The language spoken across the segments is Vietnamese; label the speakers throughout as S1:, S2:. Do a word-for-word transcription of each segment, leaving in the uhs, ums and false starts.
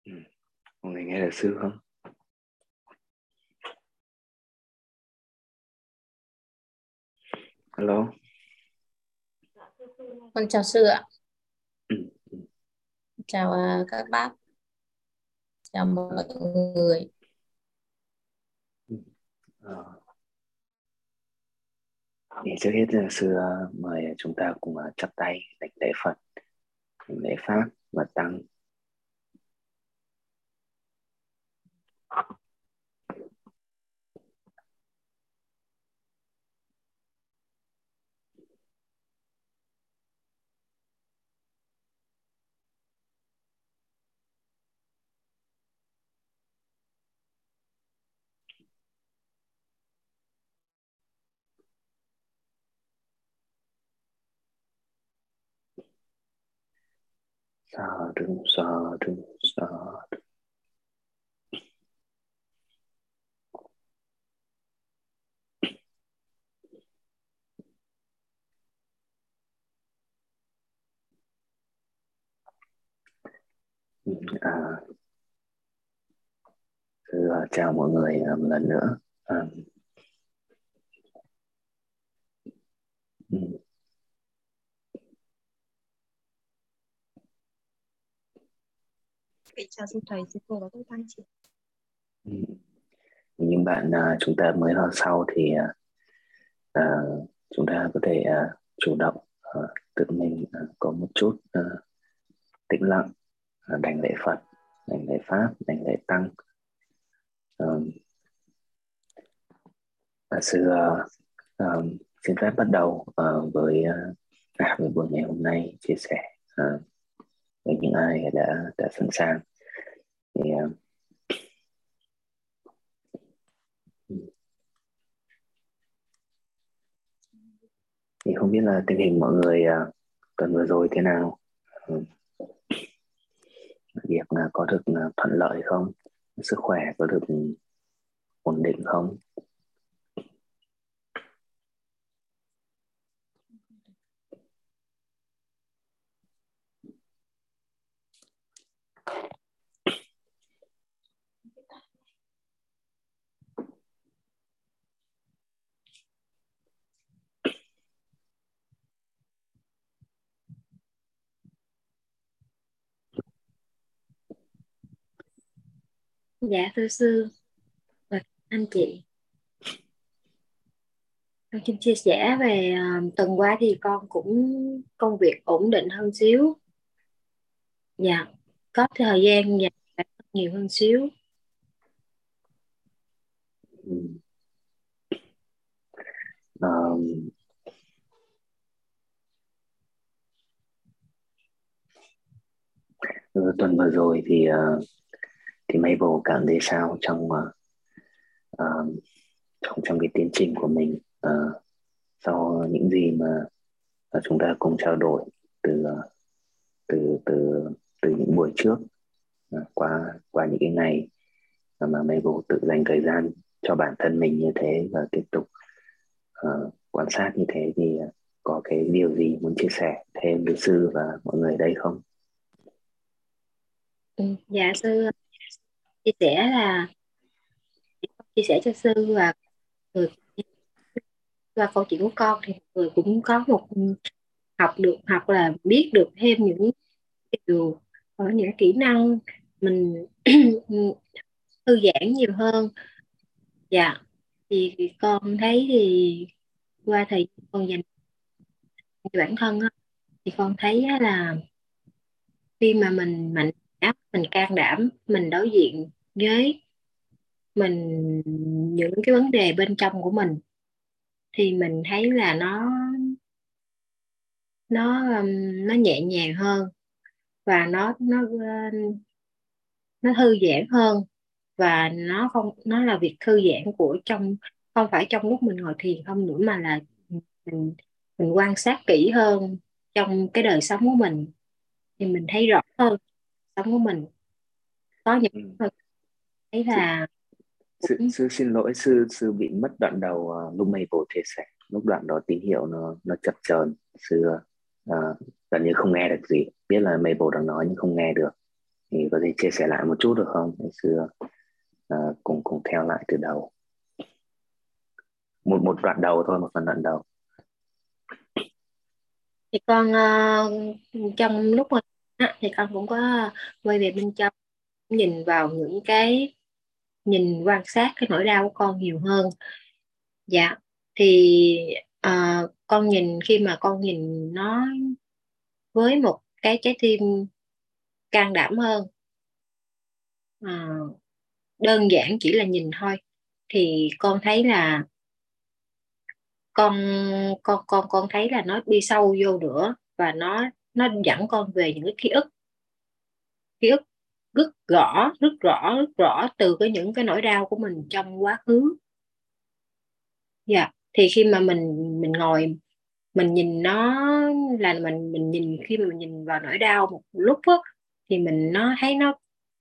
S1: Ừ. Mọi người nghe được sư không? Hello.
S2: Con chào sư ạ,
S1: Ừ.
S2: chào à, các bác, chào mọi người.
S1: Ừ. Ờ, thì trước hết là sư ờ, mời chúng ta cùng ờ, chắp tay đảnh lễ Phật, đảnh lễ Pháp và Tăng. Sa du, sa du, sa du. Ừ. À, sư ờ, chào mọi người ờ, một lần nữa. À, ừ.
S2: Vậy chào sư thầy, sư cô và các anh chị.
S1: Ừ. Những bạn ờ, chúng ta mới vào sau thì ờ, ờ, chúng ta có thể ờ, chủ động ờ, tự mình ờ, có một chút ờ, tĩnh lặng, ờ, đảnh lễ Phật, đảnh lễ Pháp, đảnh lễ Tăng. Ờ, và sư ờ, ờ, xin phép bắt đầu ờ, với uh, à, với buổi ngày hôm nay chia sẻ ờ, với những ai đã đã sẵn sàng thì ờ, thì không biết là tình hình mọi người ờ, tuần vừa rồi thế nào. Ừ, việc là có được ờ, thuận lợi không, sức khỏe có được ổn định không?
S2: Dạ thưa sư và anh chị, con xin chia sẻ về à, tuần qua thì con cũng công việc ổn định hơn xíu. Dạ, có thời gian dành cho nhiều hơn xíu.
S1: Ừ. Ờ, ừ, tuần vừa rồi thì ờ, thì Mabel cảm thấy sao trong ờ, ờ, trong trong cái tiến trình của mình, ờ, sau những gì mà mà chúng ta cùng trao đổi từ ờ, từ từ từ những buổi trước, à, qua qua những cái ngày mà Mabel tự dành thời gian cho bản thân mình như thế và tiếp tục ờ, quan sát như thế thì ờ, có cái điều gì muốn chia sẻ thêm với sư và mọi người đây không?
S2: Ừ, dạ sư chia sẻ là chia sẻ cho sư và người và câu chuyện của con thì người cũng có một học được học là biết được thêm những điều ở những kỹ năng mình thư giãn nhiều hơn. Dạ, thì con thấy thì qua thời gian con dành cho bản thân á, thì con thấy á là khi mà mình mạnh mẽ, mình can đảm, mình đối diện với mình những cái vấn đề bên trong của mình, thì mình thấy là nó nó um, nó nhẹ nhàng hơn, và nó nó uh, nó thư giãn hơn, và nó không nó là việc thư giãn của trong, không phải trong lúc mình ngồi thiền không nữa, mà là mình mình quan sát kỹ hơn trong cái đời sống của mình, thì mình thấy rõ hơn sống của mình có những
S1: Ừ.
S2: thấy
S1: Sư,
S2: là
S1: sư,
S2: cũng
S1: sư xin lỗi, sư sư bị mất đoạn đầu uh, lúc Mabel chia sẻ, lúc đoạn đó tín hiệu nó nó chập chờn. Sư uh, gần như không nghe được gì, biết là Mabel đang nói nhưng không nghe được. thì có thể chia sẻ lại một chút được không? Ngày xưa à, cùng cùng theo lại từ đầu, một một đoạn đầu thôi, một phần đoạn đầu.
S2: Thì con uh, trong lúc mà á, thì con cũng có quay về bên trong, nhìn vào những cái, nhìn quan sát cái nỗi đau của con nhiều hơn. Dạ, thì à, con nhìn, khi mà con nhìn nó với một cái trái tim can đảm hơn, à, đơn giản chỉ là nhìn thôi, thì con thấy là con con con con thấy là nó đi sâu vô nữa, và nó nó dẫn con về những cái ký ức, ký ức rất rõ, rất rõ, rất rõ từ cái những cái nỗi đau của mình trong quá khứ. Dạ, thì khi mà mình mình ngồi mình nhìn nó, là mình mình nhìn, khi mà mình nhìn vào nỗi đau một lúc á, thì mình nó thấy nó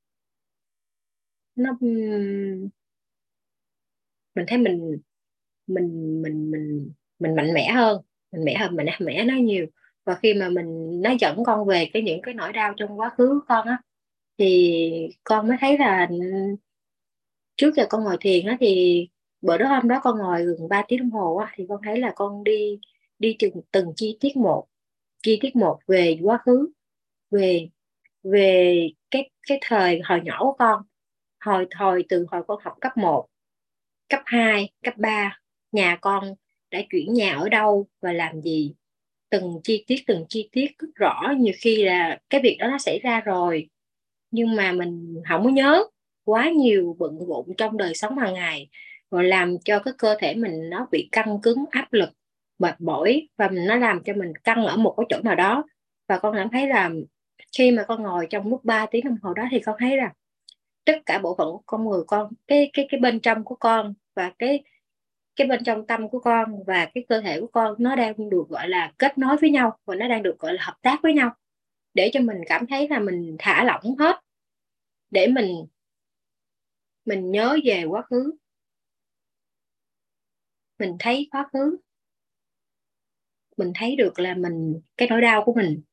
S2: nó ừm, mình thấy mình mình mình mình mình mạnh mẽ hơn, mình mẽ hơn, mình mạnh mẽ nó nhiều. Và khi mà mình nó dẫn con về cái những cái nỗi đau trong quá khứ của con á, thì con mới thấy là trước giờ con ngồi thiền á, thì bữa đó hôm đó con ngồi gần ba tiếng đồng hồ á, thì con thấy là con đi đi từng từng chi tiết một, chi tiết một về quá khứ, về về cái cái thời hồi nhỏ của con, hồi hồi từ hồi con học cấp một, cấp hai, cấp ba, nhà con đã chuyển nhà ở đâu và làm gì, từng chi tiết, từng chi tiết rất rõ. Nhiều khi là cái việc đó nó xảy ra rồi, nhưng mà mình không có nhớ, quá nhiều bận rộn trong đời sống hàng ngày, rồi làm cho cái cơ thể mình nó bị căng cứng, áp lực, mệt mỏi, và nó làm cho mình căng ở một cái chỗ nào đó. Và con cảm thấy là khi mà con ngồi trong lúc ba tiếng đồng hồ đó, thì con thấy là tất cả bộ phận của con người con, cái cái cái bên trong của con, và cái cái bên trong tâm của con và cái cơ thể của con, nó đang được gọi là kết nối với nhau, và nó đang được gọi là hợp tác với nhau, để cho mình cảm thấy là mình thả lỏng hết, để mình mình nhớ về quá khứ, mình thấy quá khứ, mình thấy được là mình, cái nỗi đau của mình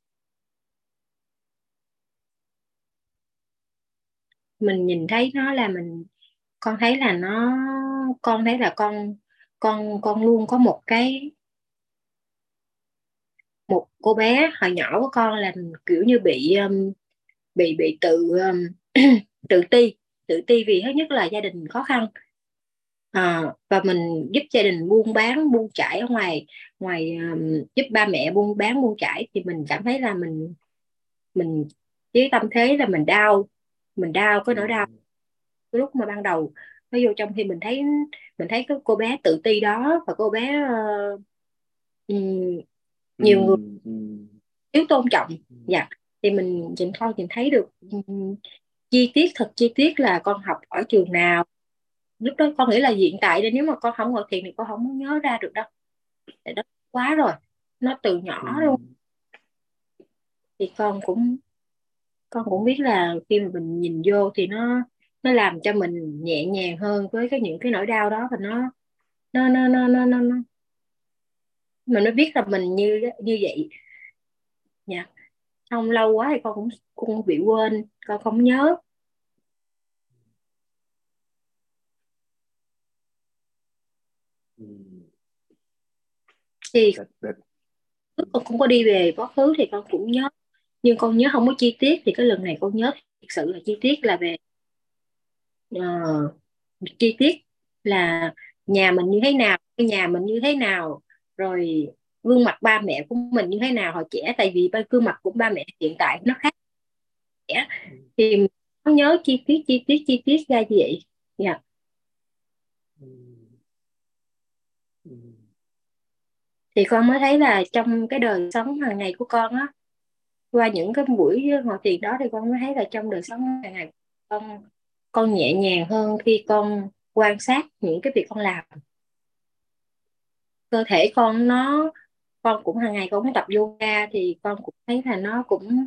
S2: mình nhìn thấy nó là mình, con thấy là nó, con thấy là con con con luôn có một cái, một cô bé hồi nhỏ của con là kiểu như bị um, bị bị tự um, tự ti, tự ti vì thứ nhất là gia đình khó khăn, à, và mình giúp gia đình buôn bán buôn chải ở ngoài, ngoài um, giúp ba mẹ buôn bán buôn chải, thì mình cảm thấy là mình mình với tâm thế là mình đau, mình đau cái
S1: Ừ.
S2: nỗi đau cái lúc mà ban đầu nó vô trong, khi mình thấy, mình thấy cái cô bé tự ti đó, và cô bé uh, ừm,
S1: Ừ.
S2: nhiều người
S1: Ừ.
S2: thiếu tôn trọng.
S1: Ừ.
S2: Dạ, thì mình nhìn thôi, nhìn thấy được ừm, chi tiết, thật chi tiết là con học ở trường nào. Lúc đó con nghĩ là hiện tại đây, nếu mà con không ngồi thiền thì con không nhớ ra được đâu, tại đó quá rồi, nó từ
S1: Ừ.
S2: nhỏ luôn. Thì con cũng con cũng biết là khi mà mình nhìn vô thì nó nó làm cho mình nhẹ nhàng hơn với cái những cái nỗi đau đó, và nó nó nó nó nó nó, nó mình mới biết là mình như như vậy. Dạ, không lâu quá thì con cũng cũng bị quên, con không nhớ.
S1: Ừ.
S2: Thì
S1: Đợt, đợt.
S2: con cũng có đi về quá khứ thì con cũng nhớ, nhưng con nhớ không có chi tiết. Thì cái lần này con nhớ thực sự là chi tiết, là về ờ, chi tiết là nhà mình như thế nào, cái nhà mình như thế nào, rồi gương mặt ba mẹ của mình như thế nào hồi trẻ, tại vì ba gương mặt của ba mẹ hiện tại nó khác trẻ, thì mình có nhớ chi tiết, chi tiết, chi tiết ra như vậy. Dạ.
S1: Ừ. Ừ.
S2: Thì con mới thấy là trong cái đời sống hàng ngày của con á, qua những cái buổi ngồi thiền đó, thì con mới thấy là trong đời sống hàng ngày của con con nhẹ nhàng hơn khi con quan sát những cái việc con làm. Cơ thể con nó, con cũng hàng ngày con cũng tập yoga, thì con cũng thấy là nó cũng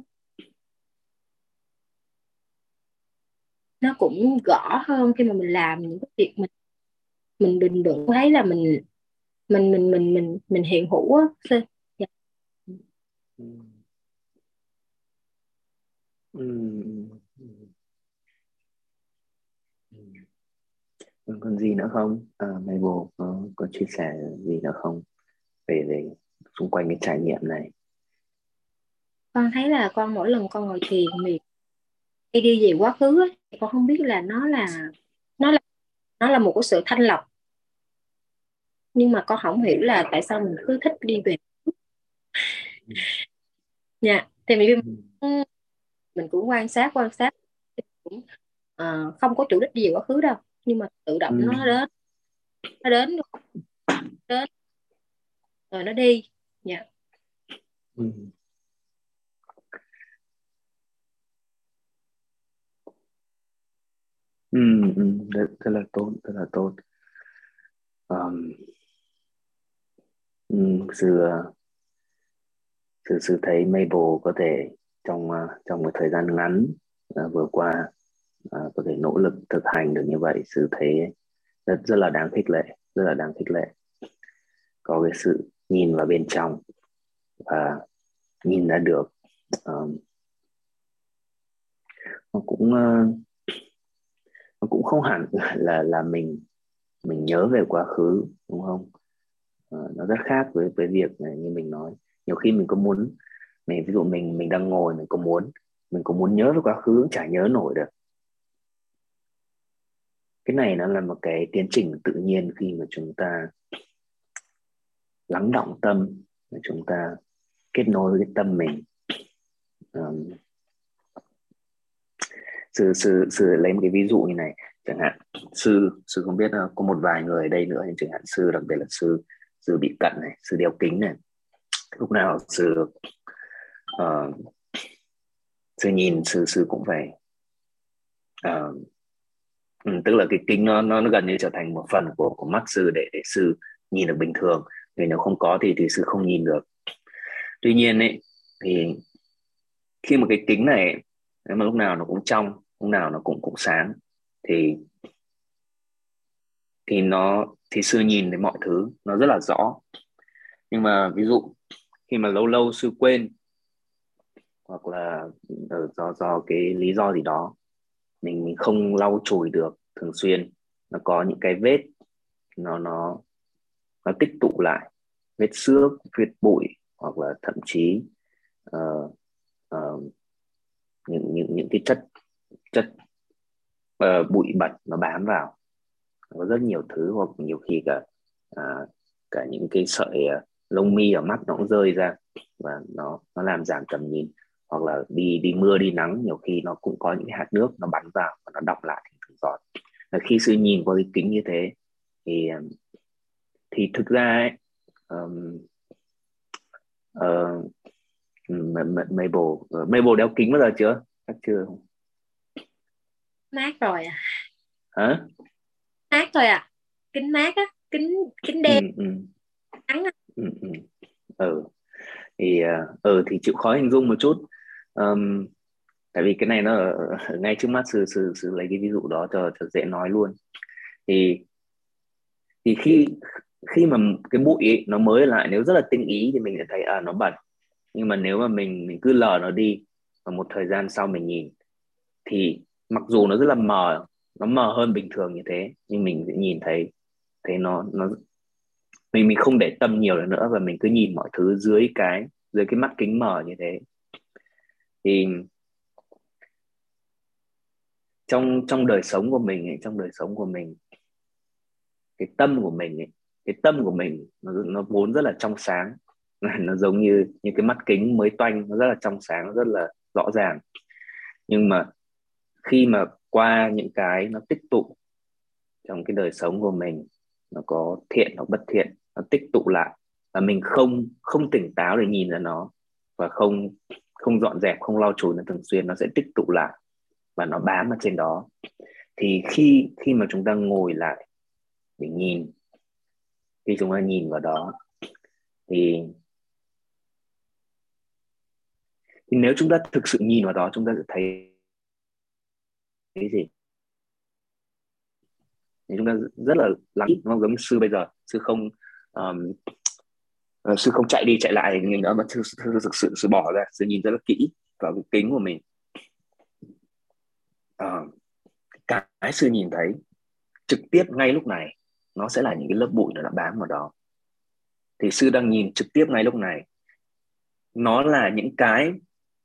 S2: nó cũng gõ hơn khi mà mình làm những cái việc mình mình bình luận, thấy là mình mình mình mình mình mình hiện hữu á. Dạ.
S1: Ừ. Ừ. Còn gì nữa không? À, Mabel có, có chia sẻ gì nữa không về về xung quanh cái trải nghiệm này?
S2: Con thấy là con mỗi lần con ngồi thiền thì khi đi về quá khứ á, thì con không biết là nó là nó là nó là một cái sự thanh lọc, nhưng mà con không hiểu là tại sao mình cứ thích đi về
S1: Ừ.
S2: nha. Thì mình
S1: Ừ.
S2: mình cũng quan sát quan sát cũng ờ, không có chủ đích đi về quá khứ đâu, nhưng mà tự động
S1: Ừ.
S2: nó đến nó đến đến rồi nó đi nha.
S1: Ừ. Ừ. Ừ. Rất, rất là tốt, rất là tốt. um, ừ. Sư sư sư thấy Mabel có thể trong ờ, trong một thời gian ngắn ờ, vừa qua ờ, có thể nỗ lực thực hành được như vậy. Sư thấy rất rất là đáng khích lệ, rất là đáng khích lệ. Có cái sự nhìn vào bên trong và nhìn ra được. um, nó cũng ờ, nó cũng không hẳn là là mình mình nhớ về quá khứ, đúng không? Ờ, nó rất khác với với việc này, như mình nói, nhiều khi mình có muốn, mình ví dụ mình mình đang ngồi, mình có muốn mình có muốn nhớ về quá khứ cũng chả nhớ nổi được. Cái này nó là một cái tiến trình tự nhiên khi mà chúng ta lắng đọng tâm, và chúng ta kết nối với cái tâm mình. um, sư sư sư lấy một cái ví dụ như này chẳng hạn. Sư sư không biết uh, có một vài người ở đây nữa, nhưng chẳng hạn sư, đặc biệt là sư sư bị cận này, sư đeo kính này, lúc nào sư uh, sư nhìn, sư sư cũng phải uh, ừ, tức là cái kính nó, nó nó gần như trở thành một phần của của mắt sư, để để sư nhìn được bình thường, vì nếu không có thì thì sư không nhìn được. Tuy nhiên ấy, thì khi mà cái kính này, nếu mà lúc nào nó cũng trong, lúc nào nó cũng cũng sáng, thì thì nó thì sư nhìn thấy mọi thứ nó rất là rõ. Nhưng mà ví dụ khi mà lâu lâu sư quên, hoặc là ờ, do do cái lý do gì đó, mình mình không lau chùi được thường xuyên, nó có những cái vết, nó nó nó tích tụ lại, vết xước, vết bụi, hoặc là thậm chí ờ, ờ, những những những cái chất chất ờ, bụi bẩn nó bám vào. Có rất nhiều thứ, hoặc nhiều khi cả à, cả những cái sợi à, lông mi ở mắt nó cũng rơi ra, và nó nó làm giảm tầm nhìn. Hoặc là đi đi mưa đi nắng, nhiều khi nó cũng có những cái hạt nước nó bắn vào và nó đọng lại thành từng giọt. Và khi sư nhìn qua cái kính như thế, thì thì thực ra ấy, um, uh, Mabel uh, Mabel đeo kính bao giờ chưa? Chắc chưa.
S2: Mát rồi à,
S1: Hả?
S2: mát thôi à, kính mát á, kính kính
S1: Ừ.
S2: đen
S1: Ừ.
S2: nắng á.
S1: Ừ. Ừ. Ừ. Thì uh, ừ thì chịu khó hình dung một chút. um, Tại vì cái này nó ở, ở ngay trước mắt sư, sư sư lấy cái ví dụ đó cho cho dễ nói luôn. thì thì khi khi mà cái bụi ấy, nó mới lại, nếu rất là tinh ý thì mình sẽ thấy à nó bẩn. Nhưng mà nếu mà mình mình cứ lờ nó đi, và một thời gian sau mình nhìn, thì mặc dù nó rất là mờ, nó mờ hơn bình thường như thế, nhưng mình sẽ nhìn thấy thấy nó nó mình mình không để tâm nhiều nữa, và mình cứ nhìn mọi thứ dưới cái dưới cái mắt kính mờ như thế. Thì trong trong đời sống của mình ấy, trong đời sống của mình, cái tâm của mình ấy, cái tâm của mình nó nó vốn rất là trong sáng. Nó giống như như cái mắt kính mới toanh, nó rất là trong sáng, nó rất là rõ ràng. Nhưng mà khi mà qua những cái nó tích tụ trong cái đời sống của mình, nó có thiện hoặc bất thiện, nó tích tụ lại, và mình không không tỉnh táo để nhìn ra nó, và không không dọn dẹp, không lau chùi nó thường xuyên, nó sẽ tích tụ lại và nó bám ở trên đó. Thì khi khi mà chúng ta ngồi lại để nhìn, khi chúng ta nhìn vào đó, thì, thì nếu chúng ta thực sự nhìn vào đó, chúng ta sẽ thấy cái gì? Thì chúng ta rất là lắng, nó giống như sư bây giờ, sư không um, uh, sư không chạy đi chạy lại nhưng đó, mà sư thực sự sư bỏ ra, sư nhìn rất là kỹ vào cái kính của mình. uh, cái sư nhìn thấy trực tiếp ngay lúc này, nó sẽ là những cái lớp bụi nó đã bám vào đó. Thì sư đang nhìn trực tiếp ngay lúc này, nó là những cái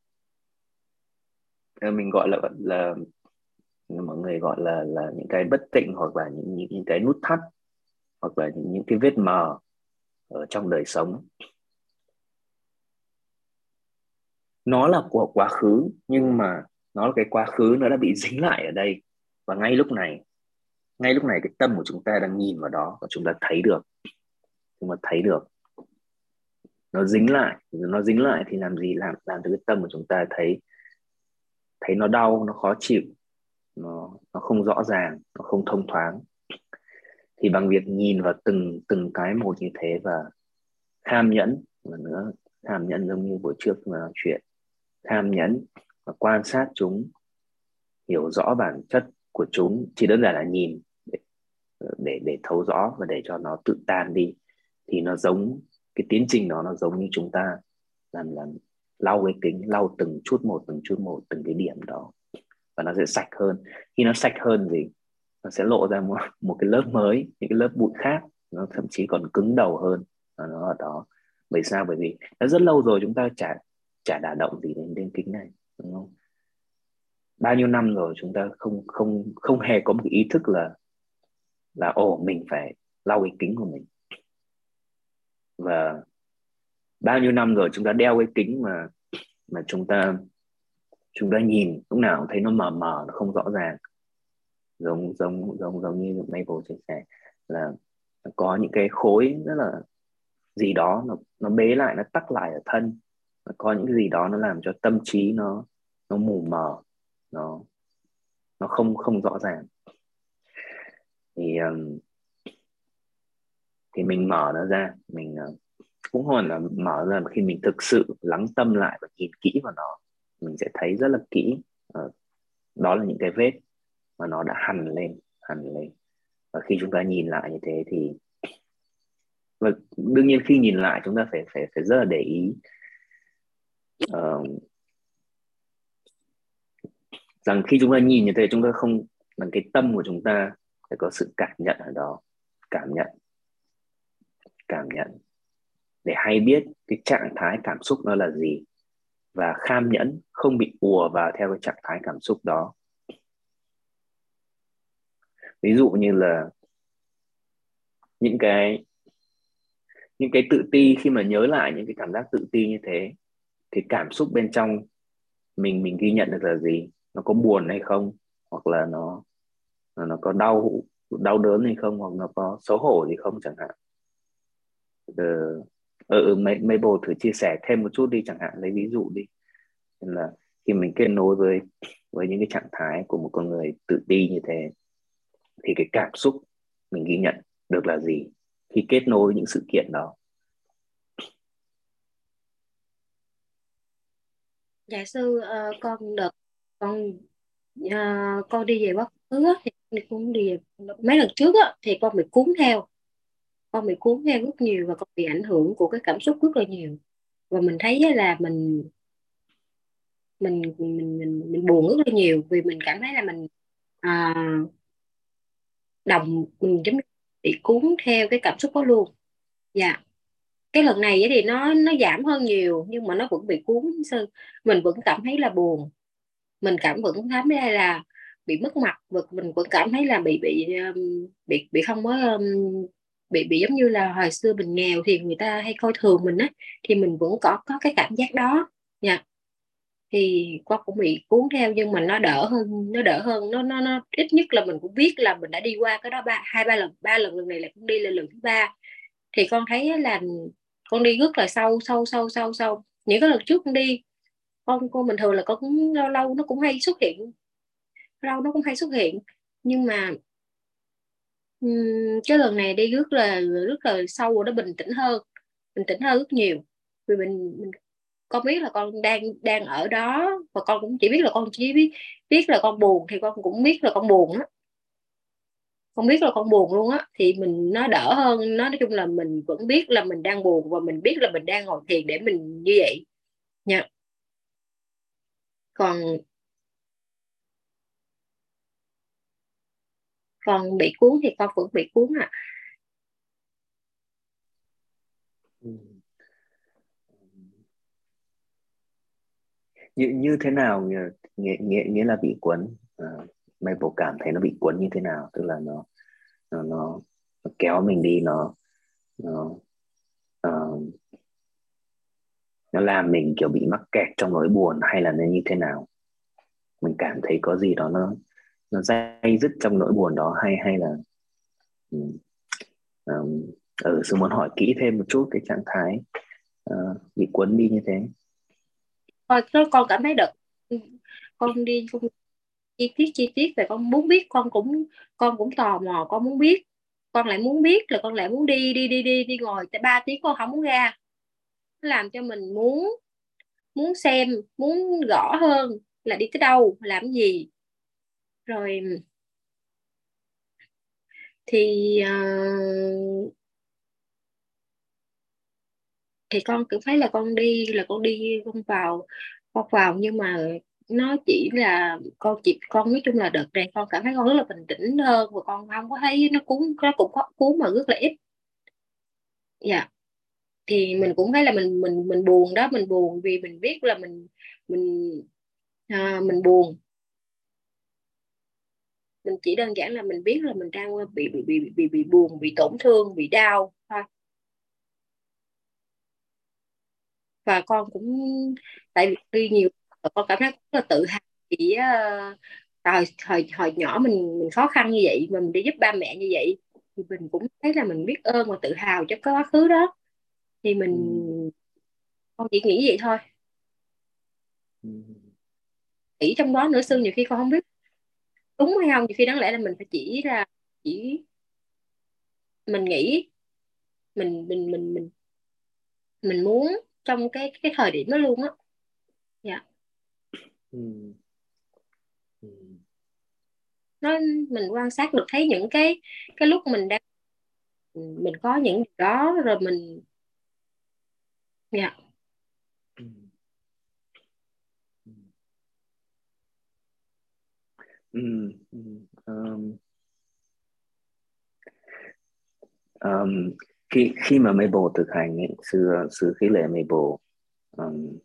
S1: mình gọi là là mọi người gọi là là những cái bất tịnh, hoặc là những những, những cái nút thắt, hoặc là những, những cái vết mờ ở trong đời sống. Nó là của quá khứ, nhưng mà nó là cái quá khứ nó đã bị dính lại ở đây. Và ngay lúc này, ngay lúc này cái tâm của chúng ta đang nhìn vào đó, và chúng ta thấy được, chúng ta thấy được nó dính lại. Nó dính lại thì làm gì? Làm làm cho cái tâm của chúng ta thấy thấy nó đau, nó khó chịu, nó nó không rõ ràng, nó không thông thoáng. Thì bằng việc nhìn vào từng từng cái một như thế, và kham nhẫn, và nữa kham nhẫn giống như buổi trước mà nói chuyện, kham nhẫn và quan sát chúng, hiểu rõ bản chất của chúng, chỉ đơn giản là nhìn để để, để thấu rõ và để cho nó tự tan đi. Thì nó giống, cái tiến trình đó nó giống như chúng ta làm làm lau cái kính, lau từng chút một, từng chút một, từng cái điểm đó, và nó sẽ sạch hơn. Khi nó sạch hơn gì, nó sẽ lộ ra một, một cái lớp mới, những cái lớp bụi khác, nó thậm chí còn cứng đầu hơn, nó ở đó. Bởi sao? Bởi vì nó rất lâu rồi chúng ta chả chả đả động gì đến đến kính này, đúng không? Bao nhiêu năm rồi chúng ta không không không hề có một cái ý thức là là ồ, mình phải lau cái kính của mình. Và bao nhiêu năm rồi chúng ta đeo cái kính mà mà chúng ta chúng ta nhìn lúc nào cũng thấy nó mờ mờ, nó không rõ ràng. Giống giống giống giống như Maple chia sẻ là có những cái khối rất là gì đó, nó nó bế lại, nó tắc lại ở thân. Có những cái gì đó nó làm cho tâm trí nó nó mù mờ, nó nó không không rõ ràng. Thì um, thì mình mở nó ra, mình uh, cũng hoàn là mở ra, mà khi mình thực sự lắng tâm lại và nhìn kỹ vào nó, mình sẽ thấy rất là kỹ. uh, đó là những cái vết mà nó đã hằn lên, hằn lên. Và khi chúng ta nhìn lại như thế thì, và đương nhiên khi nhìn lại chúng ta phải phải phải rất là để ý uh, rằng khi chúng ta nhìn như thế, chúng ta không, bằng cái tâm của chúng ta phải có sự cảm nhận ở đó, cảm nhận, cảm nhận để hay biết cái trạng thái cảm xúc nó là gì, và kham nhẫn không bị ùa vào theo cái trạng thái cảm xúc đó. Ví dụ như là những cái những cái tự ti, khi mà nhớ lại những cái cảm giác tự ti như thế, thì cảm xúc bên trong mình mình ghi nhận được là gì? Nó có buồn hay không, hoặc là nó nó có đau đau đớn hay không, hoặc nó có xấu hổ gì không chẳng hạn. ờ, ừ, Mabel thử chia sẻ thêm một chút đi, chẳng hạn lấy ví dụ đi. Nên là khi mình kết nối với với những cái trạng thái của một con người tự ti như thế, thì cái cảm xúc mình ghi nhận được là gì khi kết nối với những sự kiện đó?
S2: Dạ sư, ờ, con đợt con ờ, con đi về quá khứ á, thì cũng đi về, mấy lần trước á, thì con bị cuốn theo con bị cuốn theo rất nhiều, và con bị ảnh hưởng của cái cảm xúc rất là nhiều. Và mình thấy á là mình mình mình mình, mình buồn rất là nhiều, vì mình cảm thấy là mình à, đồng mình giống như bị cuốn theo cái cảm xúc đó luôn. Dạ, cái lần này á thì nó nó giảm hơn nhiều, nhưng mà nó vẫn bị cuốn sư. Mình vẫn cảm thấy là buồn, mình cảm vẫn thấy đây là bị mất mặt, và mình vẫn cảm thấy là bị bị um, bị bị không có um, bị bị giống như là hồi xưa mình nghèo thì người ta hay coi thường mình á, thì mình vẫn có có cái cảm giác đó. Dạ, thì con cũng bị cuốn theo, nhưng mà nó đỡ hơn, nó đỡ hơn nó nó nó ít nhất là mình cũng biết là mình đã đi qua cái đó ba hai ba lần, ba lần lần này là con đi là lần thứ ba. Thì con thấy là con đi rất là sâu sâu sâu sâu sâu. Những cái lần trước con đi, con con bình thường là con cũng lâu lâu nó cũng hay xuất hiện, lâu nó cũng hay xuất hiện, nhưng mà ừm, cái lần này đi rất là rất là sâu rồi, nó bình tĩnh hơn, bình tĩnh hơn rất nhiều. Vì mình, mình con biết là con đang đang ở đó, và con cũng chỉ biết là con chỉ biết biết là con buồn, thì con cũng biết là con buồn á, con biết là con buồn luôn á, thì mình nó đỡ hơn. Nó nói chung là mình vẫn biết là mình đang buồn, và mình biết là mình đang ngồi thiền để mình như vậy nha. Còn Còn bị cuốn thì con vẫn bị cuốn ạ.
S1: Ừ. như như thế nào nghĩa nghĩa nghĩa, nghĩa là bị cuốn? uh, Maple cảm thấy nó bị cuốn như thế nào, tức là nó nó nó, nó kéo mình đi, nó nó ờ, nó làm mình kiểu bị mắc kẹt trong nỗi buồn, hay là nó như thế nào? Mình cảm thấy có gì đó nó nó day dứt trong nỗi buồn đó, hay hay là ừ, um, ừ, sư muốn hỏi kỹ thêm một chút cái trạng thái ờ, bị cuốn đi như thế.
S2: Thôi nó con cảm thấy được, con đi con chi tiết chi tiết về con muốn biết, con cũng con cũng tò mò, con muốn biết, con lại muốn biết là con lại muốn đi đi đi đi đi ngồi tới ba tiếng con không muốn ra. Nó làm cho mình muốn muốn xem, muốn rõ hơn là đi tới đâu làm cái gì. Rồi thì ờ, thì con cứ thấy là con đi là con đi con vào con vào nhưng mà nó chỉ là con chỉ con nói chung là đợt này con cảm thấy con rất là bình tĩnh hơn, và con không có thấy nó cuốn, nó cũng có cuốn mà rất là ít. Dạ, thì mình cũng thấy là mình mình mình buồn đó, mình buồn vì mình biết là mình mình à, mình buồn. Mình chỉ đơn giản là mình biết là mình đang bị bị bị bị bị buồn, bị tổn thương, bị đau thôi. Và con cũng tại vì đi nhiều con cảm thấy rất là tự hào, chỉ uh, hồi hồi hồi nhỏ mình mình khó khăn như vậy mà mình đi giúp ba mẹ như vậy, thì mình cũng thấy là mình biết ơn và tự hào cho cái quá khứ đó. Thì mình
S1: Ừ.
S2: con chỉ nghĩ vậy thôi.
S1: Ừ.
S2: Nghĩ trong đó nữa sư, nhiều khi con không biết đúng hay không, nhiều khi đáng lẽ là mình phải chỉ ra, chỉ mình nghĩ mình mình mình mình mình muốn trong cái cái thời điểm đó luôn á. Dạ,
S1: Ừ. Ừ.
S2: nó mình quan sát được thấy những cái cái lúc mình đang mình có những điều đó rồi mình. Dạ.
S1: Ừ. Ừ. Ừ. Um, um, khi khi mà Maple thực hành ấy, sư sư khích lệ Maple um,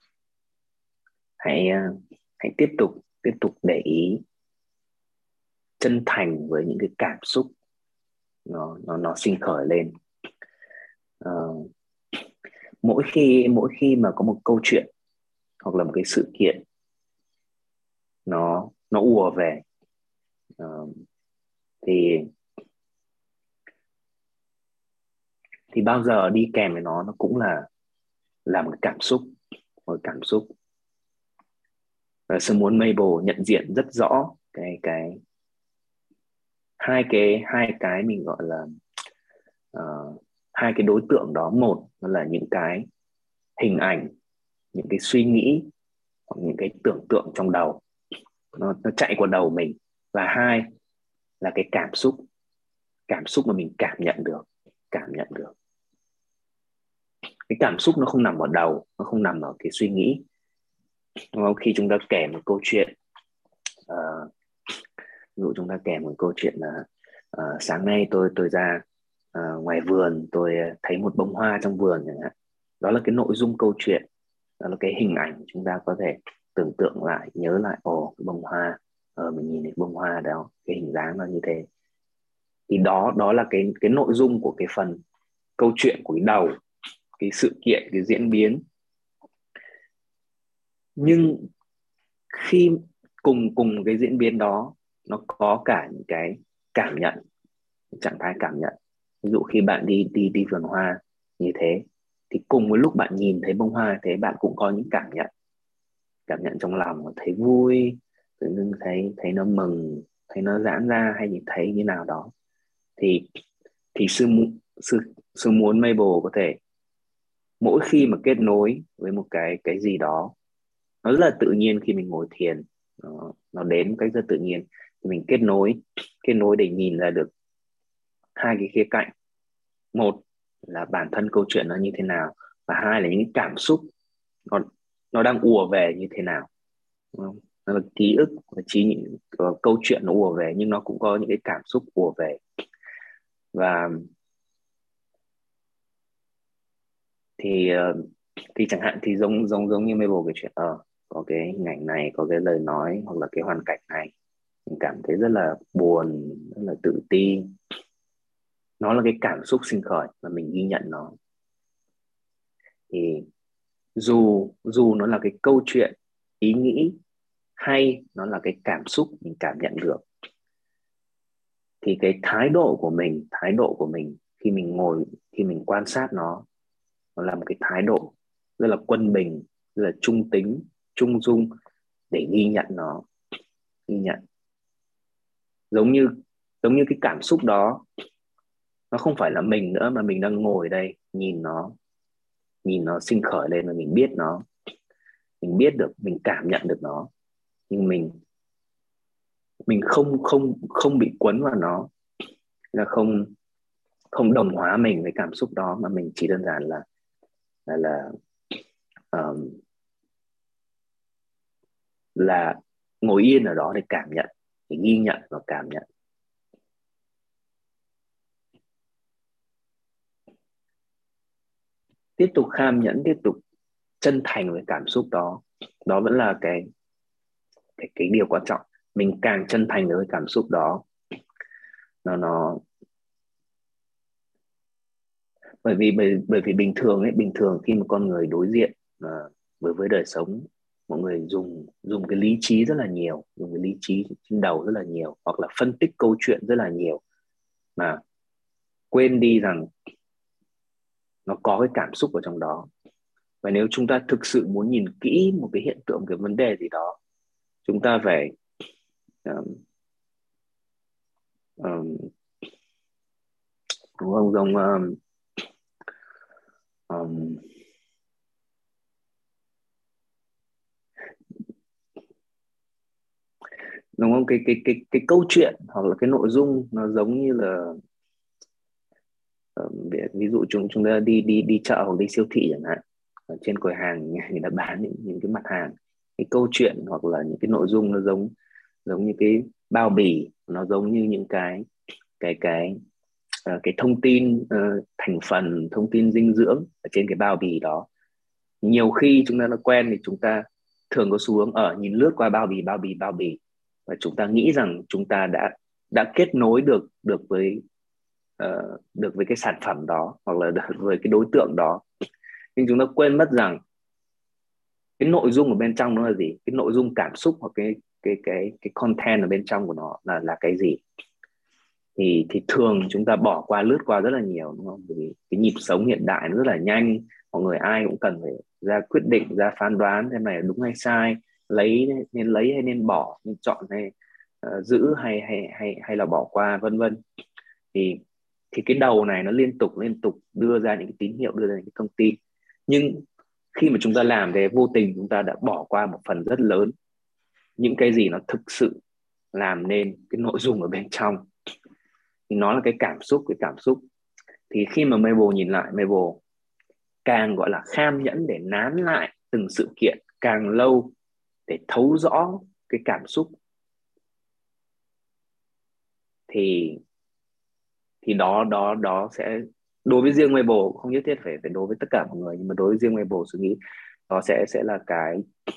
S1: hãy uh, hãy tiếp tục tiếp tục để ý, chân thành với những cái cảm xúc nó nó nó sinh khởi lên. Ờ, mỗi khi mỗi khi mà có một câu chuyện hoặc là một cái sự kiện nó nó ùa về, ờ, thì thì bao giờ đi kèm với nó nó cũng là là một cảm xúc, một cảm xúc. Và sư muốn Mabel nhận diện rất rõ cái cái hai cái hai cái mình gọi là ờ, hai cái đối tượng đó. Một nó là những cái hình ảnh, những cái suy nghĩ hoặc những cái tưởng tượng trong đầu, nó nó chạy qua đầu mình. Và hai là cái cảm xúc, cảm xúc mà mình cảm nhận được, cảm nhận được cái cảm xúc nó không nằm ở đầu, nó không nằm ở cái suy nghĩ, đúng không? Khi chúng ta kể một câu chuyện, uh, ví dụ chúng ta kể một câu chuyện là uh, sáng nay tôi tôi ra uh, ngoài vườn, tôi thấy một bông hoa trong vườn chẳng hạn. Đó là cái nội dung câu chuyện, đó là cái hình ảnh chúng ta có thể tưởng tượng lại, nhớ lại, ồ cái bông hoa, ờ, mình nhìn thấy bông hoa đó, cái hình dáng nó như thế. Thì đó đó là cái cái nội dung của cái phần câu chuyện của cái đầu, cái sự kiện, cái diễn biến. Nhưng khi cùng cùng cái diễn biến đó, nó có cả những cái cảm nhận, trạng thái cảm nhận. Ví dụ khi bạn đi đi đi vườn hoa như thế, thì cùng với lúc bạn nhìn thấy bông hoa thế, bạn cũng có những cảm nhận, cảm nhận trong lòng, thấy vui, tự dưng thấy thấy nó mừng, thấy nó giãn ra, hay thấy như nào đó. thì thì sư sư sư muốn Mabel có thể mỗi khi mà kết nối với một cái cái gì đó, nó rất là tự nhiên khi mình ngồi thiền, nó, nó đến một cách rất tự nhiên, thì mình kết nối kết nối để nhìn ra được hai cái khía cạnh. Một là bản thân câu chuyện nó như thế nào, và hai là những cảm xúc nó nó đang ùa về như thế nào, đúng không? nó là ký ức và trí những uh, câu chuyện nó ùa về, nhưng nó cũng có những cái cảm xúc ùa về. Và thì uh, thì chẳng hạn thì giống giống giống như Mabel cái chuyện ờ uh, có cái hình ảnh này, có cái lời nói hoặc là cái hoàn cảnh này, mình cảm thấy rất là buồn, rất là tự ti. Nó là cái cảm xúc sinh khởi và mình ghi nhận nó. Thì dù dù nó là cái câu chuyện, ý nghĩ, hay nó là cái cảm xúc mình cảm nhận được, thì cái thái độ của mình thái độ của mình khi mình ngồi, khi mình quan sát nó nó là một cái thái độ rất là quân bình, rất là trung tính, trung dung, để ghi nhận nó. Ghi nhận giống như giống như cái cảm xúc đó nó không phải là mình nữa, mà mình đang ngồi đây nhìn nó, nhìn nó sinh khởi lên, và mình biết nó, mình biết được, mình cảm nhận được nó, nhưng mình mình không không không bị cuốn vào nó, là không không đồng hóa mình với cảm xúc đó, mà mình chỉ đơn giản là là là um, là ngồi yên ở đó để cảm nhận, để ghi nhận và cảm nhận. Tiếp tục kham nhẫn, tiếp tục chân thành với cảm xúc đó. Đó vẫn là cái cái cái điều quan trọng. Mình càng chân thành với cảm xúc đó, nó nó bởi vì bởi, bởi vì bình thường ấy, bình thường khi mà con người đối diện uh, với với đời sống, mọi người dùng dùng cái lý trí rất là nhiều, dùng cái lý trí trên đầu rất là nhiều, hoặc là phân tích câu chuyện rất là nhiều, mà quên đi rằng nó có cái cảm xúc ở trong đó. Và nếu chúng ta thực sự muốn nhìn kỹ một cái hiện tượng, cái vấn đề gì đó, chúng ta phải um, um, đúng không, giống um, um, đúng không, cái cái cái cái câu chuyện hoặc là cái nội dung nó giống như là um, ví dụ chúng chúng ta đi đi đi chợ hoặc đi siêu thị chẳng hạn, ở trên quầy hàng người ta bán những, những cái mặt hàng, cái câu chuyện hoặc là những cái nội dung nó giống giống như cái bao bì, nó giống như những cái cái cái uh, cái thông tin uh, thành phần, thông tin dinh dưỡng ở trên cái bao bì đó. Nhiều khi chúng ta đã quen thì chúng ta thường có xu hướng ở nhìn lướt qua bao bì bao bì bao bì, và chúng ta nghĩ rằng chúng ta đã đã kết nối được được với uh, được với cái sản phẩm đó, hoặc là được với cái đối tượng đó, nhưng chúng ta quên mất rằng cái nội dung ở bên trong nó là gì, cái nội dung cảm xúc hoặc cái cái cái cái content ở bên trong của nó là là cái gì. thì thì thường chúng ta bỏ qua, lướt qua rất là nhiều, đúng không? Bởi vì cái nhịp sống hiện đại nó rất là nhanh, mọi người ai cũng cần phải ra quyết định, ra phán đoán xem này là đúng hay sai, lấy nên lấy hay nên bỏ, nên chọn hay uh, giữ hay hay hay hay là bỏ qua, vân vân. thì thì cái đầu này nó liên tục liên tục đưa ra những cái tín hiệu, đưa ra những cái thông tin, nhưng khi mà chúng ta làm thế, vô tình chúng ta đã bỏ qua một phần rất lớn những cái gì nó thực sự làm nên cái nội dung ở bên trong. Thì nó là cái cảm xúc, cái cảm xúc thì khi mà Mabel nhìn lại, Mabel càng gọi là kham nhẫn để nán lại từng sự kiện càng lâu, để thấu rõ cái cảm xúc, thì thì đó đó đó sẽ, đối với riêng Mabel, không nhất thiết phải phải đối với tất cả mọi người, nhưng mà đối với riêng Mabel suy nghĩ đó sẽ sẽ là cái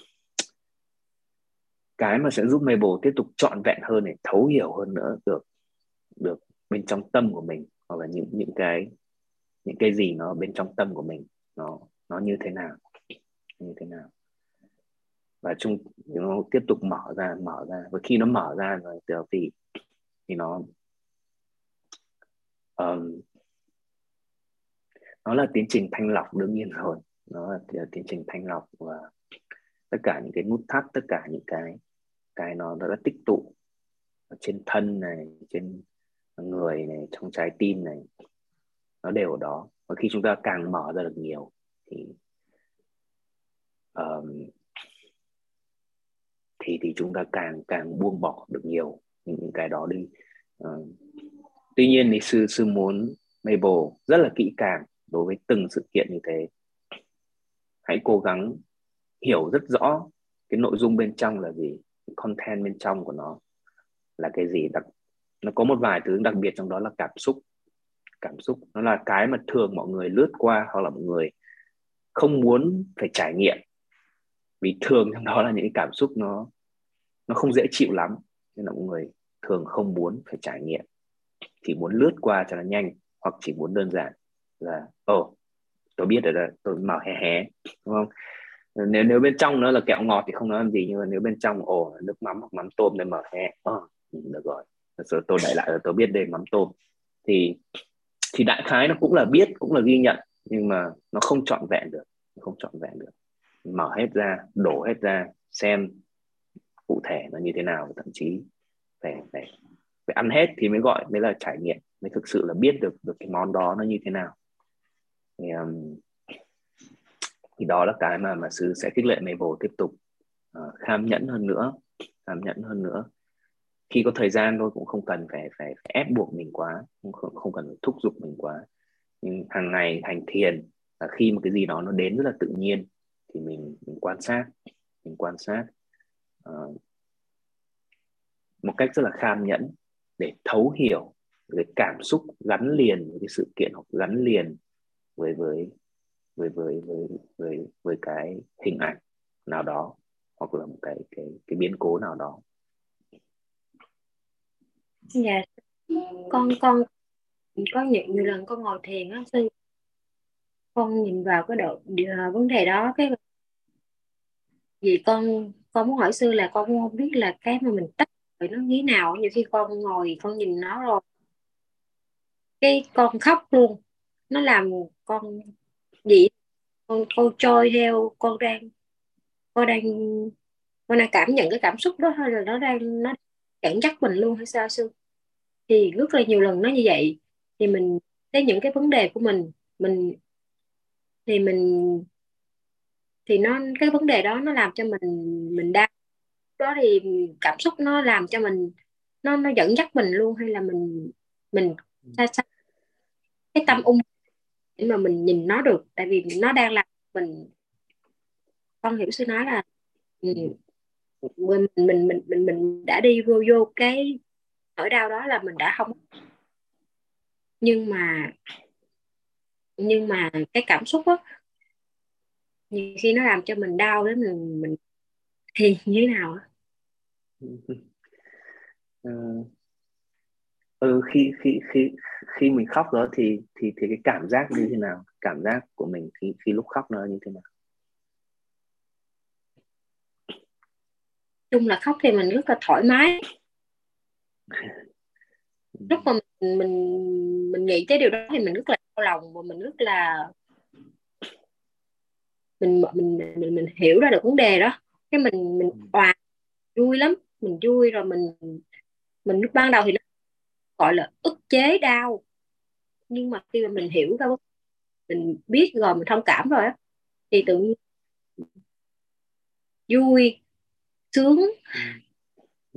S1: cái mà sẽ giúp Mabel tiếp tục trọn vẹn hơn, để thấu hiểu hơn nữa được được bên trong tâm của mình, hoặc là những những cái những cái gì nó bên trong tâm của mình, nó nó như thế nào, như thế nào. Và chúng nó tiếp tục mở ra, mở ra và khi nó mở ra rồi thì thì nó um, nó là tiến trình thanh lọc, đương nhiên rồi, nó là tiến trình thanh lọc, và tất cả những cái nút thắt, tất cả những cái cái nó đã tích tụ ở trên thân này, trên người này, trong trái tim này, nó đều ở đó. Và khi chúng ta càng mở ra được nhiều thì um, thì thì chúng ta càng càng buông bỏ được nhiều những, những cái đó đi. Uh, tuy nhiên thì sư sư muốn Mabel rất là kỹ càng đối với từng sự kiện như thế. Hãy cố gắng hiểu rất rõ cái nội dung bên trong là gì, content bên trong của nó là cái gì. Đặc, nó có một vài thứ đặc biệt trong đó là cảm xúc. Cảm xúc nó là cái mà thường mọi người lướt qua, hoặc là mọi người không muốn phải trải nghiệm, vì thường trong đó là những cái cảm xúc nó nó không dễ chịu lắm, nên là mọi người thường không muốn phải trải nghiệm, chỉ muốn lướt qua cho nó nhanh, hoặc chỉ muốn đơn giản là ồ oh, tôi biết rồi đó, tôi màu hé hé, đúng không? Nếu nếu bên trong nó là kẹo ngọt thì không nói làm gì, nhưng mà nếu bên trong ồ oh, nước mắm hoặc mắm tôm đây màu hé, oh, được rồi, rồi tôi đẩy lại là tôi biết đây mắm tôm, thì thì đại khái nó cũng là biết, cũng là ghi nhận, nhưng mà nó không trọn vẹn được, không trọn vẹn được. Mở hết ra, đổ hết ra, xem cụ thể nó như thế nào, thậm chí phải phải phải ăn hết thì mới gọi mới là trải nghiệm, mới thực sự là biết được được cái món đó nó như thế nào. Thì, um, thì đó là cái mà mà sư sẽ khích lệ Mabel tiếp tục uh, kham nhẫn hơn nữa, kham nhẫn hơn nữa. Khi có thời gian thôi, cũng không cần phải phải, phải ép buộc mình quá, không, không không cần phải thúc giục mình quá. Nhưng hàng ngày hành thiền là khi một cái gì đó nó đến rất là tự nhiên, thì mình mình quan sát, mình quan sát uh, một cách rất là kham nhẫn để thấu hiểu cái cảm xúc gắn liền với cái sự kiện, hoặc gắn liền với với với với với với, với cái hình ảnh nào đó, hoặc là một cái cái cái biến cố nào đó.
S2: Dạ, con con có nhiều, nhiều lần con ngồi thiền á sư, con nhìn vào cái độ vấn đề đó, cái gì con con muốn hỏi sư là con cũng không biết là cái mà mình tách rồi nó như thế nào. Nhiều khi con ngồi con nhìn nó rồi cái con khóc luôn, nó làm con gì, con con trôi theo, con đang con đang con đang cảm nhận cái cảm xúc đó, hay là nó đang nó dẫn dắt mình luôn hay sao sư? Thì rất là nhiều lần nó như vậy, thì mình thấy những cái vấn đề của mình mình thì mình thì nó cái vấn đề đó nó làm cho mình mình đau đó, thì cảm xúc nó làm cho mình, nó nó dẫn dắt mình luôn, hay là mình mình sao, sao cái tâm ung để mà mình nhìn nó được, tại vì nó đang làm mình, con hiểu sư nói là ừ, mình mình mình mình mình đã đi vô vô cái nỗi đau đó là mình đã không, nhưng mà nhưng mà cái cảm xúc á nhiều khi nó làm cho mình đau đến mình mình thì như thế nào á?
S1: Ừ, ừ khi khi khi khi mình khóc đó thì thì thì cái cảm giác như thế nào, cảm giác của mình khi khi lúc khóc nó như thế nào?
S2: Chung là khóc thì mình rất là thoải mái, lúc mà mình mình mình nghĩ tới điều đó thì mình rất là đau lòng, và mình rất là mình mình mình, mình hiểu ra được vấn đề đó, cái mình mình hòa vui lắm, mình vui rồi mình mình lúc ban đầu thì nó gọi là ức chế đau, nhưng mà khi mà mình hiểu ra, mình biết rồi, mình thông cảm rồi á, thì tự nhiên vui sướng.
S1: Ừ.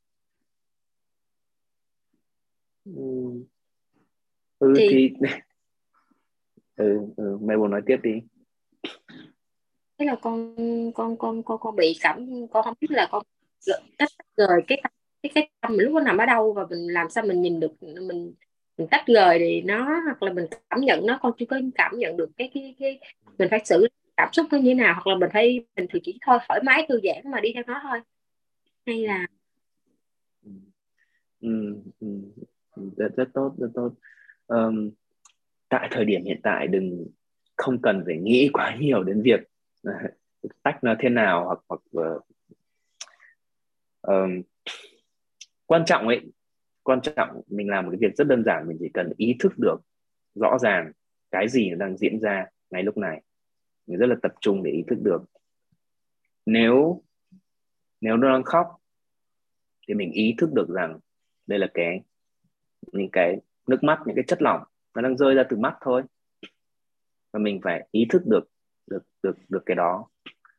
S1: Ừ. Ừ
S2: Thì
S1: thì ừ, ừ mày muốn nói tiếp đi.
S2: thế là con con con con con bị cảm, con không biết là con tách rời cái tâm, cái cái tâm mình lúc nó nằm ở đâu, và mình làm sao mình nhìn được, mình mình tách rời thì nó, hoặc là mình cảm nhận nó, con chưa có cảm nhận được cái cái cái mình phải xử lý cảm xúc nó như thế nào, hoặc là mình phải mình thì chỉ thôi thoải mái thư giãn mà đi theo nó thôi, hay là
S1: Ừ, ừ, rất rất tốt, rất tốt. um, Tại thời điểm hiện tại đừng, không cần phải nghĩ quá nhiều đến việc uh, tách nó thế nào, hoặc hoặc uh, um, quan trọng ấy, quan trọng mình làm một cái việc rất đơn giản, mình chỉ cần ý thức được rõ ràng cái gì nó đang diễn ra ngay lúc này, mình rất là tập trung để ý thức được. Nếu nếu nó đang khóc thì mình ý thức được rằng đây là cái, những cái nước mắt, những cái chất lỏng nó đang rơi ra từ mắt thôi, và mình phải ý thức được được được được cái đó.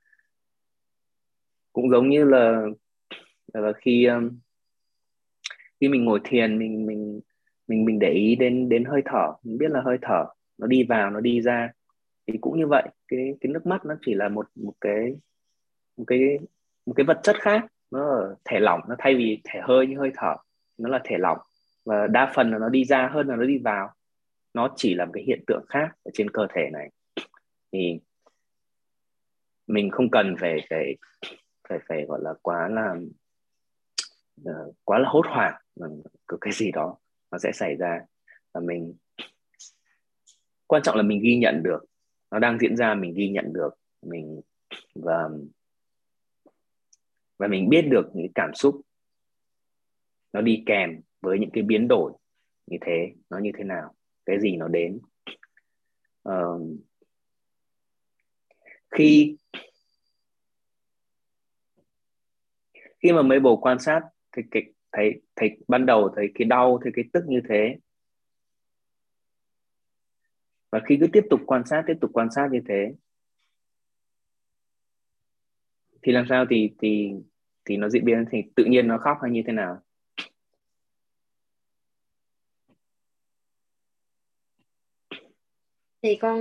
S1: Cũng giống như là, là khi um, khi mình ngồi thiền, mình mình mình mình để ý đến đến hơi thở, mình biết là hơi thở nó đi vào, nó đi ra, thì cũng như vậy, cái cái nước mắt nó chỉ là một một cái một cái một cái vật chất khác, nó là thể lỏng, nó thay vì thể hơi như hơi thở, nó là thể lỏng, và đa phần là nó đi ra hơn là nó đi vào. Nó chỉ là một cái hiện tượng khác ở trên cơ thể này. Thì mình không cần phải phải phải phải gọi là quá là uh, quá là hốt hoảng của cái gì đó nó sẽ xảy ra. Và mình, quan trọng là mình ghi nhận được nó đang diễn ra, mình ghi nhận được mình, và và mình biết được những cảm xúc nó đi kèm với những cái biến đổi như thế nó như thế nào, cái gì nó đến. uh, khi khi mà mấy bồ quan sát thì cái thấy thấy ban đầu thấy cái đau, thấy cái tức như thế, và khi cứ tiếp tục quan sát tiếp tục quan sát như thế thì làm sao thì thì thì nó diễn biến thì tự nhiên nó khóc hay như thế nào?
S2: Thì con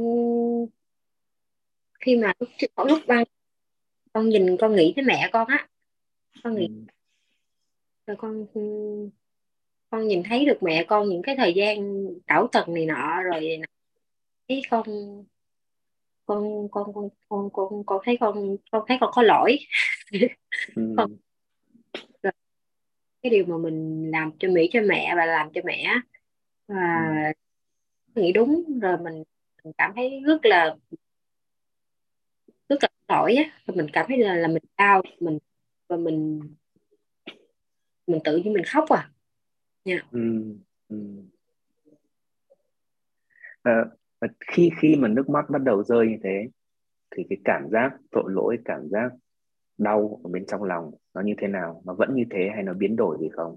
S2: khi mà lúc lúc ban con nhìn con nghĩ tới mẹ con á, con nghĩ
S1: Ừ.
S2: rồi con con nhìn thấy được mẹ con những cái thời gian tảo tần này nọ, rồi thấy con con con con con con con thấy con con thấy con có lỗi. Con,
S1: Ừ.
S2: rồi cái điều mà mình làm cho Mỹ cho mẹ và làm cho mẹ, và
S1: Ừ.
S2: nghĩ đúng rồi, mình, mình cảm thấy rất là rất là có lỗi á, và mình cảm thấy là là mình đau mình, và mình mình tự nhiên mình khóc à nha.
S1: Ừ. Ừ. Và, và khi khi mà nước mắt bắt đầu rơi như thế thì cái cảm giác tội lỗi, cảm giác đau ở bên trong lòng nó như thế nào? Nó vẫn như thế hay nó biến đổi gì không?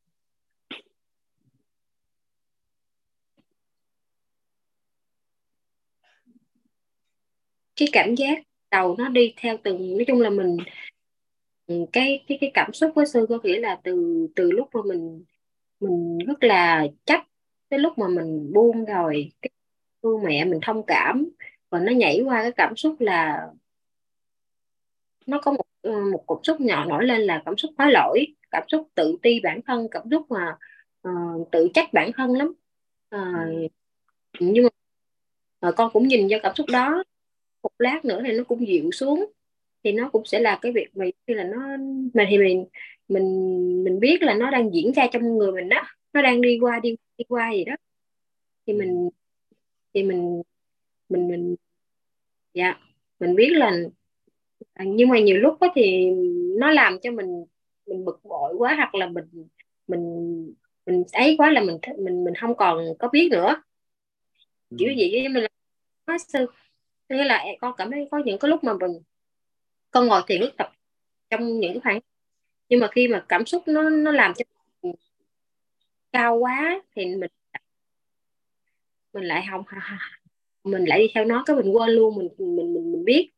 S2: Cái cảm giác đầu nó đi theo từng, nói chung là mình, ừ, cái cái cái cảm xúc với sư có nghĩa là từ từ lúc mà mình mình rất là chấp, tới lúc mà mình buông rồi, cái thương mẹ mình thông cảm, và nó nhảy qua cái cảm xúc là nó có một ừ, một cục xúc nhỏ nổi lên là cảm xúc hối lỗi, cảm xúc tự ti bản thân, cảm xúc mà ờ, tự trách bản thân lắm. Ờ,
S1: Ừ.
S2: nhưng mà ờ, con cũng nhìn cho cảm xúc đó một lát nữa thì nó cũng dịu xuống, thì nó cũng sẽ là cái việc mà như là nó, mà thì mình mình mình biết là nó đang diễn ra trong người mình đó, nó đang đi qua đi đi qua gì đó, thì
S1: Ừ.
S2: mình thì mình mình mình dạ, mình biết là à, nhưng mà nhiều lúc đó thì nó làm cho mình mình bực bội quá, hoặc là mình mình mình ấy quá là mình mình mình không còn có biết nữa,
S1: Ừ.
S2: kiểu gì với mình nói sư. Nghĩa là con cảm thấy có những cái lúc mà mình con ngồi thiền lúc tập trong những cái khoảng, nhưng mà khi mà cảm xúc nó nó làm cho mình cao quá thì mình mình lại không, mình lại đi theo nó, cái mình quên luôn, mình mình mình mình biết.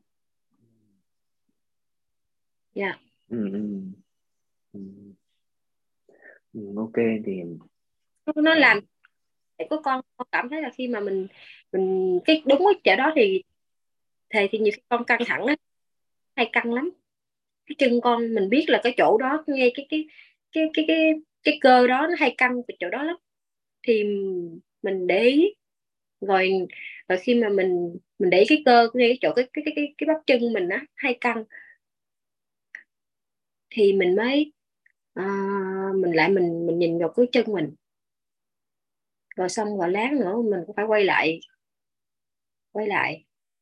S2: Dạ.
S1: Ừ. Ừ. Ừ. Ừ. Ok thì
S2: Nó
S1: ờ,
S2: làm để có con con cảm thấy là khi mà mình mình cái đúng cái chỗ đó thì thề thì nhiều khi con căng thẳng á, hay căng lắm, cái chân con mình biết là cái chỗ đó ngay cái cái cái cái cái cái cơ đó nó hay căng cái chỗ đó lắm, thì mình để ý, rồi rồi khi mà mình mình để ý cái cơ ngay cái chỗ cái cái cái cái, cái bắp chân mình á hay căng, thì mình mới à, mình lại mình mình nhìn vào cái chân mình, rồi xong rồi lát nữa mình cũng phải quay lại, quay lại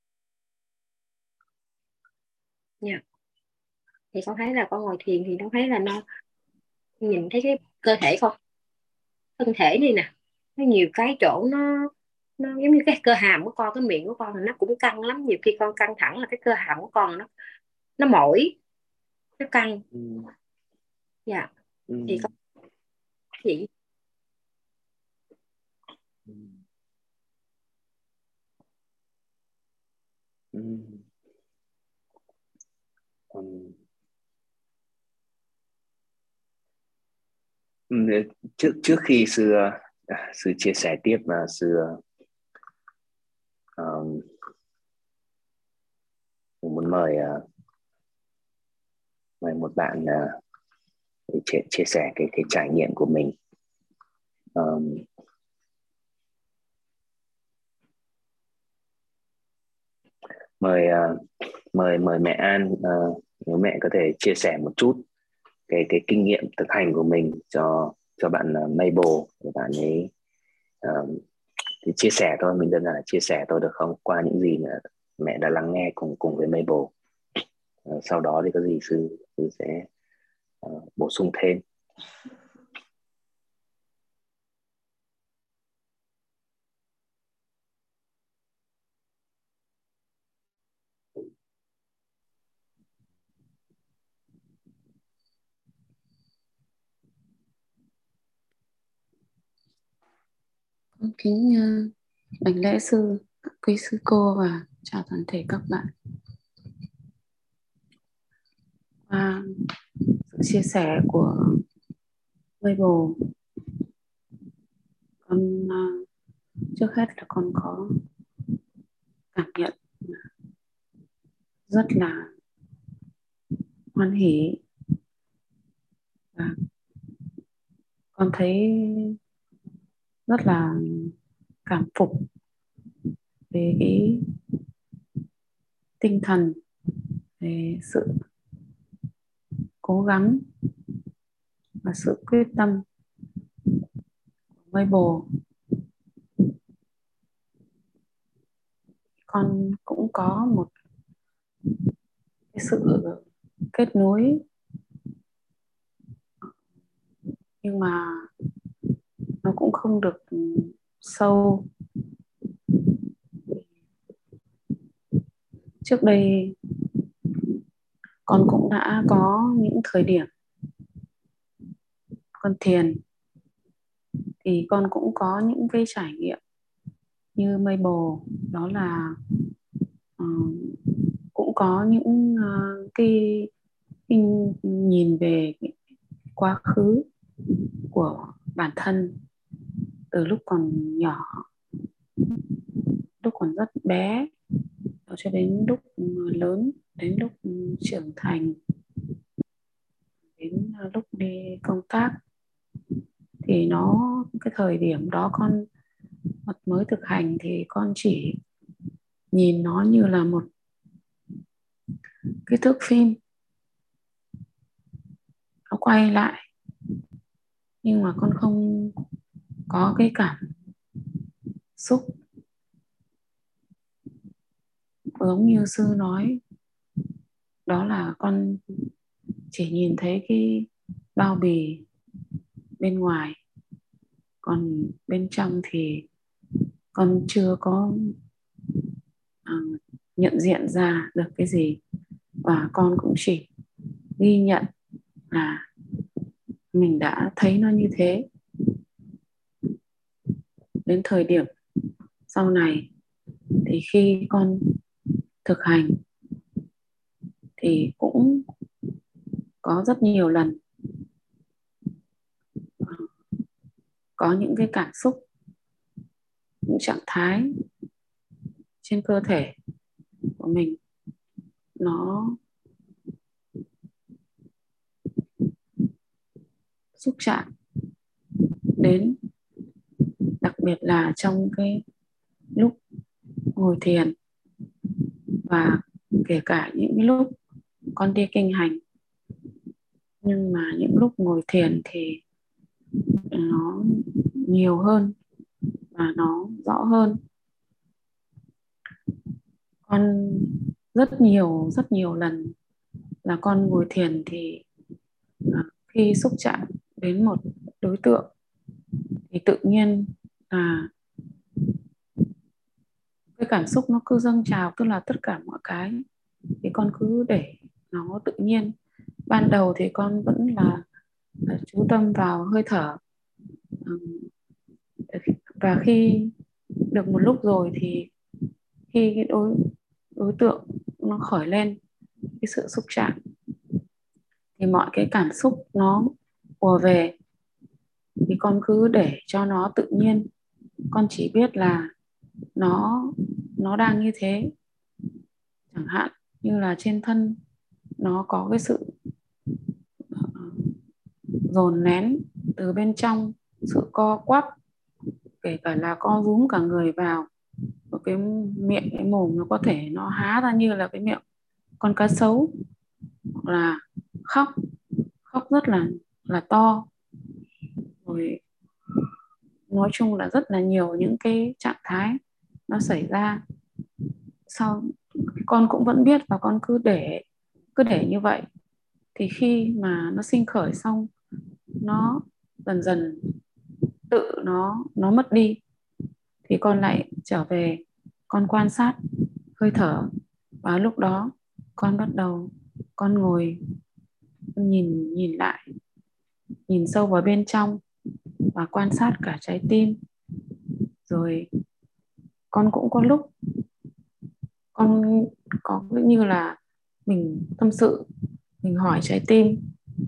S2: nha. Thì con thấy là con ngồi thiền thì nó thấy là nó nhìn thấy cái cơ thể con, thân thể này nè, nó nhiều cái chỗ nó nó giống như cái cơ hàm của con, cái miệng của con thì nó cũng căng lắm, nhiều khi con căng thẳng là cái cơ hàm của con nó nó mỏi, nó căng.
S1: ừ.
S2: Dạ. Thì
S1: Ừ.
S2: con gì.
S1: Ừ. Ừ. Còn ừ, trước trước khi sư à, sư chia sẻ tiếp, và sư uh, muốn mời uh, mời một bạn uh, để chia, chia sẻ cái cái trải nghiệm của mình. Um, mời uh, mời mời mẹ An, uh, nếu mẹ có thể chia sẻ một chút cái cái kinh nghiệm thực hành của mình cho cho bạn uh, Mabel, để bạn ấy uh, thì chia sẻ thôi, mình đơn giản là chia sẻ thôi được không, qua những gì mà mẹ đã lắng nghe cùng cùng với Mabel. Uh, sau đó thì có gì sư, sư sẽ uh, bổ sung thêm.
S3: Kính uh, đảnh lễ sư, quý sư cô và chào toàn thể các bạn. Qua sự chia sẻ của Mabel, con uh, trước hết là con có cảm nhận rất là hoan hỉ và con thấy rất là cảm phục về cái tinh thần, về sự cố gắng và sự quyết tâm của Mabel. Con cũng có một cái sự kết nối, nhưng mà nó cũng không được sâu. Trước đây con cũng đã có những thời điểm con thiền, thì con cũng có những cái trải nghiệm như Mabel, đó là uh, cũng có những uh, cái, cái nhìn về cái quá khứ của bản thân từ lúc còn nhỏ, lúc còn rất bé cho đến lúc lớn, đến lúc trưởng thành, đến lúc đi công tác. Thì nó cái thời điểm đó con mới thực hành thì con chỉ nhìn nó như là một cái thước phim, nó quay lại, nhưng mà con không có cái cảm xúc giống như sư nói. Đó là con chỉ nhìn thấy cái bao bì bên ngoài, còn bên trong thì con chưa có uh, nhận diện ra được cái gì. Và con cũng chỉ ghi nhận là mình đã thấy nó như thế. Đến thời điểm sau này thì khi con thực hành thì cũng có rất nhiều lần có những cái cảm xúc, những trạng thái trên cơ thể của mình nó xúc chạm đến, đặc biệt là trong cái lúc ngồi thiền, và kể cả những cái lúc con đi kinh hành. Nhưng mà những lúc ngồi thiền thì nó nhiều hơn và nó rõ hơn. Con rất nhiều rất nhiều lần là con ngồi thiền thì khi xúc chạm đến một đối tượng thì tự nhiên là cái cảm xúc nó cứ dâng trào, tức là tất cả mọi cái thì con cứ để nó tự nhiên. Ban đầu thì con vẫn là, là chú tâm vào hơi thở, và khi được một lúc rồi thì khi cái đối đối tượng nó khởi lên cái sự xúc chạm thì mọi cái cảm xúc nó ùa về, thì con cứ để cho nó tự nhiên. Con chỉ biết là nó nó đang như thế. Chẳng hạn như là trên thân nó có cái sự dồn nén từ bên trong, sự co quắp, kể cả là co rúm cả người vào. Và cái miệng, cái mồm nó có thể nó há ra như là cái miệng con cá sấu, hoặc là khóc khóc rất là là to. Rồi nói chung là rất là nhiều những cái trạng thái nó xảy ra. Sau con cũng vẫn biết và con cứ để cứ để như vậy. Thì khi mà nó sinh khởi xong, nó dần dần tự nó nó mất đi, thì con lại trở về, con quan sát hơi thở. Và lúc đó con bắt đầu, con ngồi, con nhìn nhìn lại, nhìn sâu vào bên trong và quan sát cả trái tim. Rồi con cũng có lúc con có như là mình tâm sự, mình hỏi trái tim,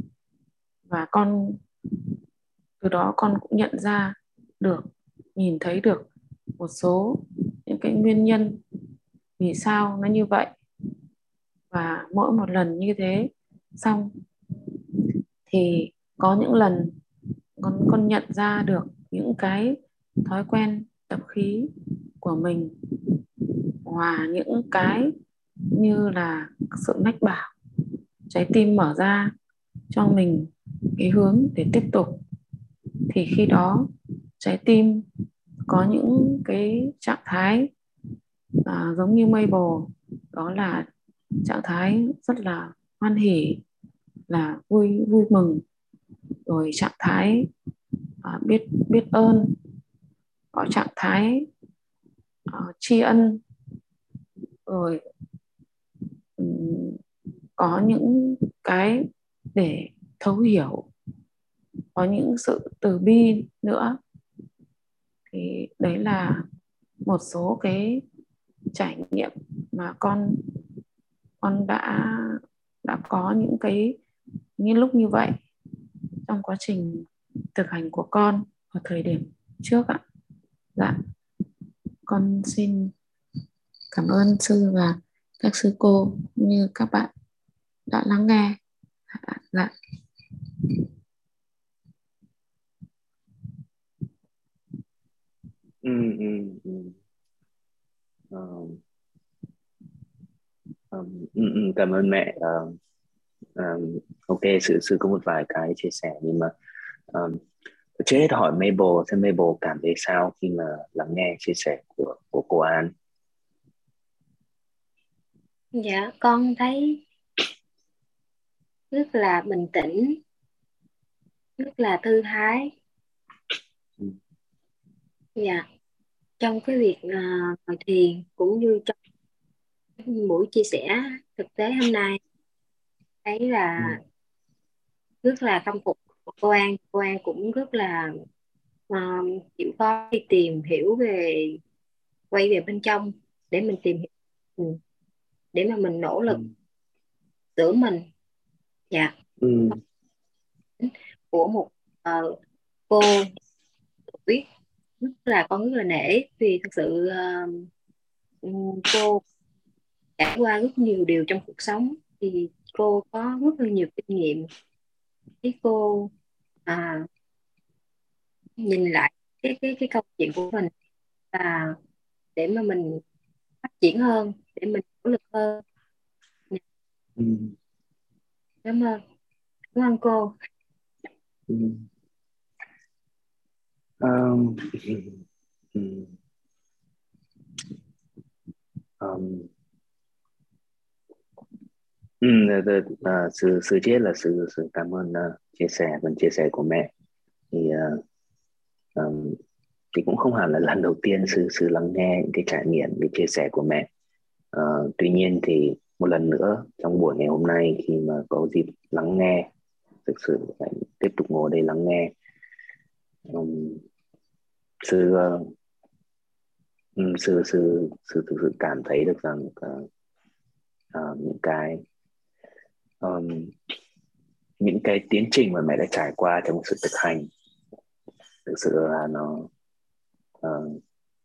S3: và con từ đó con cũng nhận ra được, nhìn thấy được một số những cái nguyên nhân vì sao nó như vậy. Và mỗi một lần như thế xong thì có những lần con con nhận ra được những cái thói quen tập khí của mình, và những cái như là sự mách bảo, trái tim mở ra cho mình cái hướng để tiếp tục. Thì khi đó trái tim có những cái trạng thái à, giống như mây bồ, đó là trạng thái rất là hoan hỉ, là vui vui mừng. Rồi trạng thái à, biết biết ơn, có trạng thái à, tri ân. Rồi um, có những cái để thấu hiểu, có những sự từ bi nữa. Thì đấy là một số cái trải nghiệm mà con con đã đã có những cái những lúc như vậy trong quá trình thực hành của con ở thời điểm trước ạ. Dạ, con xin cảm ơn sư và các sư cô như các bạn đã lắng nghe. Dạ.
S1: ừ, ừ, ừ. Ờ, um, ừ, ừ, cảm ơn mẹ. Ờ, um, ok, sư sư có một vài cái chia sẻ, nhưng mà um, trước hết hỏi Mabel xem Mabel cảm thấy sao khi mà lắng nghe chia sẻ của của cô An.
S2: Dạ, con thấy rất là bình tĩnh, rất là thư thái.
S1: ừ.
S2: Dạ, trong cái việc uh, ngồi thiền cũng như trong buổi chia sẻ thực tế hôm nay, thấy là
S1: Ừ.
S2: rất là khâm phục cô An. Cô An cũng rất là uh, chịu khó đi tìm hiểu về, quay về bên trong để mình tìm hiểu, ừ, để mà mình nỗ
S1: Ừ.
S2: lực sửa mình. Dạ,
S1: Ừ.
S2: của một uh, cô tuổi, rất là con rất là nể, vì thực sự uh, cô trải qua rất nhiều điều trong cuộc sống, thì cô có rất là nhiều kinh nghiệm. Khi cô à, nhìn lại cái cái cái câu chuyện của mình, và để mà mình phát triển hơn, để mình nỗ lực hơn.
S1: Ừ.
S2: Cảm ơn, cảm ơn cô.
S1: Ừ. Um, ừ. Um, ừ, the, the, uh, sự sự chết là sự sự cảm ơn uh, chia sẻ phần chia sẻ của mẹ. Thì uh, um, thì cũng không hẳn là lần đầu tiên sự sự lắng nghe những cái trải nghiệm, cái chia sẻ của mẹ. Uh, tuy nhiên thì một lần nữa trong buổi ngày hôm nay, khi mà có dịp lắng nghe, thực sự phải tiếp tục ngồi đây lắng nghe, um, sự uh, um, sự sự sự thực sự cảm thấy được rằng uh, uh, những cái um, những cái tiến trình mà mẹ đã trải qua trong sự thực hành, thực sự là nó uh,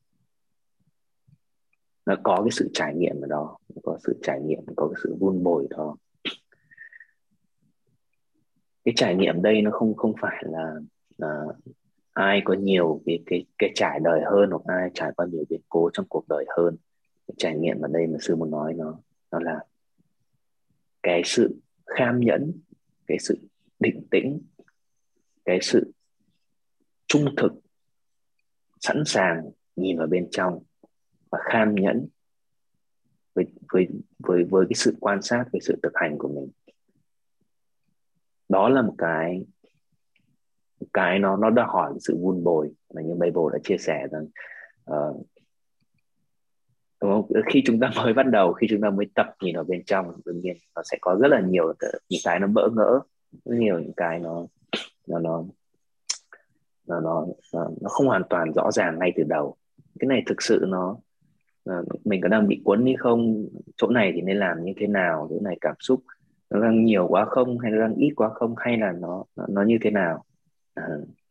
S1: nó có cái sự trải nghiệm ở đó, có sự trải nghiệm, có cái sự vun bồi đó. cái trải nghiệm đây nó không không phải là, là ai có nhiều cái cái cái trải đời hơn, hoặc ai trải qua nhiều biến cố trong cuộc đời hơn. Cái trải nghiệm ở đây mà sư muốn nói nó nó là cái sự kham nhẫn, cái sự định tĩnh, cái sự trung thực, sẵn sàng nhìn vào bên trong và kham nhẫn với với với với cái sự quan sát, với sự thực hành của mình. Đó là một cái một cái nó nó đòi hỏi sự vun bồi, mà như Mabel đã chia sẻ rằng uh, đúng không? Khi chúng ta mới bắt đầu, khi chúng ta mới tập nhìn vào bên trong, đương nhiên nó sẽ có rất là nhiều những cái nó bỡ ngỡ, rất nhiều những cái nó nó nó nó nó, nó, nó không hoàn toàn rõ ràng ngay từ đầu. Cái này thực sự nó mình có đang bị cuốn hay không, chỗ này thì nên làm như thế nào, chỗ này cảm xúc nó đang nhiều quá không, hay nó đang ít quá không, hay là nó nó, nó như thế nào. à,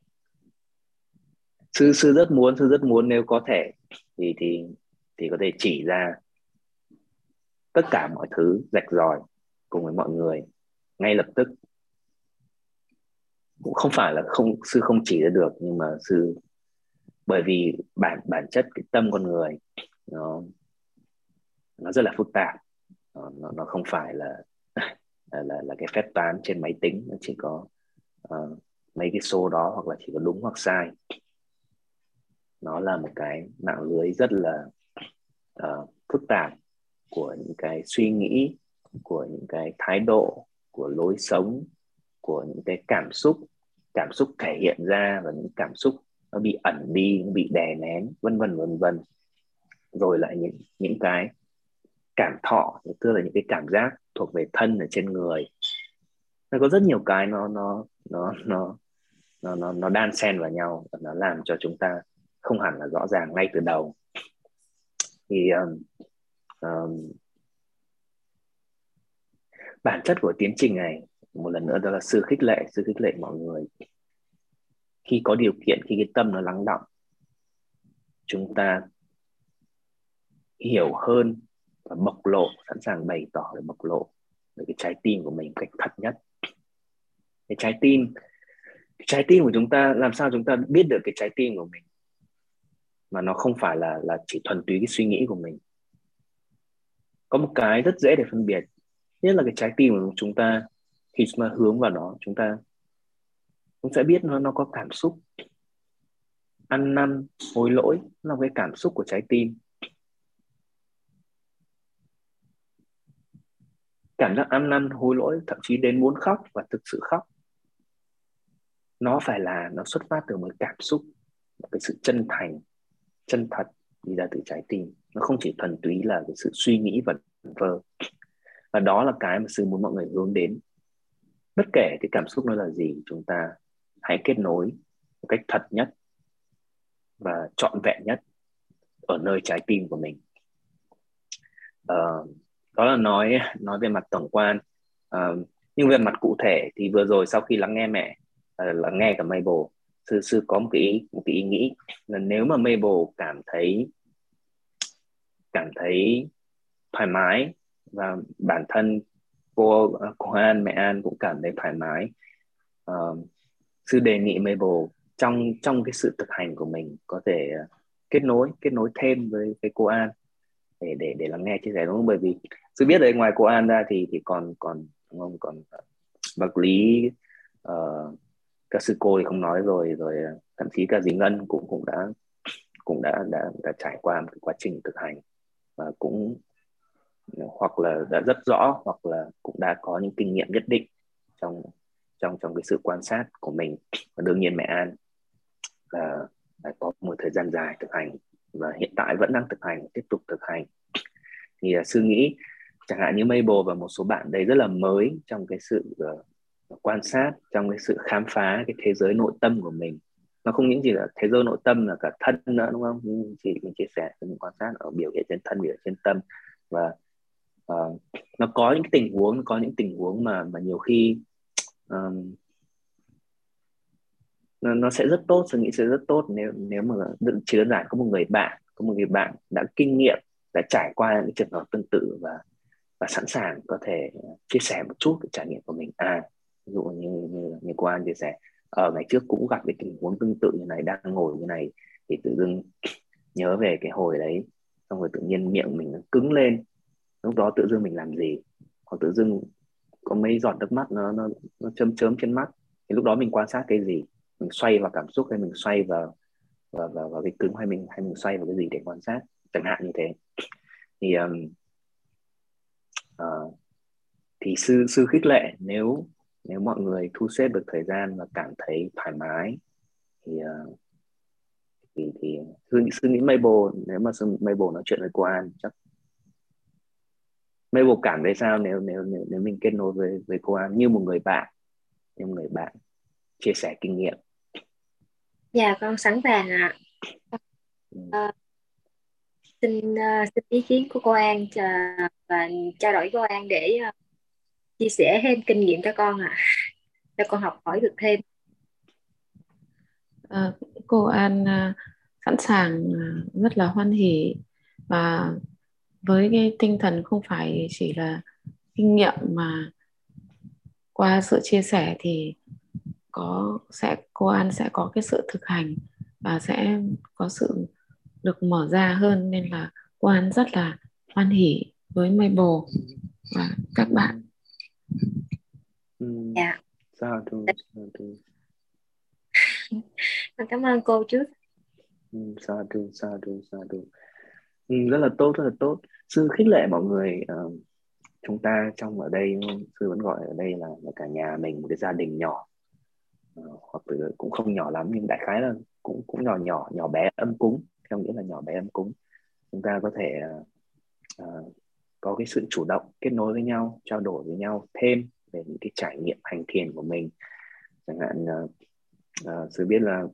S1: sư sư rất muốn sư rất muốn nếu có thể thì thì thì có thể chỉ ra tất cả mọi thứ rạch ròi cùng với mọi người ngay lập tức. Cũng không phải là không sư không chỉ ra được, nhưng mà sư, bởi vì bản bản chất cái tâm con người nó nó rất là phức tạp. nó, nó, nó không phải là là, là là cái phép toán trên máy tính, nó chỉ có uh, mấy cái số đó, hoặc là chỉ có đúng hoặc sai. Nó là một cái mạng lưới rất là uh, phức tạp của những cái suy nghĩ, của những cái thái độ, của lối sống, của những cái cảm xúc cảm xúc thể hiện ra, và những cảm xúc nó bị ẩn đi, nó bị đè nén, vân vân vân vân. Rồi lại những những cái cảm thọ, tức là những cái cảm giác thuộc về thân ở trên người. Nó có rất nhiều cái nó nó nó nó nó nó, nó đan xen vào nhau, và nó làm cho chúng ta không hẳn là rõ ràng ngay từ đầu. Thì um, um, bản chất của tiến trình này, một lần nữa, đó là sư khích lệ sư khích lệ mọi người, khi có điều kiện, khi cái tâm nó lắng đọng, chúng ta hiểu hơn và bộc lộ, sẵn sàng bày tỏ để bộc lộ về cái trái tim của mình một cách thật nhất. Cái trái tim cái trái tim của chúng ta, làm sao chúng ta biết được cái trái tim của mình mà nó không phải là là chỉ thuần túy cái suy nghĩ của mình? Có một cái rất dễ để phân biệt, nhất là cái trái tim của chúng ta, khi chúng ta hướng vào nó, chúng ta cũng sẽ biết nó nó có cảm xúc ăn năn, hối lỗi, là cái cảm xúc của trái tim. Cảm giác ăn năn, hối lỗi, thậm chí đến muốn khóc và thực sự khóc, nó phải là nó xuất phát từ một cảm xúc, một cái sự chân thành, chân thật đi ra từ trái tim. Nó không chỉ thuần túy là cái sự suy nghĩ và vơ. Và đó là cái mà sư muốn mọi người hướng đến. Bất kể cái cảm xúc nó là gì, chúng ta hãy kết nối một cách thật nhất và trọn vẹn nhất ở nơi trái tim của mình. Uh, đó là nói nói về mặt tổng quan. Uh, nhưng về mặt cụ thể thì vừa rồi, sau khi lắng nghe mẹ, uh, lắng nghe cả Mabel, sư sư có một cái ý, một cái ý nghĩ là nếu mà Mabel cảm thấy cảm thấy thoải mái, và bản thân cô cô An, mẹ An cũng cảm thấy thoải mái, uh, sư đề nghị Mabel trong trong cái sự thực hành của mình có thể uh, kết nối kết nối thêm với với cô An để để để lắng nghe chia sẻ, đúng không? Bởi vì sư biết đấy, ngoài cô An ra thì thì còn còn đúng không, còn bác Lý, uh, các sư cô thì không nói rồi, rồi thậm chí cả dì Ngân cũng cũng đã cũng đã đã đã trải qua một cái quá trình thực hành, và cũng hoặc là đã rất rõ, hoặc là cũng đã có những kinh nghiệm nhất định trong trong trong cái sự quan sát của mình. Và đương nhiên mẹ An là, là có một thời gian dài thực hành, và hiện tại vẫn đang thực hành, tiếp tục thực hành. Thì uh, sư nghĩ chẳng hạn như Mabel và một số bạn đây rất là mới trong cái sự uh, quan sát, trong cái sự khám phá cái thế giới nội tâm của mình. Nó không những chỉ là thế giới nội tâm, là cả thân nữa, đúng không? Như chị mình chia sẻ, mình quan sát ở biểu hiện trên thân, biểu hiện trên tâm. Và uh, nó có những tình huống có những tình huống mà mà nhiều khi um, nó, nó sẽ rất tốt, tôi nghĩ sẽ rất tốt nếu nếu mà chỉ đơn giản có một người bạn có một người bạn đã kinh nghiệm, đã trải qua những trường hợp tương tự, và và sẵn sàng có thể chia sẻ một chút cái trải nghiệm của mình. À, ví dụ như như, như cô An chia sẻ, ở ngày trước cũng gặp cái tình huống tương tự như này, đang ngồi như này thì tự dưng nhớ về cái hồi đấy, xong rồi tự nhiên miệng mình nó cứng lên. Lúc đó tự dưng mình làm gì, hoặc tự dưng có mấy giọt nước mắt nó nó nó chớm chớm trên mắt, thì lúc đó mình quan sát cái gì? Mình xoay vào cảm xúc hay mình xoay vào vào vào, vào cái cứng, hay mình hay mình xoay vào cái gì để quan sát, chẳng hạn như thế. Thì um, uh, thì sư sư khích lệ, nếu nếu mọi người thu xếp được thời gian và cảm thấy thoải mái thì uh, thì thì sư, sư nghĩ Mabel, nếu mà sư Mabel nói chuyện với cô An, chắc Mabel cảm thấy sao nếu nếu nếu, nếu mình kết nối với với cô An như một người bạn, như một người bạn chia sẻ kinh nghiệm?
S2: Dạ con sẵn sàng ạ.
S1: Ừ.
S2: Ờ, xin ờ, xin ý kiến của cô An cho- và trao đổi với cô An để ờ, chia sẻ thêm kinh nghiệm cho con ạ, cho con học hỏi được thêm.
S3: Ờ, cô An à, sẵn sàng, à, rất là hoan hỉ, và với cái tinh thần không phải chỉ là kinh nghiệm mà qua sự chia sẻ thì có sẽ cô An sẽ có cái sự thực hành và sẽ có sự được mở ra hơn, nên là cô An rất là hoan hỉ với Mabel và các
S1: Ừ.
S3: bạn.
S1: Ừ.
S2: Dạ
S1: Sao thu sao thu
S2: con cảm ơn cô trước.
S1: ừ. Sao thu sao thu sao thu ừ. Rất là tốt, rất là tốt. Sư khích lệ mọi người, uh, chúng ta trong ở đây, sư vẫn gọi ở đây là, là cả nhà mình, một cái gia đình nhỏ, uh, hoặc là cũng không nhỏ lắm nhưng đại khái là cũng cũng nhỏ nhỏ nhỏ bé ấm cúng, theo nghĩa là nhỏ bé ấm cúng. Chúng ta có thể uh, uh, có cái sự chủ động kết nối với nhau, trao đổi với nhau thêm về những cái trải nghiệm hành thiền của mình. Chẳng hạn uh, uh, sư biết là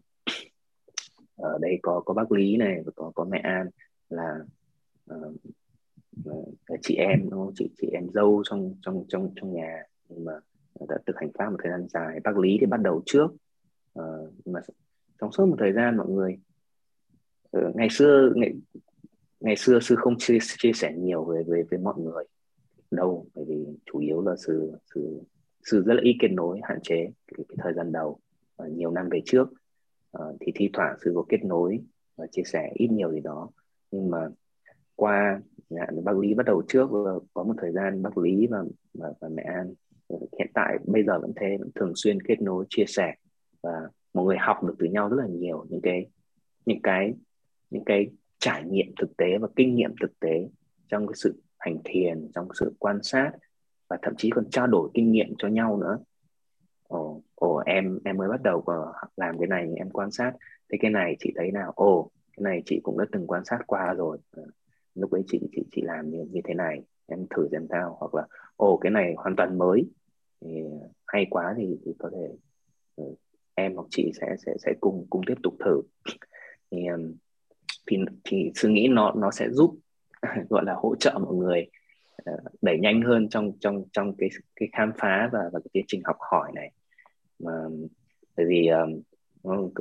S1: ở đây có có bác Lý này và có có mẹ An, là uh, uh, chị em, đúng không? chị chị em dâu trong trong trong trong nhà, nhưng mà đã thực hành pháp một thời gian dài. Bác Lý thì bắt đầu trước, uh, nhưng mà trong suốt một thời gian mọi người, uh, ngày xưa ngày, ngày xưa sư không chia, chia sẻ nhiều về về với mọi người đâu, bởi vì chủ yếu là sư sư sư rất là ít kết nối, hạn chế cái, cái thời gian đầu. uh, nhiều năm về trước, uh, thì thi thoảng sư có kết nối và chia sẻ ít nhiều gì đó, nhưng mà qua nhà, bác Lý bắt đầu trước, và có một thời gian bác Lý và và, và mẹ An, hiện tại bây giờ vẫn thế, vẫn thường xuyên kết nối chia sẻ, và mọi người học được từ nhau rất là nhiều những cái những cái những cái trải nghiệm thực tế và kinh nghiệm thực tế trong cái sự hành thiền, trong sự quan sát, và thậm chí còn trao đổi kinh nghiệm cho nhau nữa. Ồ, ồ em em mới bắt đầu làm cái này, em quan sát thế cái này chị thấy nào? Ồ, cái này chị cũng đã từng quan sát qua rồi, lúc ấy chị chị chị làm như, như thế này, em thử xem sao. Hoặc là ồ, cái này hoàn toàn mới, thì hay quá, thì, thì có thể ừ, em hoặc chị sẽ sẽ sẽ cùng cùng tiếp tục thử. Thì thì thì sư nghĩ nó nó sẽ giúp gọi là hỗ trợ mọi người uh, đẩy nhanh hơn trong trong trong cái cái khám phá và và cái tiến trình học hỏi này. Mà bởi vì uh, uh,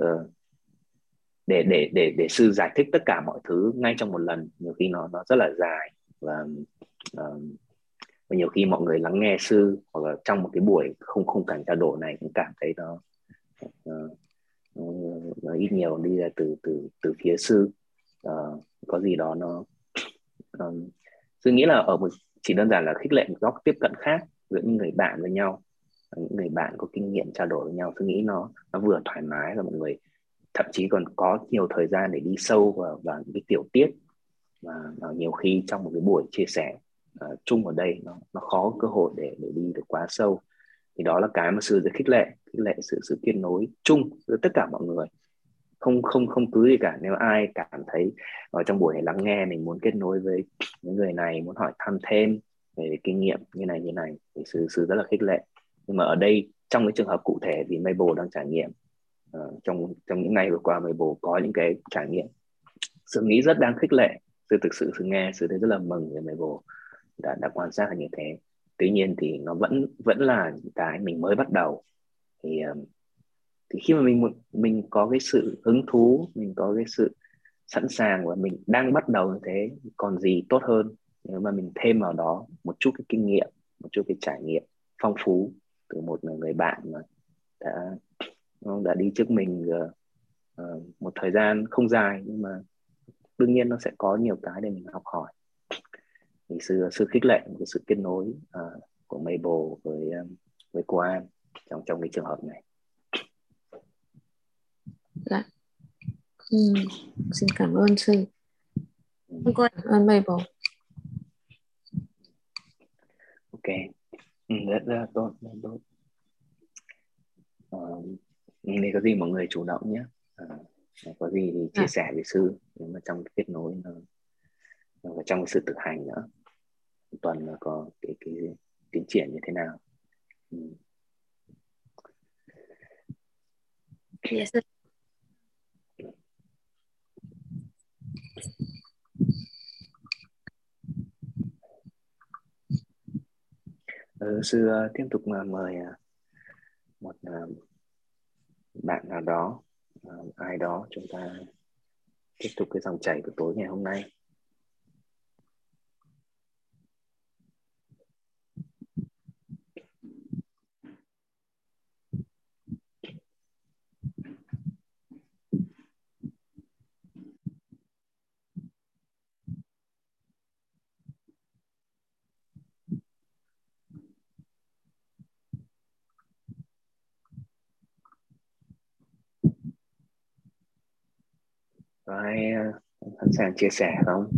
S1: để để để để sư giải thích tất cả mọi thứ ngay trong một lần, nhiều khi nó nó rất là dài, và uh, và nhiều khi mọi người lắng nghe sư, hoặc là trong một cái buổi không không cảnh trao đổi này cũng cảm thấy nó, uh, nó, nó ít nhiều đi ra từ từ từ phía sư, uh, có gì đó nó um, sư nghĩ là ở một chỉ đơn giản là khích lệ một góc tiếp cận khác giữa những người bạn với nhau, những người bạn có kinh nghiệm trao đổi với nhau. Sư nghĩ nó nó vừa thoải mái, và mọi người thậm chí còn có nhiều thời gian để đi sâu vào, vào những cái tiểu tiết mà, mà nhiều khi trong một cái buổi chia sẻ uh, chung ở đây nó, nó khó có cơ hội để, để đi được quá sâu. Thì đó là cái mà sư sẽ khích lệ, khích lệ sự sự kết nối chung giữa tất cả mọi người, không không không cứ gì cả. Nếu ai cảm thấy ở trong buổi này lắng nghe mình muốn kết nối với những người này, muốn hỏi thăm thêm về kinh nghiệm như này như này, thì sư sư rất là khích lệ. Nhưng mà ở đây trong cái trường hợp cụ thể thì Mabel đang trải nghiệm, uh, trong trong những ngày vừa qua Mabel có những cái trải nghiệm sư nghĩ rất đáng khích lệ. Sư thực sự sư nghe sư thấy rất là mừng về Mabel đã đã quan sát là như thế. Tuy nhiên thì nó vẫn vẫn là những cái mình mới bắt đầu. Thì um, thì khi mà mình mình có cái sự hứng thú, mình có cái sự sẵn sàng và mình đang bắt đầu như thế, còn gì tốt hơn nếu mà mình thêm vào đó một chút cái kinh nghiệm, một chút cái trải nghiệm phong phú, từ một người bạn mà đã đã đi trước mình uh, uh, một thời gian không dài, nhưng mà đương nhiên nó sẽ có nhiều cái để mình học hỏi. Thì sự sự khích lệ, một sự kết nối uh, của Mabel với um, với cô An trong trong cái trường hợp này.
S3: Dạ. Ừ. Xin cảm ơn sư.
S1: Ừ.
S3: Cảm ơn Mabel.
S1: Ok, ừ, rất, rất là tốt, rất là tốt. Uh, nếu có gì mọi người chủ động nhé. Uh, có gì thì chia
S3: Dạ.
S1: sẻ với sư, nhưng mà trong cái kết nối nó, và trong cái sự thực hành nữa, tuần là có cái cái tiến triển như thế nào. Ừ.
S2: Yes, sư.
S1: Ừ, sư uh, tiếp tục uh, mời uh, một uh, bạn nào đó, uh, ai đó, chúng ta tiếp tục cái dòng chảy của tối ngày hôm nay. Có ai uh, sẵn sàng chia sẻ không?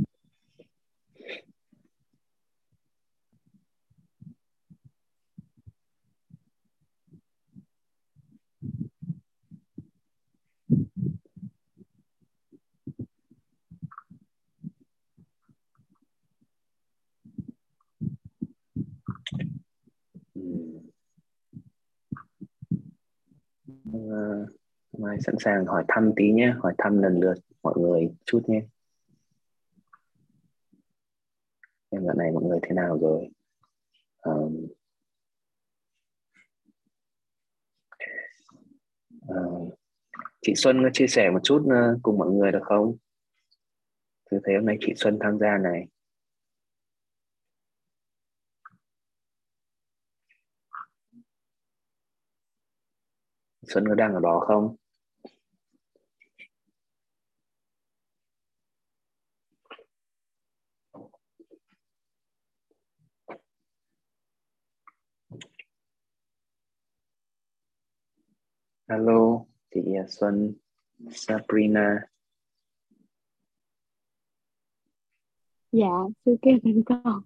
S1: Ừ. Uh, Mai sẵn sàng hỏi thăm tí nhé, hỏi thăm lần lượt mọi người chút nhé. Em dạo này mọi người thế nào rồi? Um, uh, chị Xuân có chia sẻ một chút uh, cùng mọi người được không? Tôi thấy hôm nay chị Xuân tham gia này. Xuân có đang ở đó không? Hello, chị Xuân, Sabrina.
S4: Dạ, sư kêu mình con.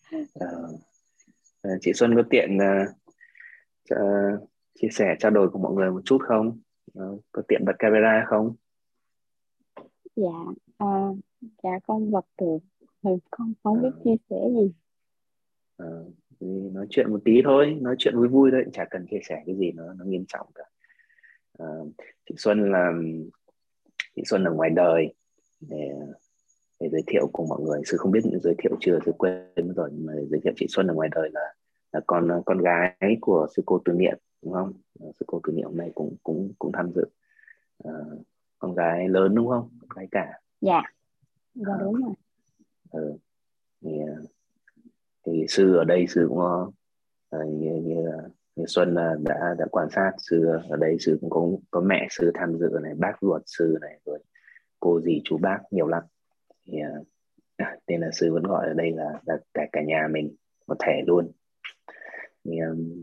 S1: Uh, chị Xuân có tiện uh, uh, chia sẻ trao đổi cùng mọi người một chút không? Uh, có tiện bật camera không?
S4: Dạ, à, dạ con vật được. Thì con không biết
S1: Uh,
S4: chia sẻ gì.
S1: uh, nói chuyện một tí thôi, nói chuyện vui vui thôi, chả cần chia sẻ cái gì nó nó nghiêm trọng cả. Uh, chị Xuân là chị Xuân ở ngoài đời để để giới thiệu cùng mọi người. Sư không biết giới thiệu chưa, sư quên rồi, nhưng mà giới thiệu chị Xuân ở ngoài đời là là con con gái của sư cô Từ Niệm, đúng không? Sư cô Từ Niệm hôm nay cũng cũng cũng tham dự. À, con gái lớn đúng không? Con gái cả.
S4: Dạ, dạ
S1: À,
S4: đúng rồi.
S1: ừ. thì, thì sư ở đây sư cũng có, như, như, như Xuân đã đã quan sát, sư ở đây sư cũng có có mẹ sư tham dự này, bác ruột sư này, rồi cô dì chú bác nhiều lắm. Thì à, nên là sư vẫn gọi ở đây là, là cả cả nhà mình một thể luôn. Thì, um,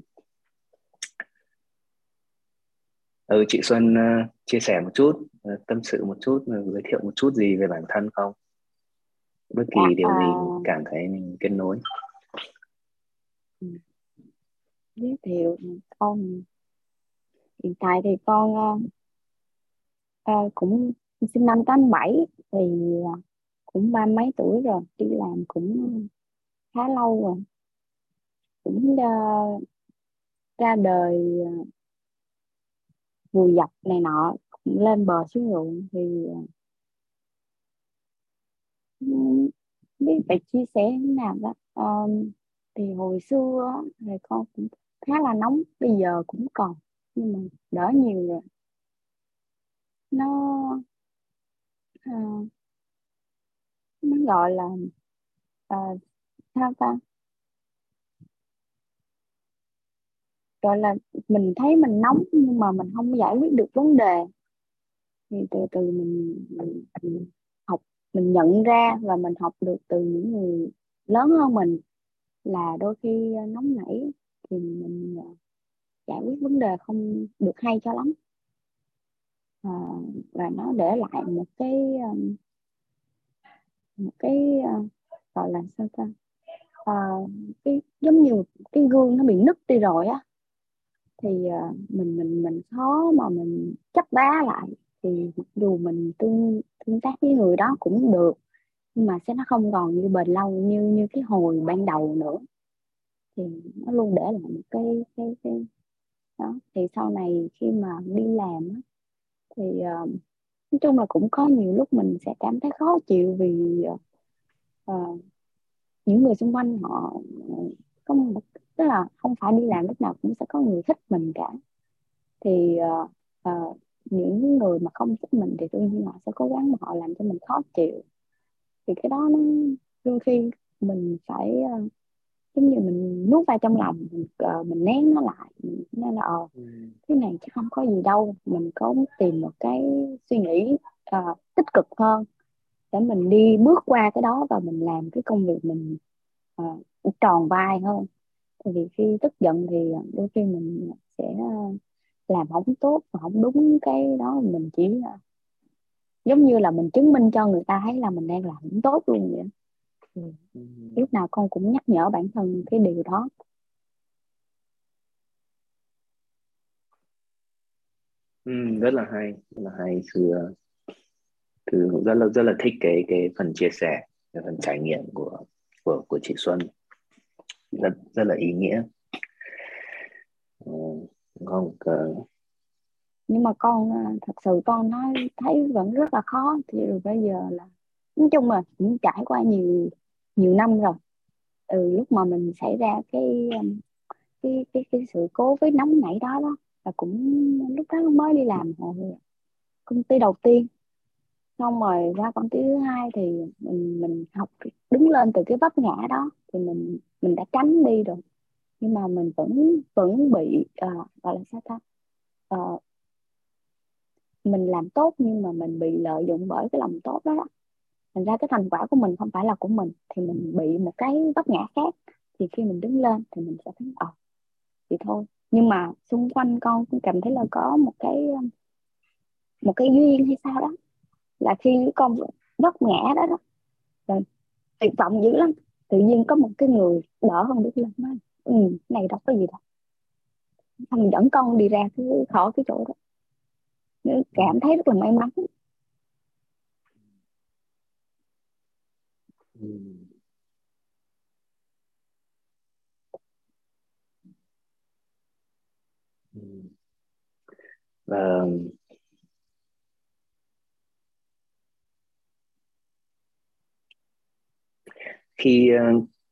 S1: ừ, chị Xuân uh, chia sẻ một chút, uh, tâm sự một chút, uh, giới thiệu một chút gì về bản thân không? Bất kỳ
S4: Dạ, à,
S1: điều gì cảm thấy mình kết nối.
S4: giới thiệu con. Hiện tại thì con à, cũng sinh năm tám bảy, thì à, cũng ba mấy tuổi rồi, đi làm cũng khá lâu rồi. Cũng à, ra đời à, vùi dập này nọ, cũng lên bờ xuống ruộng thì à, không biết phải chia sẻ thế nào đó. Ờ, thì hồi xưa á, thì con cũng khá là nóng, bây giờ cũng còn nhưng mà đỡ nhiều rồi. Nó ờ, nó gọi là ờ, sao ta. gọi là mình thấy mình nóng nhưng mà mình không giải quyết được vấn đề, thì từ từ mình, mình, mình học, mình nhận ra và mình học được từ những người lớn hơn mình là đôi khi nóng nảy thì mình giải quyết vấn đề không được hay cho lắm. à, và nó để lại một cái một cái uh, gọi là sao ta, à, cái giống như cái gương nó bị nứt đi rồi á, thì uh, mình mình mình khó mà mình chấp vá lại. Thì mặc dù mình tương tương tác với người đó cũng được, nhưng mà sẽ nó không còn như bền lâu như như cái hồi ban đầu nữa. Thì nó luôn để lại một cái cái cái đó. Thì sau này khi mà đi làm á, thì uh, nói chung là cũng có nhiều lúc mình sẽ cảm thấy khó chịu vì uh, những người xung quanh họ có một, tức là không phải đi làm lúc nào cũng sẽ có người thích mình cả. Thì uh, uh, những người mà không thích mình thì đương nhiên họ sẽ cố gắng mà họ làm cho mình khó chịu. Thì cái đó nó đôi khi mình phải uh, giống như mình nuốt vào trong lòng, mình, uh, mình nén nó lại, nên là ờ
S1: Ừ.
S4: cái này chứ không có gì đâu, mình có tìm một cái suy nghĩ uh, tích cực hơn để mình đi bước qua cái đó và mình làm cái công việc mình uh, tròn vai hơn. Tại vì khi tức giận thì đôi khi mình sẽ làm không tốt và không đúng cái đó, mình chỉ là giống như là mình chứng minh cho người ta thấy là mình đang làm không tốt luôn vậy. Ừ.
S1: Ừ.
S4: Lúc nào con cũng nhắc nhở bản thân cái điều đó.
S1: Ừ, rất là hay, rất là hay. Thư, Thư cũng rất là rất là thích cái cái phần chia sẻ, cái phần trải nghiệm của của của chị Xuân, rất rất là ý nghĩa. Ừ, đúng không? Cờ-
S4: Nhưng mà con à, thật sự con nói thấy vẫn rất là khó. Thì rồi bây giờ là nói chung là cũng trải qua nhiều nhiều năm rồi. Từ lúc mà mình xảy ra cái um, cái cái cái sự cố với nóng nảy đó đó, là cũng lúc đó mới đi làm hồi công ty đầu tiên, xong rồi qua công ty thứ hai thì mình mình học đứng lên từ cái vấp ngã đó, thì mình mình đã tránh đi rồi. Nhưng mà mình vẫn vẫn bị uh, gọi là sao ta. Ờ, mình làm tốt nhưng mà mình bị lợi dụng bởi cái lòng tốt đó, đó. Thành ra cái thành quả của mình không phải là của mình, thì mình bị một cái vấp ngã khác. Thì khi mình đứng lên thì mình sẽ thấy ờ thì thôi. Nhưng mà xung quanh con cũng cảm thấy là có một cái một cái duyên hay sao đó, là khi con vấp ngã đó đó rồi tuyệt vọng dữ lắm, tự nhiên có một cái người đỡ hơn đứng lên, nói ừ, này đâu có gì đâu, xong mình dẫn con đi ra cái khỏi cái chỗ đó. Nên cảm thấy rất là may mắn.
S1: ừ. Ừ. Và khi ờ,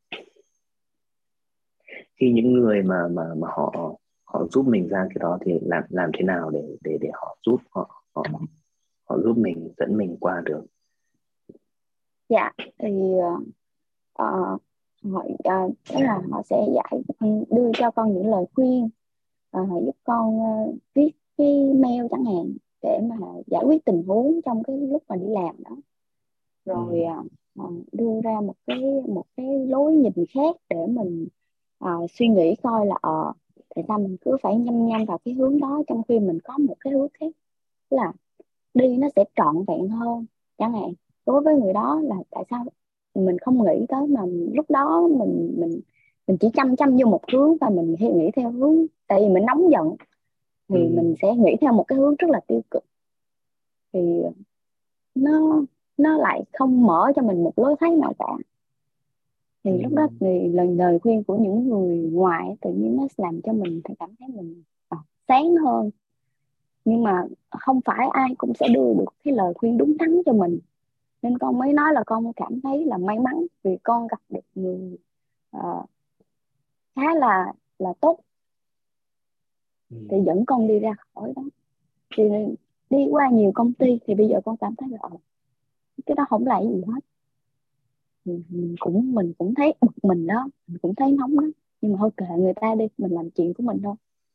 S1: khi những người mà mà mà họ họ giúp mình ra cái đó thì làm làm thế nào để để để họ giúp họ họ họ giúp mình, dẫn mình qua được?
S4: Dạ thì uh, họ uh, tức là họ sẽ giải đưa cho con những lời khuyên, uh, họ giúp con uh, viết cái mail chẳng hạn để mà giải quyết tình huống trong cái lúc mà đi làm đó. Rồi
S1: Ừ.
S4: uh, đưa ra một cái một cái lối nhìn khác để mình uh, suy nghĩ coi là ờ uh, tại sao mình cứ phải nhăm nhăm vào cái hướng đó trong khi mình có một cái hướng khác, là đi nó sẽ trọn vẹn hơn chẳng hạn. Đối với người đó là tại sao mình không nghĩ tới, mà lúc đó mình mình mình chỉ chăm chăm vô một hướng và mình hay nghĩ theo hướng, tại vì mình nóng giận thì
S1: Ừ.
S4: mình sẽ nghĩ theo một cái hướng rất là tiêu cực. Thì nó nó lại không mở cho mình một lối thấy nào cả. Thì
S1: Ừ.
S4: lúc đó thì lời lời khuyên của những người ngoài tự nhiên nó làm cho mình thì cảm thấy mình à, sáng hơn. Nhưng mà không phải ai cũng sẽ đưa được cái lời khuyên đúng đắn cho mình, nên con mới nói là con cảm thấy là may mắn vì con gặp được người uh, khá là là tốt
S1: Ừ.
S4: thì dẫn con đi ra khỏi đó. Thì đi qua nhiều công ty thì bây giờ con cảm thấy là ờ, cái đó không là gì hết. Mình cũng mình cũng thấy bực mình đó, mình cũng thấy nóng đó, nhưng mà thôi kệ người ta đi, mình làm chuyện của mình thôi.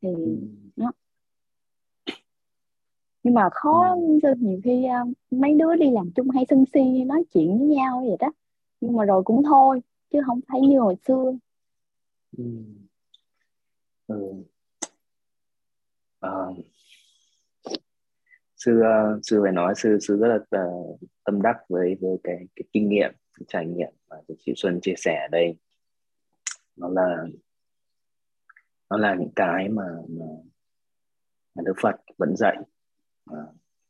S4: thì
S1: Ừ.
S4: nó nhưng mà khó.
S1: Ừ.
S4: Nhiều khi à, mấy đứa đi làm chung hay sân si nói chuyện với nhau vậy đó, nhưng mà rồi cũng thôi, chứ không phải như hồi xưa.
S1: Ừ. Ừ. Ờ, sư ờ, sư phải nói sư sư rất là ờ, tâm đắc với với cái cái kinh nghiệm, cái trải nghiệm mà chị Xuân chia sẻ ở đây. Nó là nó là những cái mà, mà, mà Đức Phật vẫn dạy. Ờ,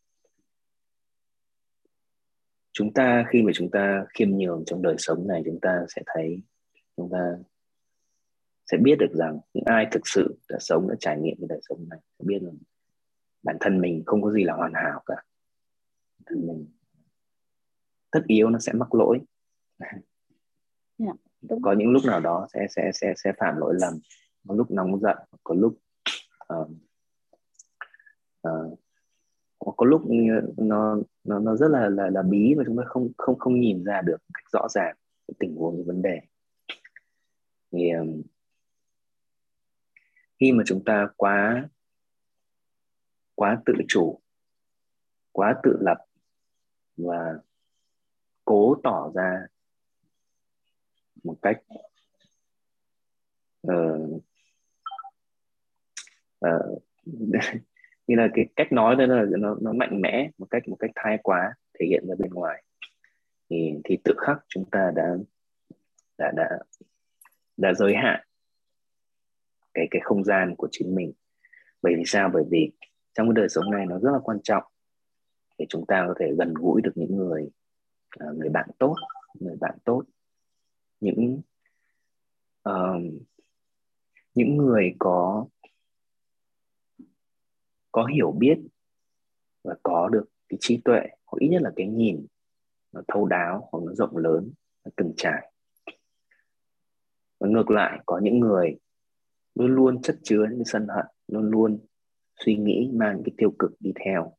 S1: chúng ta khi mà chúng ta khiêm nhường trong đời sống này, chúng ta sẽ thấy, chúng ta sẽ biết được rằng những ai thực sự đã sống, đã trải nghiệm cái đời sống này sẽ biết rằng bản thân mình không có gì là hoàn hảo cả. Bản thân mình tất yếu nó sẽ mắc lỗi.
S4: Dạ, đúng.
S1: Có những lúc nào đó sẽ sẽ sẽ sẽ phạm lỗi lầm, có lúc nóng giận, có lúc uh, uh, có, có lúc nó nó nó rất là là là bí và chúng ta không không không nhìn ra được cách rõ ràng cái tình huống, cái vấn đề. Thì um, khi mà chúng ta quá quá tự chủ, quá tự lập và cố tỏ ra một cách uh, uh, như là cái cách nói đó là nó, nó mạnh mẽ một cách một cách thái quá, thể hiện ra bên ngoài, thì thì tự khắc chúng ta đã đã đã đã giới hạn cái cái không gian của chính mình. Bởi vì sao? Bởi vì trong cái đời sống này nó rất là quan trọng để chúng ta có thể gần gũi được những người uh, người bạn tốt, người bạn tốt, những uh, những người có có hiểu biết và có được cái trí tuệ, hoặc ít nhất là cái nhìn nó thấu đáo, hoặc nó rộng lớn, nó từng trải. Và ngược lại, có những người luôn luôn chất chứa những cái sân hận, luôn luôn suy nghĩ mang những cái tiêu cực đi theo.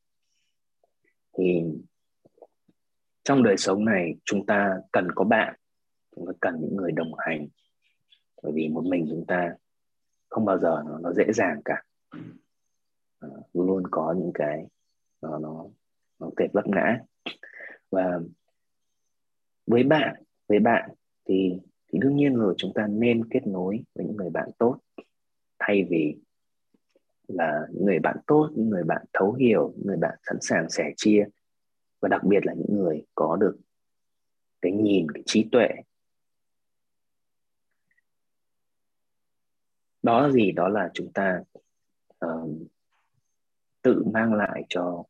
S1: Thì trong đời sống này chúng ta cần có bạn, chúng ta cần những người đồng hành. Bởi vì một mình chúng ta không bao giờ nó, nó dễ dàng cả. À, luôn luôn có những cái nó nó nó thể vấp ngã. Và với bạn với bạn thì thì đương nhiên rồi, chúng ta nên kết nối với những người bạn tốt, thay vì là những người bạn tốt, những người bạn thấu hiểu, những người bạn sẵn sàng sẻ chia, và đặc biệt là những người có được cái nhìn, cái trí tuệ. Đó là gì? Đó là chúng ta uh, tự mang lại cho,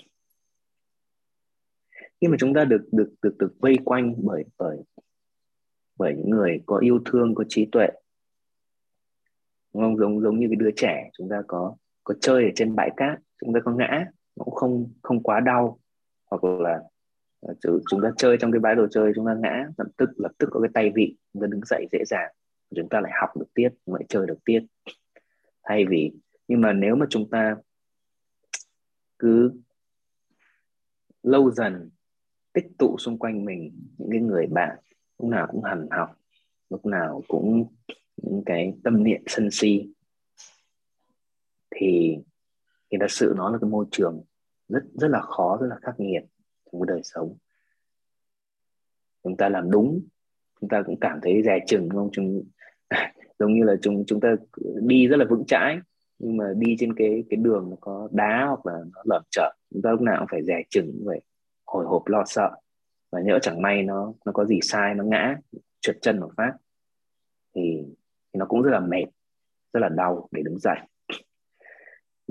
S1: khi mà chúng ta được được được được vây quanh bởi bởi bởi những người có yêu thương, có trí tuệ, không? Giống giống như cái đứa trẻ, chúng ta có có chơi ở trên bãi cát, chúng ta có ngã nó cũng không không quá đau, hoặc là chúng ta chơi trong cái bãi đồ chơi, chúng ta ngã lập tức lập tức có cái tay vịn, chúng ta đứng dậy dễ dàng, chúng ta lại học được tiếp, lại chơi được tiếp. Thay vì, nhưng mà nếu mà chúng ta cứ lâu dần tích tụ xung quanh mình những cái người bạn lúc nào cũng hằn học, lúc nào cũng những cái tâm niệm sân si, thì thì thật sự nó là cái môi trường rất rất là khó, rất là khắc nghiệt trong cái đời sống. Chúng ta làm đúng, chúng ta cũng cảm thấy dè chừng, đúng không? Chúng giống như là chúng chúng ta đi rất là vững chãi, nhưng mà đi trên cái cái đường nó có đá hoặc là nó lởm chởm, chúng ta lúc nào cũng phải dè chừng, phải hồi hộp lo sợ, và nhỡ chẳng may nó nó có gì sai, nó ngã trượt chân một phát thì, thì nó cũng rất là mệt, rất là đau để đứng dậy. Thì,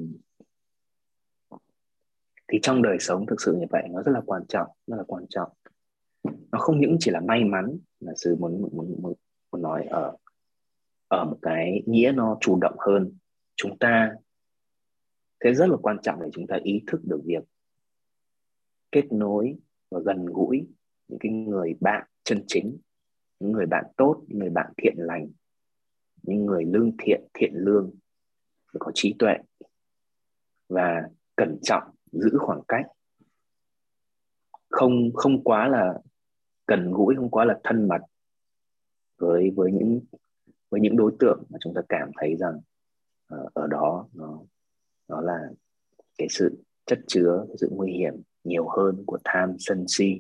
S1: thì trong đời sống thực sự như vậy, nó rất là quan trọng, rất là quan trọng. Nó không những chỉ là may mắn, mà sư muốn muốn, muốn, muốn nói ở ở một cái nghĩa nó chủ động hơn. Chúng ta thế rất là quan trọng để chúng ta ý thức được việc kết nối và gần gũi những cái người bạn chân chính, những người bạn tốt, những người bạn thiện lành, những người lương thiện, thiện lương, có trí tuệ, và cẩn trọng giữ khoảng cách, không không quá là gần gũi, không quá là thân mật với với những với những đối tượng mà chúng ta cảm thấy rằng ở, ở đó nó nó là cái sự chất chứa, cái sự nguy hiểm nhiều hơn của tham sân si.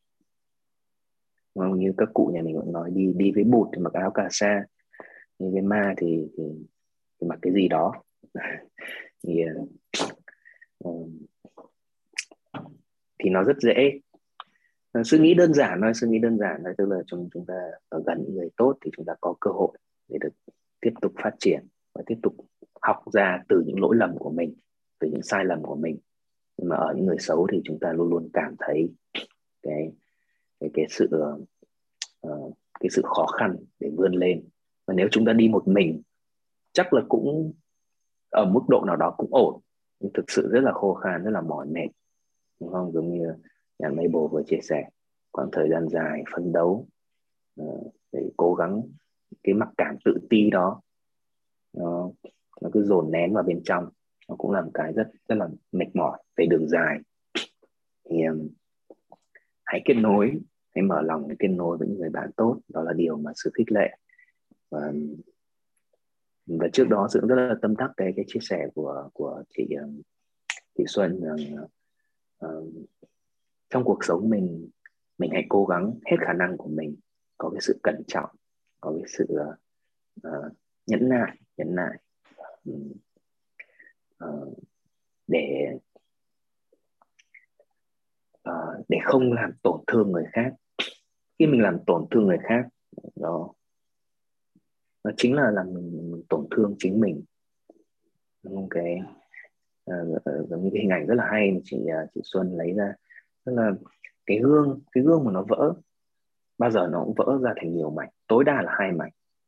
S1: Như các cụ nhà mình cũng nói, đi đi với bụt thì mặc áo cà sa, đi với ma thì, thì, thì mặc cái gì đó. thì, uh, thì nó rất dễ. Suy nghĩ đơn giản thôi, suy nghĩ đơn giản thôi, tức là chúng chúng ta ở gần những người tốt thì chúng ta có cơ hội để được tiếp tục phát triển và tiếp tục học ra từ những lỗi lầm của mình, từ những sai lầm của mình. Nhưng mà ở những người xấu thì chúng ta luôn luôn cảm thấy cái cái cái sự uh, cái sự khó khăn để vươn lên. Và nếu chúng ta đi một mình chắc là cũng ở mức độ nào đó cũng ổn, nhưng thực sự rất là khô khan, rất là mỏi mệt, đúng không? Giống như nhà Mabel vừa chia sẻ, khoảng thời gian dài phấn đấu uh, để cố gắng, cái mặc cảm tự ti đó nó, nó cứ dồn nén vào bên trong, nó cũng là một cái rất rất là mệt mỏi về đường dài. Thì um, hãy kết nối, hãy mở lòng để kết nối với những người bạn tốt, đó là điều mà sự khích lệ. Và, và trước đó sự rất là tâm đắc cái cái chia sẻ của của chị chị Xuân rằng uh, trong cuộc sống mình mình hãy cố gắng hết khả năng của mình, có cái sự cẩn trọng, có cái sự uh, nhẫn nại nhẫn nại uh, để uh, để không làm tổn thương người khác. Khi mình làm tổn thương người khác, đó nó chính là làm mình, mình tổn thương chính mình. Đúng cái uh, giống như cái hình ảnh rất là hay mà chị uh, chị Xuân lấy ra, tức là cái gương cái gương mà nó vỡ, bao giờ nó cũng vỡ ra thành nhiều mảnh, tối đa là hai mảnh.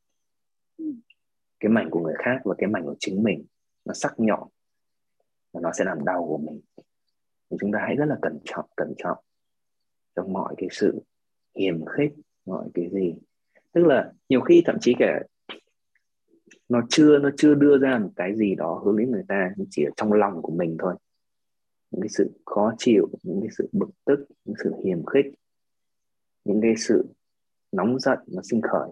S1: Cái mảnh của người khác và cái mảnh của chính mình, nó sắc nhọn và nó sẽ làm đau của mình. Thì chúng ta hãy rất là cẩn trọng cẩn trọng trong mọi cái sự hiềm khích, mọi cái gì. Tức là nhiều khi thậm chí cả nó chưa nó chưa đưa ra một cái gì đó hướng đến người ta, chỉ ở trong lòng của mình thôi. Những cái sự khó chịu, những cái sự bực tức, những sự hiềm khích, những cái sự nóng giận nó sinh khởi,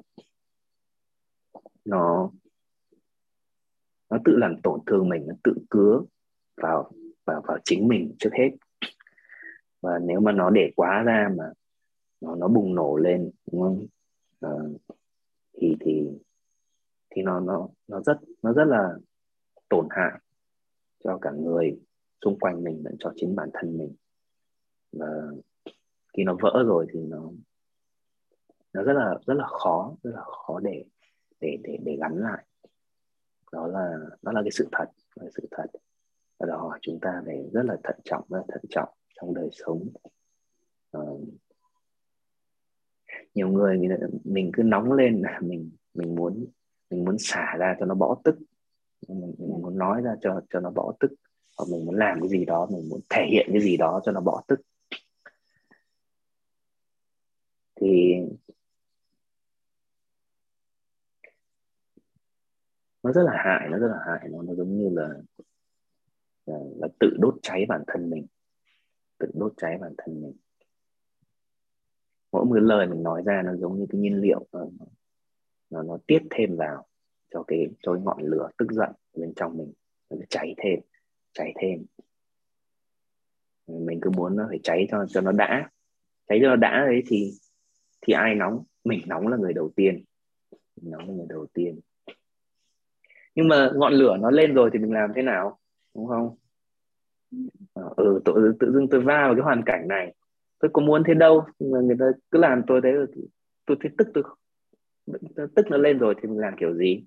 S1: nó nó tự làm tổn thương mình, nó tự cứa vào vào vào chính mình trước hết. Và nếu mà nó để quá ra mà nó nó bùng nổ lên, đúng không? À, thì thì thì nó nó nó rất nó rất là tổn hại cho cả người xung quanh mình lẫn cho chính bản thân mình. Và khi nó vỡ rồi thì nó nó rất là rất là khó rất là khó để để để để gắn lại. Đó là đó là cái sự thật, là sự thật. Và đòi hỏi chúng ta phải rất là thận trọng, rất là thận trọng trong đời sống. Uh, nhiều người mình, mình cứ nóng lên là mình mình muốn mình muốn xả ra cho nó bỏ tức, mình, mình muốn nói ra cho cho nó bỏ tức, hoặc mình muốn làm cái gì đó, mình muốn thể hiện cái gì đó cho nó bỏ tức. Thì nó rất là hại, nó rất là hại, nó, nó giống như là, là là tự đốt cháy bản thân mình, tự đốt cháy bản thân mình. Mỗi một lời mình nói ra nó giống như cái nhiên liệu, nó, nó, nó tiết thêm vào cho cái cho cái ngọn lửa tức giận bên trong mình, nó cháy thêm, cháy thêm. Mình cứ muốn nó phải cháy cho cho nó đã, cháy cho nó đã đấy thì thì ai nóng? Mình nóng là người đầu tiên, mình nóng là người đầu tiên. Nhưng mà ngọn lửa nó lên rồi thì mình làm thế nào, đúng không? Ừ, tự, tự dưng tôi va vào cái hoàn cảnh này, tôi có muốn thế đâu, nhưng mà người ta cứ làm tôi thế, tôi thấy tức, tôi tức nó lên rồi thì mình làm kiểu gì?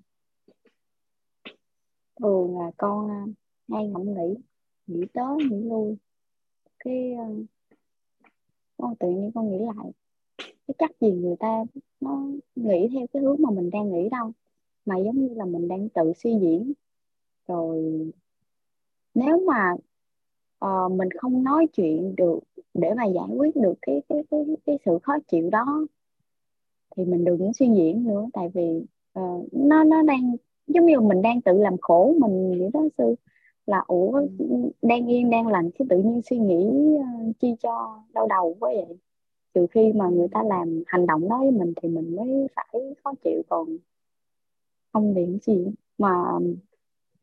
S4: Ừ, là con hay ngẫm nghĩ, nghĩ tới nghĩ lui, cái con tự nhiên con nghĩ lại, cái chắc gì người ta nó nghĩ theo cái hướng mà mình đang nghĩ đâu, mà giống như là mình đang tự suy diễn. Rồi nếu mà ờ, mình không nói chuyện được để mà giải quyết được cái cái cái cái sự khó chịu đó thì mình đừng có suy diễn nữa, tại vì ờ, nó nó đang giống như mình đang tự làm khổ mình vậy đó sư. Là ủa, đang yên đang lành cái tự nhiên suy nghĩ ờ, chi cho đau đầu quá vậy. Trừ khi mà người ta làm hành động đó với mình thì mình mới phải khó chịu, còn không điểm gì mà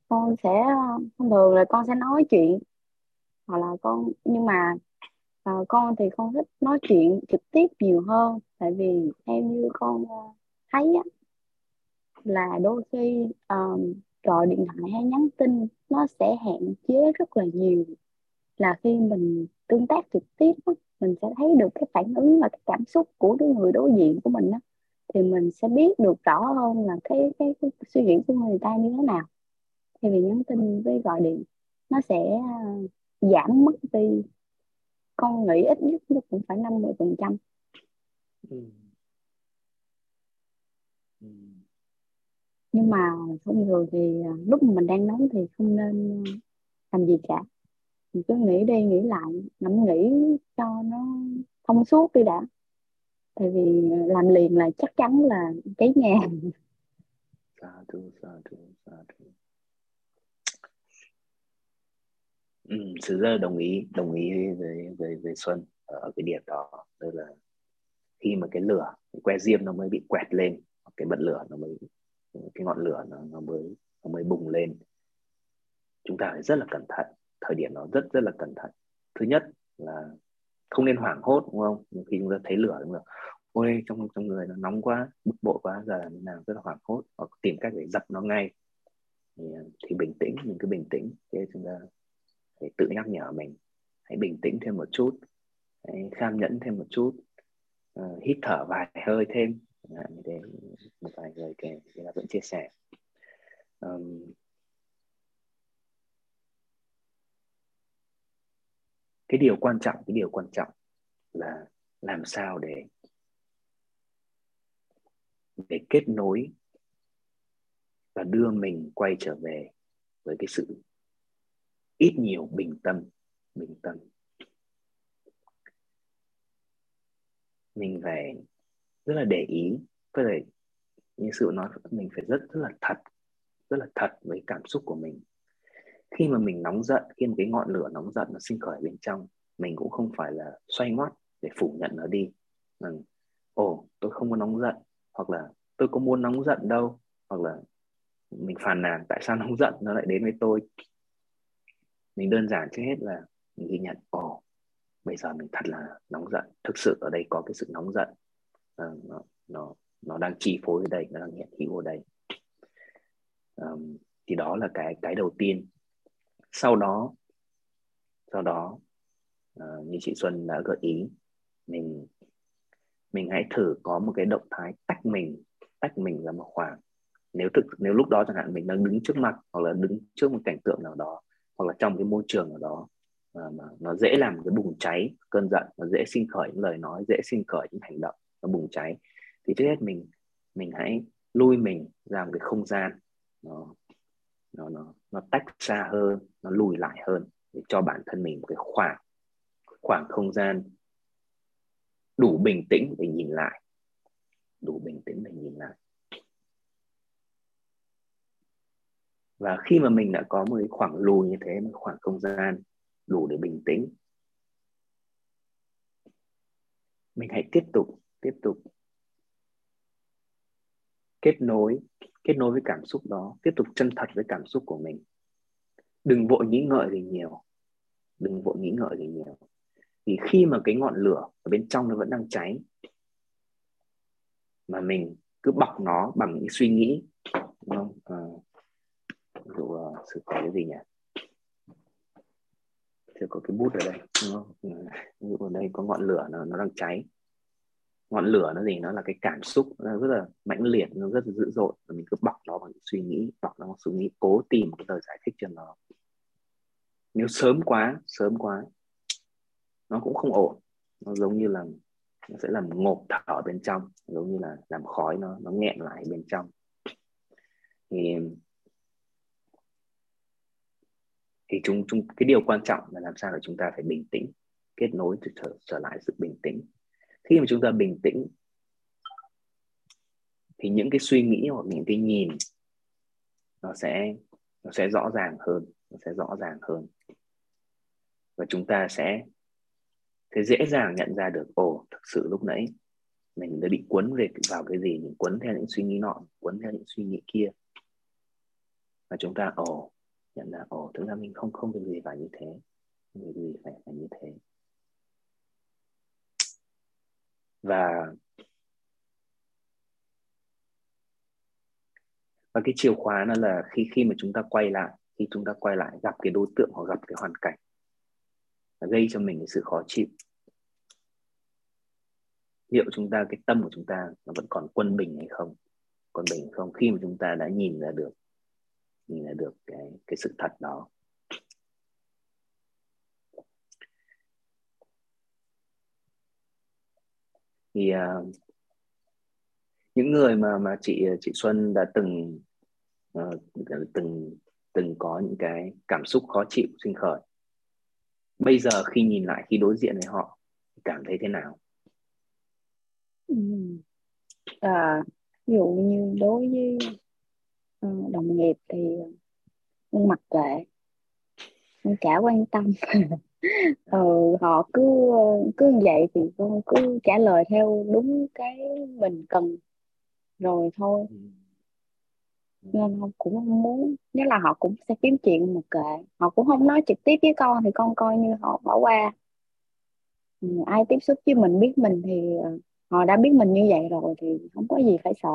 S4: con sẽ thông thường là con sẽ nói chuyện, hoặc là con, nhưng mà ờ, con thì con thích nói chuyện trực tiếp nhiều hơn, tại vì theo như con ờ, thấy á, là đôi khi ờ, gọi điện thoại hay nhắn tin nó sẽ hạn chế rất là nhiều, là khi mình tương tác trực tiếp á, mình sẽ thấy được cái phản ứng và cái cảm xúc của cái người đối diện của mình á, thì mình sẽ biết được rõ hơn là cái cái, cái suy nghĩ của người ta như thế nào. Thay vì nhắn tin với gọi điện, nó sẽ ờ, giảm mất đi, con nghĩ ít nhất nó cũng phải năm mươi phần trăm.
S1: Ừ. Ừ.
S4: Nhưng mà thông thường thì ờ, lúc mà mình đang nóng thì không nên làm gì cả, mình cứ nghĩ đi nghĩ lại, ngẫm nghĩ cho nó thông suốt đi đã, tại vì làm liền là chắc chắn là cháy nhà.
S1: Sa thú, sa thú, sa thú. Ừ, thực ra đồng ý đồng ý với với với Xuân ở cái điểm đó, tức là khi mà cái lửa, cái que diêm nó mới bị quẹt lên, cái bật lửa nó mới, cái ngọn lửa nó nó mới nó mới bùng lên, chúng ta phải rất là cẩn thận. Thời điểm nó rất rất là cẩn thận. Thứ nhất là không nên hoảng hốt, đúng không? Nhưng khi chúng ta thấy lửa, đúng không? Ôi, trong trong người nó nóng quá, bực bội quá, giờ làm thế nào, rất là hoảng hốt, hoặc tìm cách để dập nó ngay. Thì, thì bình tĩnh, mình cứ bình tĩnh. Thế chúng ta phải tự nhắc nhở mình, hãy bình tĩnh thêm một chút, hãy kham nhẫn thêm một chút, uh, hít thở vài hơi thêm. Như thế, một vài người kể thì là vẫn chia sẻ. Um, cái điều quan trọng, cái điều quan trọng là làm sao để để kết nối và đưa mình quay trở về với cái sự ít nhiều bình tâm. Bình tâm, mình phải rất là để ý, có thể như sự nói, mình phải rất rất là thật, rất là thật với cảm xúc của mình. Khi mà mình nóng giận, khi mà cái ngọn lửa nóng giận nó sinh khởi bên trong, mình cũng không phải là xoay ngoắt để phủ nhận nó đi. Ừ. Ồ, tôi không có nóng giận, hoặc là tôi có muốn nóng giận đâu, hoặc là mình phàn nàn tại sao nóng giận nó lại đến với tôi. Mình đơn giản trước hết là mình ghi nhận, ồ, bây giờ mình thật là nóng giận, thực sự ở đây có cái sự nóng giận, à, nó, nó, nó đang chi phối ở đây, nó đang hiện hữu ở đây. Um, thì đó là cái cái đầu tiên. Sau đó sau đó uh, như chị Xuân đã gợi ý, mình mình hãy thử có một cái động thái tách mình tách mình ra một khoảng. Nếu thực nếu lúc đó chẳng hạn mình đang đứng trước mặt, hoặc là đứng trước một cảnh tượng nào đó, hoặc là trong cái môi trường nào đó mà, mà nó dễ làm cái bùng cháy cơn giận, nó dễ sinh khởi những lời nói, dễ sinh khởi những hành động, nó bùng cháy, thì trước hết mình mình hãy lui mình ra một cái không gian nó nó nó nó tách xa hơn, nó lùi lại hơn, để cho bản thân mình một cái khoảng khoảng không gian đủ bình tĩnh để nhìn lại, đủ bình tĩnh để nhìn lại. Và khi mà mình đã có một cái khoảng lùi như thế, một khoảng không gian đủ để bình tĩnh, mình hãy tiếp tục tiếp tục kết nối kết nối với cảm xúc đó, tiếp tục chân thật với cảm xúc của mình. Đừng vội nghĩ ngợi gì nhiều, đừng vội nghĩ ngợi gì nhiều. Vì khi mà cái ngọn lửa ở bên trong nó vẫn đang cháy, mà mình cứ bọc nó bằng những suy nghĩ, đúng không? À, ví dụ uh, sự có cái gì nhỉ? Sẽ có cái bút ở đây, đúng không? Ví dụ ở đây có ngọn lửa nó, nó đang cháy. Ngọn lửa nó gì? Nó là cái cảm xúc, nó rất là mãnh liệt, nó rất là dữ dội, và mình cứ bọc nó bằng suy nghĩ, bọc nó bằng suy nghĩ, cố tìm cái lời giải thích cho nó. Nếu sớm quá, sớm quá, nó cũng không ổn. Nó giống như là nó sẽ làm ngộp thở bên trong, giống như là làm khói nó nó nghẹn lại bên trong. Thì thì chúng chúng cái điều quan trọng là làm sao để chúng ta phải bình tĩnh, kết nối trở, trở lại sự bình tĩnh. Khi mà chúng ta bình tĩnh thì những cái suy nghĩ hoặc những cái nhìn nó sẽ nó sẽ rõ ràng hơn, nó sẽ rõ ràng hơn, và chúng ta sẽ sẽ dễ dàng nhận ra được, ồ, thực sự lúc nãy mình đã bị cuốn về vào cái gì, mình cuốn theo những suy nghĩ nọ, cuốn theo những suy nghĩ kia, và chúng ta ồ nhận ra ồ thực ra mình không không việc gì phải như thế, không việc gì phải phải như thế. Và và cái chìa khóa nó là khi khi mà chúng ta quay lại, khi chúng ta quay lại gặp cái đối tượng hoặc gặp cái hoàn cảnh nó gây cho mình cái sự khó chịu, liệu chúng ta, cái tâm của chúng ta nó vẫn còn quân bình hay không, quân bình hay không, khi mà chúng ta đã nhìn ra được nhìn ra được cái cái sự thật đó. Thì uh, những người mà mà chị chị Xuân đã từng uh, từng từng có những cái cảm xúc khó chịu sinh khởi, bây giờ khi nhìn lại, khi đối diện với họ, cảm thấy thế nào?
S4: Ừ. À, ví dụ như đối với uh, đồng nghiệp thì uh, mặc kệ, không chả quan tâm. ừ, họ cứ cứ như vậy thì con cứ trả lời theo đúng cái mình cần rồi thôi.
S1: Ừ.
S4: Nên họ cũng không muốn, nếu là họ cũng sẽ kiếm chuyện, mặc kệ, họ cũng không nói trực tiếp với con thì con coi như họ bỏ qua. Ừ, ai tiếp xúc với mình biết mình thì uh, họ đã biết mình như vậy rồi thì không có gì phải sợ.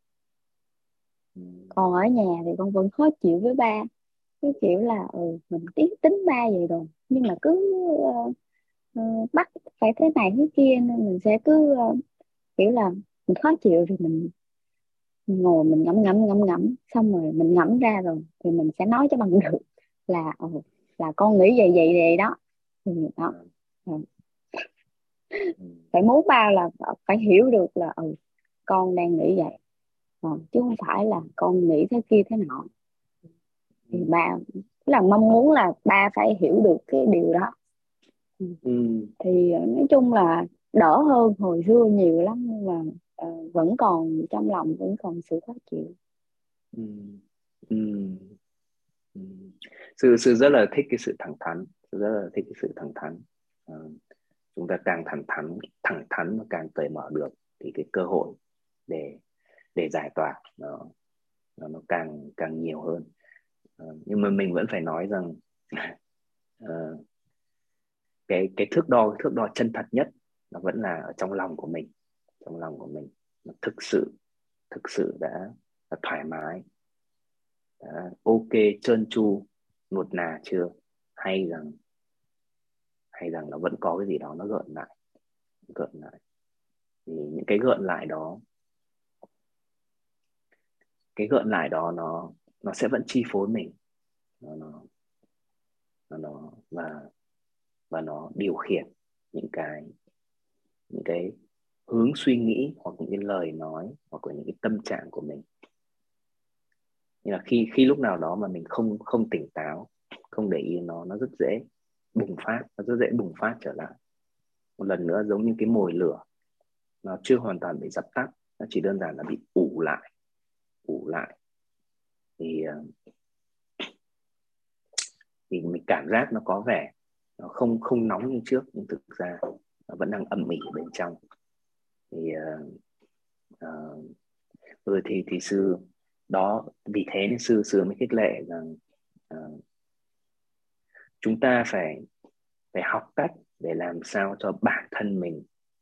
S1: Ừ.
S4: Còn ở nhà thì con vẫn khó chịu với ba, cái kiểu là ừ mình tiếng tính ba vậy rồi nhưng mà cứ uh, uh, bắt phải thế này thế kia, nên mình sẽ cứ uh, kiểu là mình khó chịu thì mình, mình ngồi mình ngẫm ngẫm ngẫm ngẫm xong rồi mình ngẫm ra rồi thì mình sẽ nói cho bằng được là ừ, là con nghĩ vậy vậy vậy đó, thì đó. Ừ.
S1: Ừ.
S4: Phải muốn ba là phải hiểu được là ừ con đang nghĩ vậy, ừ, chứ không phải là con nghĩ thế kia thế nọ. Thì ba là mong muốn là ba phải hiểu được cái điều đó. Ừ.
S1: Ừ.
S4: Thì nói chung là đỡ hơn hồi xưa nhiều lắm, nhưng mà uh, vẫn còn trong lòng vẫn còn sự khó chịu.
S1: Ừ. Ừ. Ừ. Sư sư rất là thích cái sự thẳng thắn, sư rất là thích cái sự thẳng thắn. À, chúng ta càng thẳng thắn thẳng thắn và càng cởi mở được thì cái cơ hội để để giải tỏa nó nó, nó càng càng nhiều hơn. À, nhưng mà mình vẫn phải nói rằng uh, cái cái thước đo thước đo chân thật nhất nó vẫn là ở trong lòng của mình, trong lòng của mình nó thực sự thực sự đã, đã thoải mái, đã ok, trơn tru, nuột nà chưa, hay rằng hay rằng nó vẫn có cái gì đó nó gợn lại, gợn lại. Thì những cái gợn lại đó, cái gợn lại đó nó nó sẽ vẫn chi phối mình, nó nó nó, nó và và nó điều khiển những cái những cái hướng suy nghĩ hoặc những cái lời nói hoặc là những cái tâm trạng của mình. Nhưng là khi khi lúc nào đó mà mình không không tỉnh táo, không để ý nó nó rất dễ bùng phát, nó rất dễ bùng phát trở lại một lần nữa, giống như cái mồi lửa nó chưa hoàn toàn bị dập tắt, nó chỉ đơn giản là bị ủ lại ủ lại thì thì mình cảm giác nó có vẻ nó không không nóng như trước, nhưng thực ra nó vẫn đang ẩm ỉ ở bên trong. Thì uh, uh, ừ, thì thì sư đó, vì thế nên sư sư mới khích lệ rằng uh, chúng ta phải phải học cách để làm sao cho bản thân mình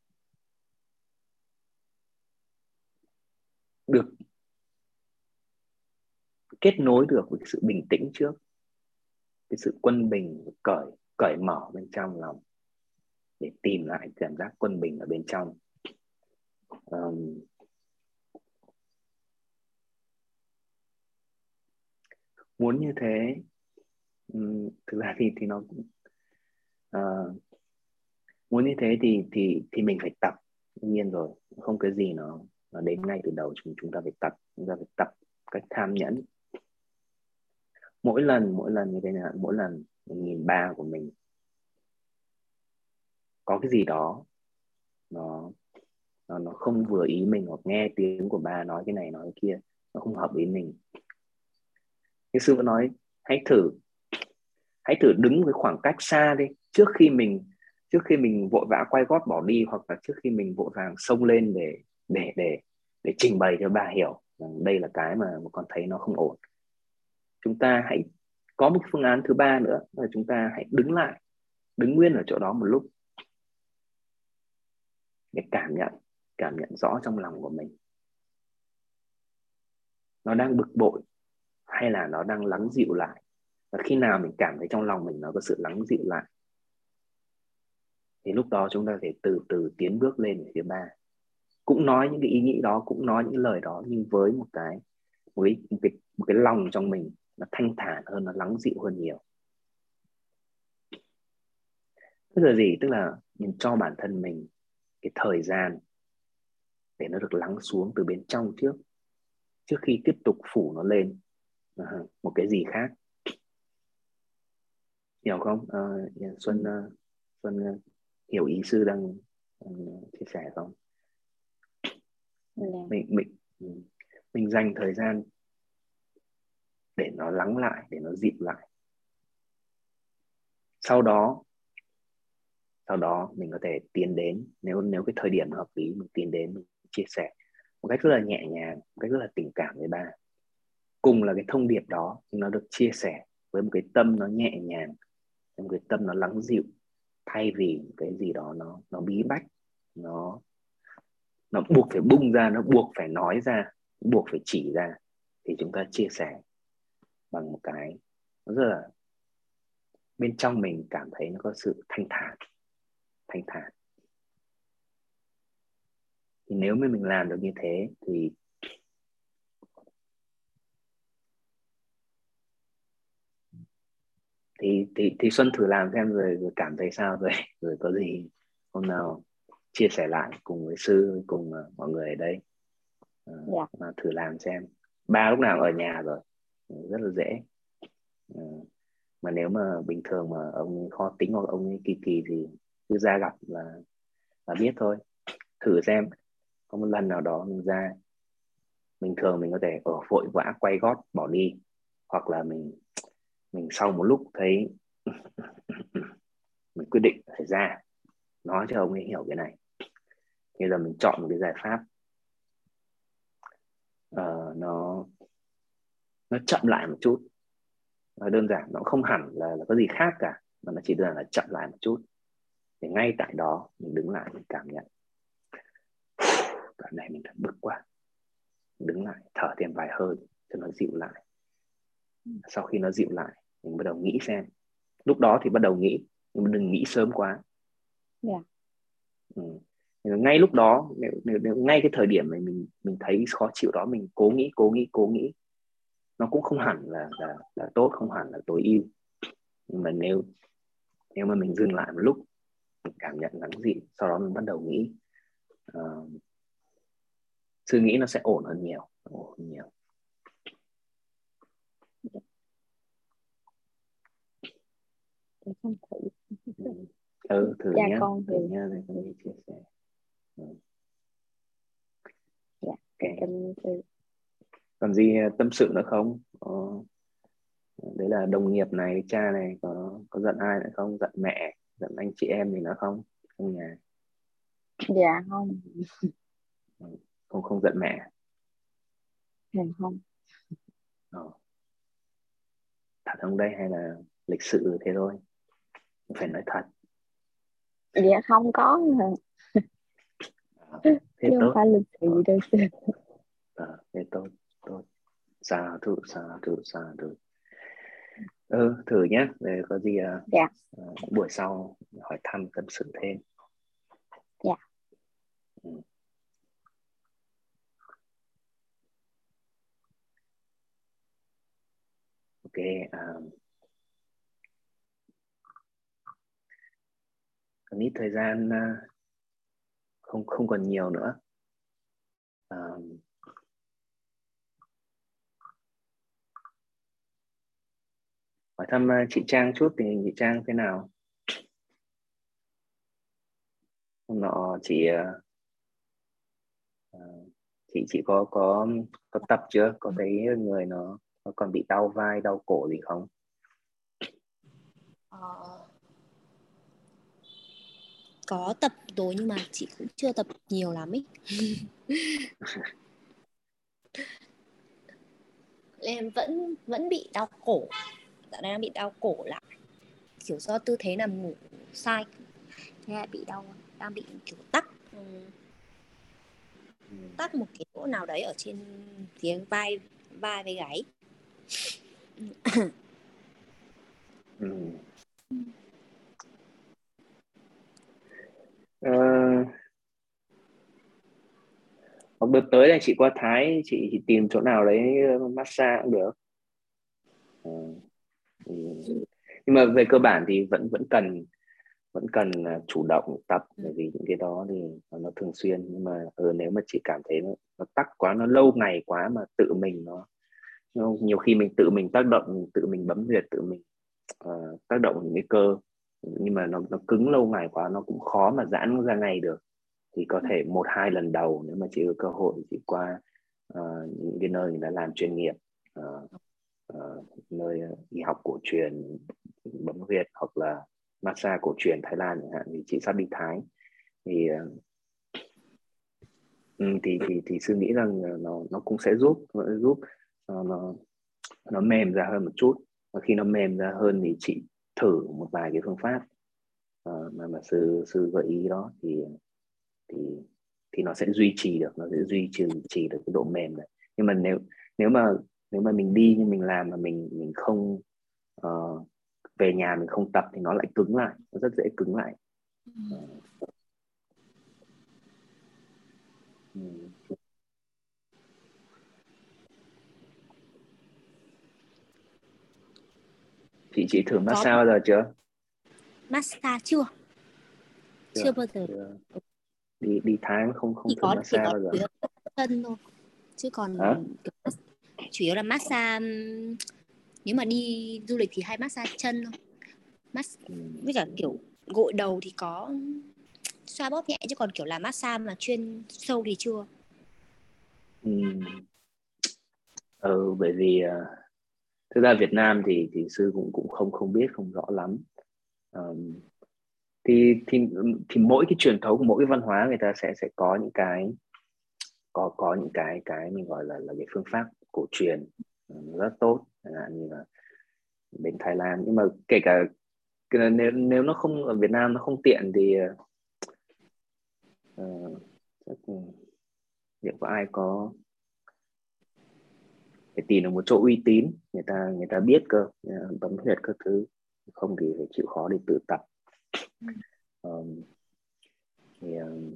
S1: được kết nối được với sự bình tĩnh trước, cái sự quân bình, cởi cởi mở bên trong lòng để tìm lại cảm giác quân bình ở bên trong. Um, muốn như thế, um, thực ra thì thì nó uh, muốn như thế thì thì thì mình phải tập, đương nhiên rồi, không cái gì nó nó đến ngay từ đầu, chúng chúng ta phải tập, chúng ta phải tập cách tham nhẫn. Mỗi lần mỗi lần như thế này, mỗi lần mình nhìn ba của mình có cái gì đó nó nó nó không vừa ý mình, hoặc nghe tiếng của ba nói cái này nói cái kia nó không hợp ý mình, như sư vẫn nói, hãy thử hãy thử đứng với khoảng cách xa đi, trước khi mình trước khi mình vội vã quay gót bỏ đi, hoặc là trước khi mình vội vàng xông lên để để để để trình bày cho bà hiểu rằng đây là cái mà con thấy nó không ổn. Chúng ta hãy Có một phương án thứ ba nữa là chúng ta hãy đứng lại, đứng nguyên ở chỗ đó một lúc để cảm nhận, cảm nhận rõ trong lòng của mình. Nó đang bực bội hay là nó đang lắng dịu lại? Và khi nào mình cảm thấy trong lòng mình nó có sự lắng dịu lại thì lúc đó chúng ta phải từ từ tiến bước lên phía ba. Cũng nói những cái ý nghĩ đó, cũng nói những lời đó, nhưng với một cái một cái, một cái, một cái lòng trong mình nó thanh thản hơn, nó lắng dịu hơn nhiều. Tức là gì? Tức là mình cho bản thân mình cái thời gian để nó được lắng xuống từ bên trong trước, trước khi tiếp tục phủ nó lên uh, một cái gì khác. Hiểu không? Uh, Xuân uh, Xuân uh, hiểu ý sư đang uh, chia sẻ không?
S4: Yeah.
S1: Mình mình mình dành thời gian để nó lắng lại, để nó dịu lại. Sau đó sau đó mình có thể tiến đến, nếu nếu cái thời điểm hợp lý, mình tiến đến, mình chia sẻ một cách rất là nhẹ nhàng, một cách rất là tình cảm với ba. Cùng là cái thông điệp đó, nhưng nó được chia sẻ với một cái tâm nó nhẹ nhàng, một cái tâm nó lắng dịu, thay vì cái gì đó nó nó bí bách, nó nó buộc phải bung ra, nó buộc phải nói ra, buộc phải chỉ ra. Thì chúng ta chia sẻ bằng một cái nó rất là bên trong mình cảm thấy nó có sự thanh thản, thanh thản. Thì nếu mà mình làm được như thế thì thì thì thì Xuân thử làm xem rồi, rồi cảm thấy sao, rồi rồi có gì hôm nào chia sẻ lại cùng với sư, cùng uh, mọi người ở đây. Uh, yeah. Thử làm xem. Ba lúc nào ở nhà rồi, rất là dễ. Uh, mà nếu mà bình thường mà ông khó tính hoặc ông ấy kỳ kỳ thì cứ ra gặp là là biết thôi. Thử xem, có một lần nào đó mình ra, bình thường mình có thể ở vội vã quay gót bỏ đi, hoặc là mình mình sau một lúc thấy mình quyết định phải ra nói cho ông ấy hiểu cái này. Bây giờ mình chọn một cái giải pháp uh, nó nó chậm lại một chút. Nó đơn giản, nó không hẳn là, là có gì khác cả, mà nó chỉ đơn giản là chậm lại một chút. Thì ngay tại đó mình đứng lại, mình cảm nhận đoạn này mình thật bực quá, đứng lại thở thêm vài hơi cho nó dịu lại. Sau khi nó dịu lại, mình bắt đầu nghĩ xem. Lúc đó thì bắt đầu nghĩ, nhưng mà đừng nghĩ sớm quá.
S4: Yeah.
S1: Ừ. Ngay lúc đó, nếu, nếu, nếu ngay cái thời điểm này mình mình thấy khó chịu đó, mình cố nghĩ cố nghĩ cố nghĩ, nó cũng không hẳn là là là tốt, không hẳn là tối ưu. Nhưng mà nếu nếu mà mình dừng lại một lúc, mình cảm nhận lắng dịu, sau đó mình bắt đầu nghĩ, uh, suy nghĩ nó sẽ ổn hơn nhiều, ổn hơn nhiều.
S4: Để con thử.
S1: Ừ, thử
S4: Dạ,
S1: nhé,
S4: con
S1: thử nhé, để con đi chia sẻ. Ừ.
S4: Dạ,
S1: Okay.
S4: con thử.
S1: Còn gì tâm sự nữa không? Ờ, đấy là đồng nghiệp này, cha này, có có giận ai nữa không? Giận mẹ, giận anh chị em gì nữa không? Trong nhà?
S4: Dạ không.
S1: Không, không giận mẹ.
S4: Dạ không.
S1: Ờ. Thật không đây, hay là lịch sự thế thôi? Phải nói thật.
S4: Dạ không có.
S1: À, thế
S4: chứ
S1: tốt.
S4: không phải lịch sự gì đâu sư.
S1: À, thế tốt, tốt. Sa thử, sa thử, sa thử. Ừ, thử nhé. Để có gì uh,
S4: Dạ.
S1: uh, buổi sau hỏi thăm tâm sự thêm.
S4: Dạ.
S1: Ừ. Ok. Um, còn ít thời gian, uh, không không còn nhiều nữa. Um, hỏi thăm uh, chị Trang chút, thì chị Trang thế nào? Hôm nọ chị uh, chị chị có có có tập chưa? Có thấy người nó, nó còn bị đau vai, đau cổ gì không?
S2: Ờ, có tập rồi nhưng mà chị cũng chưa tập nhiều lắm ấy. Em vẫn vẫn bị đau cổ. Dạo này đang bị đau cổ lại, kiểu do tư thế nằm ngủ sai, thế là bị đau, đang bị kiểu tắc tắc một cái chỗ nào đấy ở trên phía vai vai với gáy.
S1: Ừ. Ờ, hoặc đợt tới là chị qua Thái, chị, chị tìm chỗ nào đấy massage cũng được. Ờ, ừ. Nhưng mà về cơ bản thì vẫn vẫn cần vẫn cần chủ động tập, bởi vì những cái đó thì nó thường xuyên. Nhưng mà ừ, nếu mà chị cảm thấy nó, nó tắc quá, nó lâu ngày quá mà tự mình nó, nó nhiều khi mình tự mình tác động, tự mình bấm huyệt, tự mình uh, tác động những cái cơ, nhưng mà nó nó cứng lâu ngày quá, nó cũng khó mà giãn ra ngay được. Thì có thể một hai lần đầu, nếu mà chị có cơ hội chị qua uh, những cái nơi người ta làm chuyên nghiệp, uh, uh, nơi y học cổ truyền bấm huyệt hoặc là massage cổ truyền Thái Lan chẳng hạn, thì chị sắp đi Thái thì uh, thì thì thì sư nghĩ rằng nó nó cũng sẽ giúp nó giúp uh, nó nó mềm ra hơn một chút. Và khi nó mềm ra hơn thì chị thử một vài cái phương pháp uh, mà mà sư sư gợi ý đó, thì thì thì nó sẽ duy trì được, nó sẽ duy trì trì được cái độ mềm này. Nhưng mà nếu nếu mà nếu mà mình đi nhưng mình làm mà mình mình không uh, về nhà mình không tập thì nó lại cứng lại, nó rất dễ cứng lại. Uh, ừ. chị chị thử massage bao giờ chưa?
S2: Massage chưa chưa, chưa bao giờ.
S1: Chưa. đi đi Thái không không
S2: chỉ
S1: thử
S2: có chỉ
S1: massage
S2: có
S1: bao giờ?
S2: chân thôi, chứ còn
S1: Hả?
S2: chủ yếu là massage. Nếu mà đi du lịch thì hay massage chân thôi, Mass... ừ. với cả kiểu gội đầu thì có xoa bóp nhẹ, chứ còn kiểu là massage mà chuyên sâu thì chưa.
S1: Ừ, ừ bởi vì uh, thực ra Việt Nam thì thì sư cũng cũng không không biết, không rõ lắm. Um, thì thì thì mỗi cái truyền thống của mỗi cái văn hóa người ta sẽ sẽ có những cái có có những cái cái mình gọi là là cái phương pháp cổ truyền rất tốt, chẳng hạn như là bên Thái Lan. Nhưng mà kể cả nếu nếu nó không ở Việt Nam nó không tiện thì uh, chắc liệu có ai có phải tìm được một chỗ uy tín, người ta người ta biết cơ, bấm huyệt các thứ, không thì phải chịu khó đi tự tập. um, thì, um,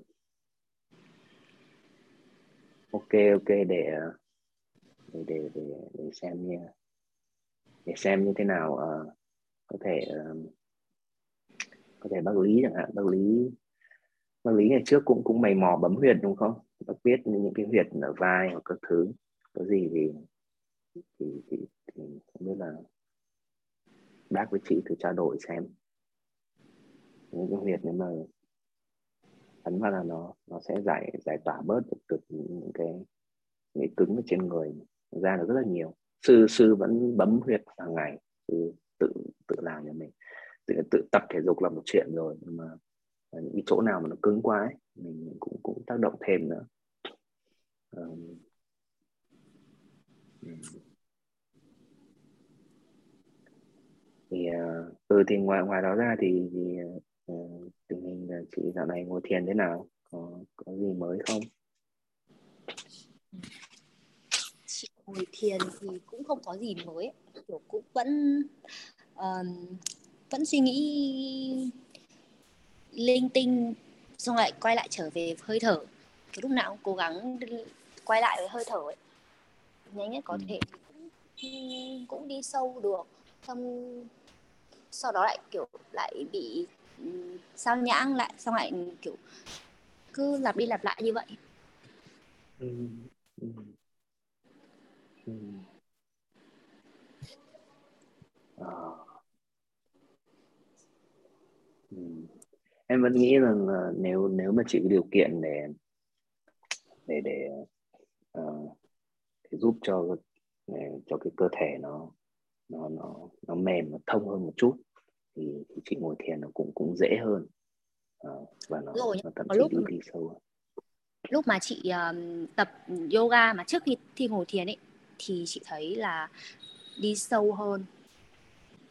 S1: ok ok để để để để, để xem nha, để xem như thế nào. Uh, có thể uh, có thể bác Lý chẳng hạn, bác Lý bác Lý ngày trước cũng cũng mày mò bấm huyệt đúng không? Bác biết những cái huyệt ở vai hoặc các thứ, có gì thì thì, thì, thì không biết là bác với chị thử trao đổi xem những cái huyệt, nếu mà ấn vào là nó nó sẽ giải giải tỏa bớt được, được những cái những cái cứng ở trên người ra là rất là nhiều. Sư sư vẫn bấm huyệt hàng ngày, sư tự tự làm cho mình, tự, tự tập thể dục là một chuyện rồi, nhưng mà những cái chỗ nào mà nó cứng quá ấy, mình cũng cũng tác động thêm nữa. Um, thì uh, ừ thì ngoài ngoài đó ra thì, thì uh, tình hình uh, chị dạo này ngồi thiền thế nào, có có gì mới không?
S2: Chị ngồi thiền thì cũng không có gì mới, kiểu cũng vẫn uh, vẫn suy nghĩ linh tinh, xong lại quay lại trở về hơi thở, cái lúc nào cũng cố gắng quay lại với hơi thở ấy, nhanh nhất có ừ. thể cũng, cũng đi sâu được, xong sau đó lại kiểu lại bị um, sao nhãng lại, xong lại kiểu cứ lặp đi lặp lại như vậy.
S1: Ừ. Ừ. Ừ. À. Ừ. Em vẫn nghĩ rằng uh, nếu nếu mà chị có điều kiện để để để, uh, để giúp cho để, cho cái cơ thể nó nó nó nó mềm, nó thông hơn một chút, thì, thì chị ngồi thiền nó cũng cũng dễ hơn, uh, và nó,
S2: Rồi,
S1: nó thậm
S2: có
S1: chí
S2: lúc
S1: đi đi sâu hơn.
S2: Lúc mà chị um, tập yoga mà trước khi thi ngồi thiền ấy, thì chị thấy là đi sâu hơn,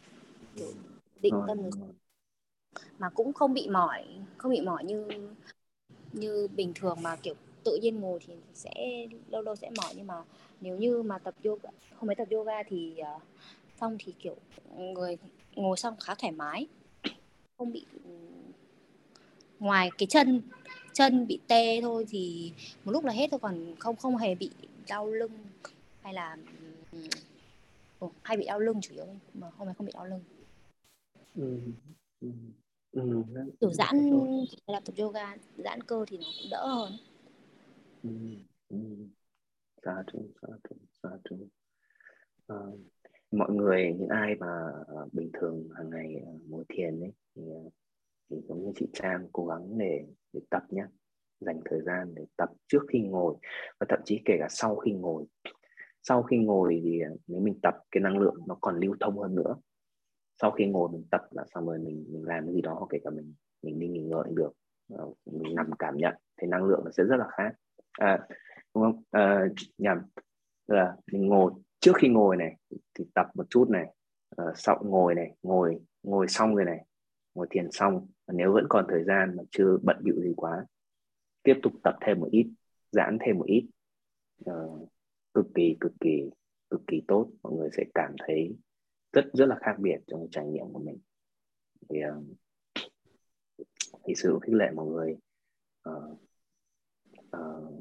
S2: kiểu định
S1: Rồi,
S2: tâm mà cũng không bị mỏi, không bị mỏi như như bình thường mà kiểu tự nhiên ngồi thì sẽ lâu lâu sẽ mỏi. Nhưng mà nếu như mà tập yoga, không phải tập yoga thì uh, xong thì kiểu người ngồi xong khá thoải mái, không bị, ngoài cái chân chân bị tê thôi thì một lúc là hết thôi, còn không không hề bị đau lưng hay là ừ, hay bị đau lưng chủ yếu, mà không phải không bị đau lưng.
S1: ừ, ừ, ừ,
S2: Kiểu
S1: rất
S2: giãn,
S1: là tốt.
S2: làm tập yoga giãn cơ thì nó cũng đỡ hơn.
S1: Ừ, ừ. Xa trú, xa trú, xa trú. À, mọi người, những ai mà uh, bình thường hàng ngày uh, ngồi thiền ấy thì, uh, thì giống như chị Trang cố gắng để, để tập nhé, dành thời gian để tập trước khi ngồi và thậm chí kể cả sau khi ngồi. Sau khi ngồi thì uh, nếu mình tập cái năng lượng nó còn lưu thông hơn nữa. Sau khi ngồi mình tập là xong rồi mình mình làm cái gì đó, hoặc kể cả mình mình đi nghỉ ngơi được, uh, mình nằm cảm nhận thì năng lượng nó sẽ rất là khác. À, đúng không? À, nhầm là mình ngồi, trước khi ngồi này thì tập một chút này, uh, sau ngồi này, ngồi ngồi xong rồi này, ngồi thiền xong, nếu vẫn còn thời gian mà chưa bận bịu gì quá, tiếp tục tập thêm một ít, giãn thêm một ít, uh, cực kỳ cực kỳ cực kỳ tốt. Mọi người sẽ cảm thấy rất rất là khác biệt trong trải nghiệm của mình. Thì uh, thì sự khích lệ mọi người uh, uh,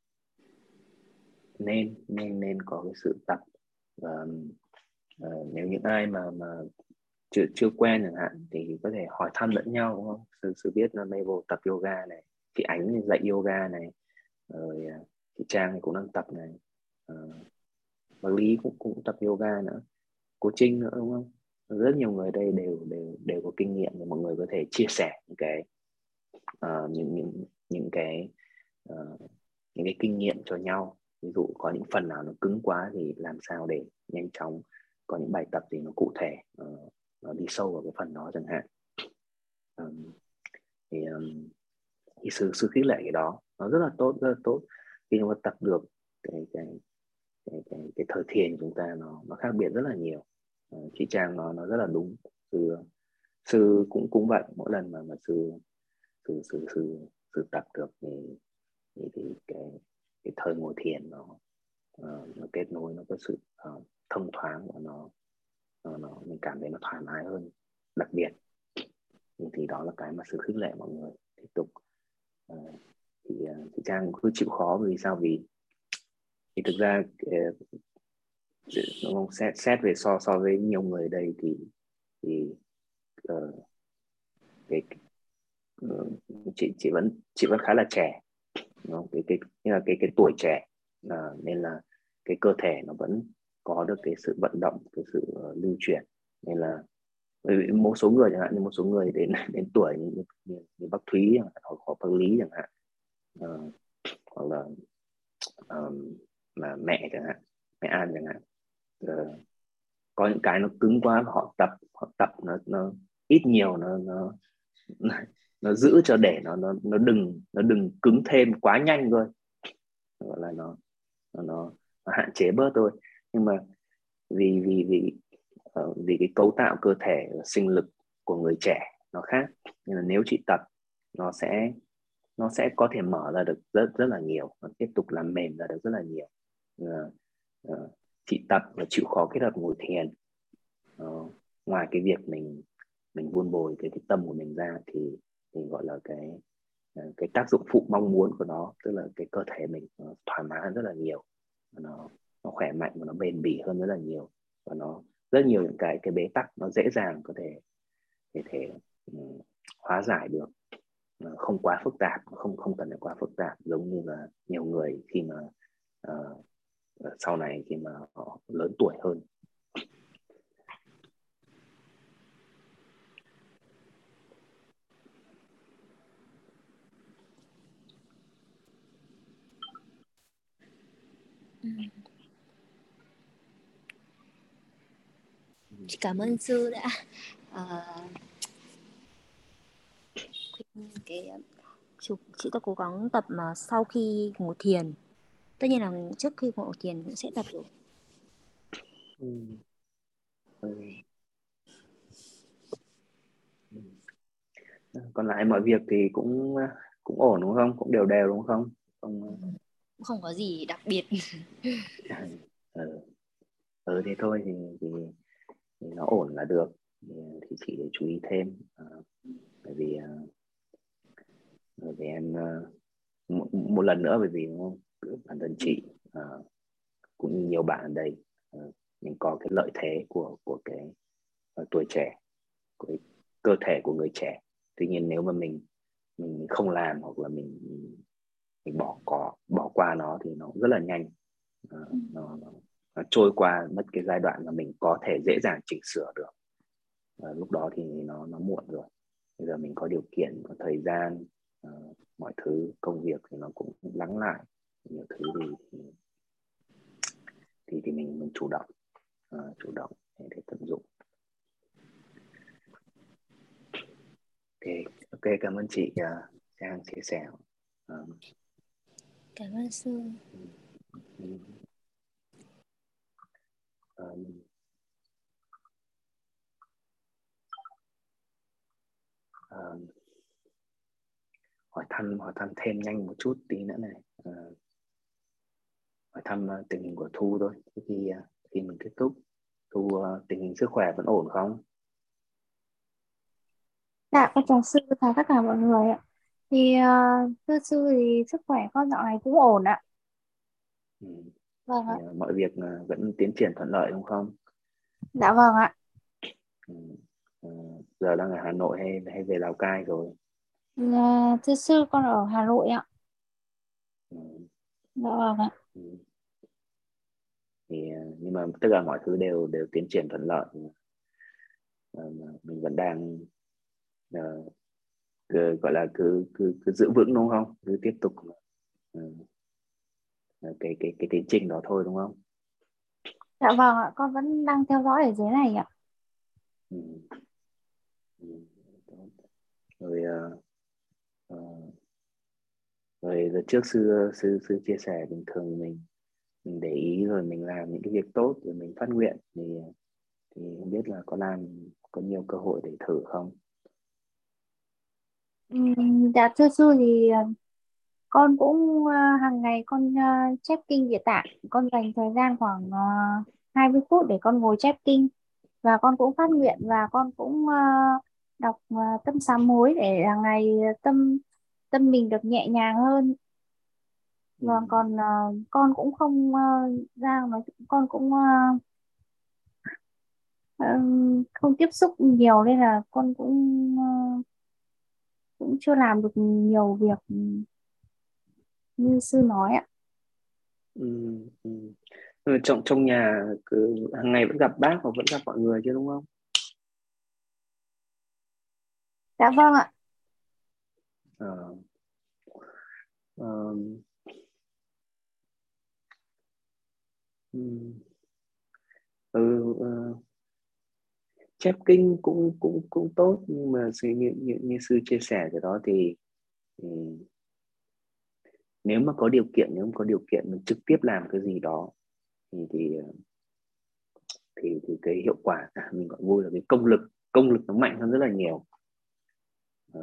S1: nên nên nên có cái sự tập. Và uh, nếu những ai mà mà chưa chưa quen chẳng hạn thì có thể hỏi thăm lẫn nhau, đúng không? Sự sự biết là Mabel tập yoga này, chị Ánh dạy yoga này, rồi uh, chị Trang thì cũng đang tập này, uh, và Lý cũng cũng tập yoga nữa, cô Trinh nữa, đúng không? Rất nhiều người đây đều đều đều có kinh nghiệm để mọi người có thể chia sẻ những cái uh, những những những cái uh, những cái kinh nghiệm cho nhau. Ví dụ có những phần nào nó cứng quá thì làm sao để nhanh chóng có những bài tập gì nó cụ thể, uh, nó đi sâu vào cái phần đó chẳng hạn. Um, thì, um, thì sự sự khích lệ cái đó nó rất là tốt, rất là tốt khi mà tập được cái cái cái cái, cái thời thiền của chúng ta, nó nó khác biệt rất là nhiều. Uh, chị Trang nó nó rất là đúng. Sư sư cũng cũng vậy, mỗi lần mà mà sư sư sư sư, sư tập được thì thì, thì cái cái thời ngồi thiền nó uh, nó kết nối, nó có sự uh, thông thoáng và nó, nó nó mình cảm thấy nó thoải mái hơn, đặc biệt. Thì đó là cái mà sự khích lệ mọi người tiếp tục. Uh, thì uh, chị Trang cứ chịu khó. Vì sao? Vì thì thực ra uh, không xét xét về so so với nhiều người ở đây thì thì uh, cái uh, chị chị vẫn chị vẫn khá là trẻ, đúng không? cái cái như là cái cái tuổi trẻ, uh, nên là cái cơ thể nó vẫn có được cái sự vận động, cái sự uh, lưu chuyển. Nên là một số người chẳng hạn, như một số người đến đến tuổi như, như, như bác Thúy hoặc, hoặc bác Lý chẳng hạn, uh, hoặc là um, là mẹ chẳng hạn, mẹ An chẳng hạn, uh, có những cái nó cứng quá mà họ tập họ tập nó nó ít nhiều nó nó nó giữ cho để nó nó nó đừng nó đừng cứng thêm quá nhanh thôi, gọi là nó nó, nó, nó hạn chế bớt thôi. Nhưng mà vì vì vì uh, vì cái cấu tạo cơ thể, sinh lực của người trẻ nó khác, nên là nếu chị tập nó sẽ nó sẽ có thể mở ra được rất rất là nhiều, nó tiếp tục làm mềm ra được rất là nhiều. uh, uh, chị tập và chịu khó kết hợp ngồi thiền, uh, ngoài cái việc mình mình vun bồi cái, cái tâm của mình ra thì thì gọi là cái cái tác dụng phụ mong muốn của nó, tức là cái cơ thể mình nó thoải mái hơn rất là nhiều, nó nó khỏe mạnh và nó bền bỉ hơn rất là nhiều, và nó rất nhiều những cái cái bế tắc nó dễ dàng có thể thể, thể um, hóa giải được, không quá phức tạp, không không cần phải quá phức tạp giống như là nhiều người khi mà uh, sau này khi mà họ lớn tuổi hơn.
S2: Chị cảm ơn sư đã uh, cái chị, chị có cố gắng tập mà sau khi ngồi thiền. Tất nhiên là trước khi ngồi thiền cũng sẽ tập rồi.
S1: Ừ. Ừ. Còn lại mọi việc thì cũng cũng ổn đúng không, cũng đều đều đúng không? Không.
S2: Cũng không có gì đặc biệt.
S1: ừ. ừ thế thôi thì, thì, thì nó ổn là được. Thì, thì chị để chú ý thêm, à, bởi vì bởi vì em một, một lần nữa, bởi vì đúng không, bản thân chị à, cũng như nhiều bạn ở đây, à, mình có cái lợi thế của của cái uh, tuổi trẻ, của cái cơ thể của người trẻ. Tuy nhiên nếu mà mình mình không làm, hoặc là mình mình bỏ có bỏ qua nó thì nó rất là nhanh, à, nó, nó, nó trôi qua mất cái giai đoạn mà mình có thể dễ dàng chỉnh sửa được. À, lúc đó thì nó nó muộn rồi. Bây giờ mình có điều kiện, có thời gian, uh, mọi thứ công việc thì nó cũng lắng lại nhiều thứ, thì thì, thì, thì mình mình chủ động, uh, chủ động để, để tận dụng. Ok, ok, cảm ơn chị uh, Trang chia sẻ. Uh,
S2: Cảm ơn sư.
S1: um, um, um, hỏi thăm hỏi thăm thêm nhanh một chút tí nữa này. Uh, hỏi thăm uh, tình hình của Thu thôi. Khi uh, khi mình kết thúc, Thu uh, tình hình sức khỏe vẫn ổn không?
S4: Dạ, con chào sư, chào tất cả mọi người ạ. Thì uh, thưa sư thì sức khỏe con dạo này cũng ổn ạ.
S1: Ừ.
S4: Vâng
S1: Thì,
S4: ạ.
S1: uh, mọi việc uh, vẫn tiến triển thuận lợi đúng không?
S4: Dạ vâng ạ.
S1: Ừ. Uh, giờ đang ở Hà Nội hay hay về Lào Cai rồi?
S4: Dạ, thưa sư con ở Hà Nội ạ.
S1: Ừ.
S4: Dạ vâng ạ.
S1: Ừ. Thì uh, nhưng mà tất cả mọi thứ đều đều tiến triển thuận lợi. Uh, mình vẫn đang uh, cứ, gọi là cứ cứ cứ giữ vững đúng không? Cứ tiếp tục uh, cái cái cái tiến trình đó thôi đúng không?
S4: Dạ vâng ạ, con vẫn đang theo dõi ở dưới này ạ.
S1: Ừ. Ừ. Rồi uh, uh, rồi giờ trước sư sư sư chia sẻ, bình thường mình mình để ý rồi mình làm những cái việc tốt rồi mình phát nguyện, thì thì không biết là có làm có nhiều cơ hội để thử không?
S4: Ừm, Dạ thưa sư thì uh, con cũng uh, hàng ngày con uh, chép kinh Địa Tạng. Con dành thời gian khoảng uh, hai mươi phút để con ngồi chép kinh. Và con cũng phát
S1: Ừ.
S4: nguyện và con cũng uh, đọc uh, tâm sám hối để hàng ngày tâm tâm mình được nhẹ nhàng hơn.
S1: Ừ.
S4: Vâng, còn ờ, con cũng không ờ, ra nói con cũng ờ, ờ, không tiếp xúc nhiều nên là con cũng ờ, cũng chưa làm được nhiều việc như sư nói ạ.
S1: Ừ. Ừ. Ừ, trong trong nhà cứ hàng ngày vẫn gặp bác và vẫn gặp mọi người chứ đúng không?
S4: Dạ vâng ạ.
S1: Ờ. Ờ. Ừ. Ừ. ờ, Chép kinh cũng cũng cũng tốt, nhưng mà như như như, như sư chia sẻ cái đó thì, thì nếu mà có điều kiện nếu mà có điều kiện mình trực tiếp làm cái gì đó, thì thì thì, thì cái hiệu quả, à, mình gọi vui là cái công lực công lực nó mạnh hơn rất là nhiều. Ờ,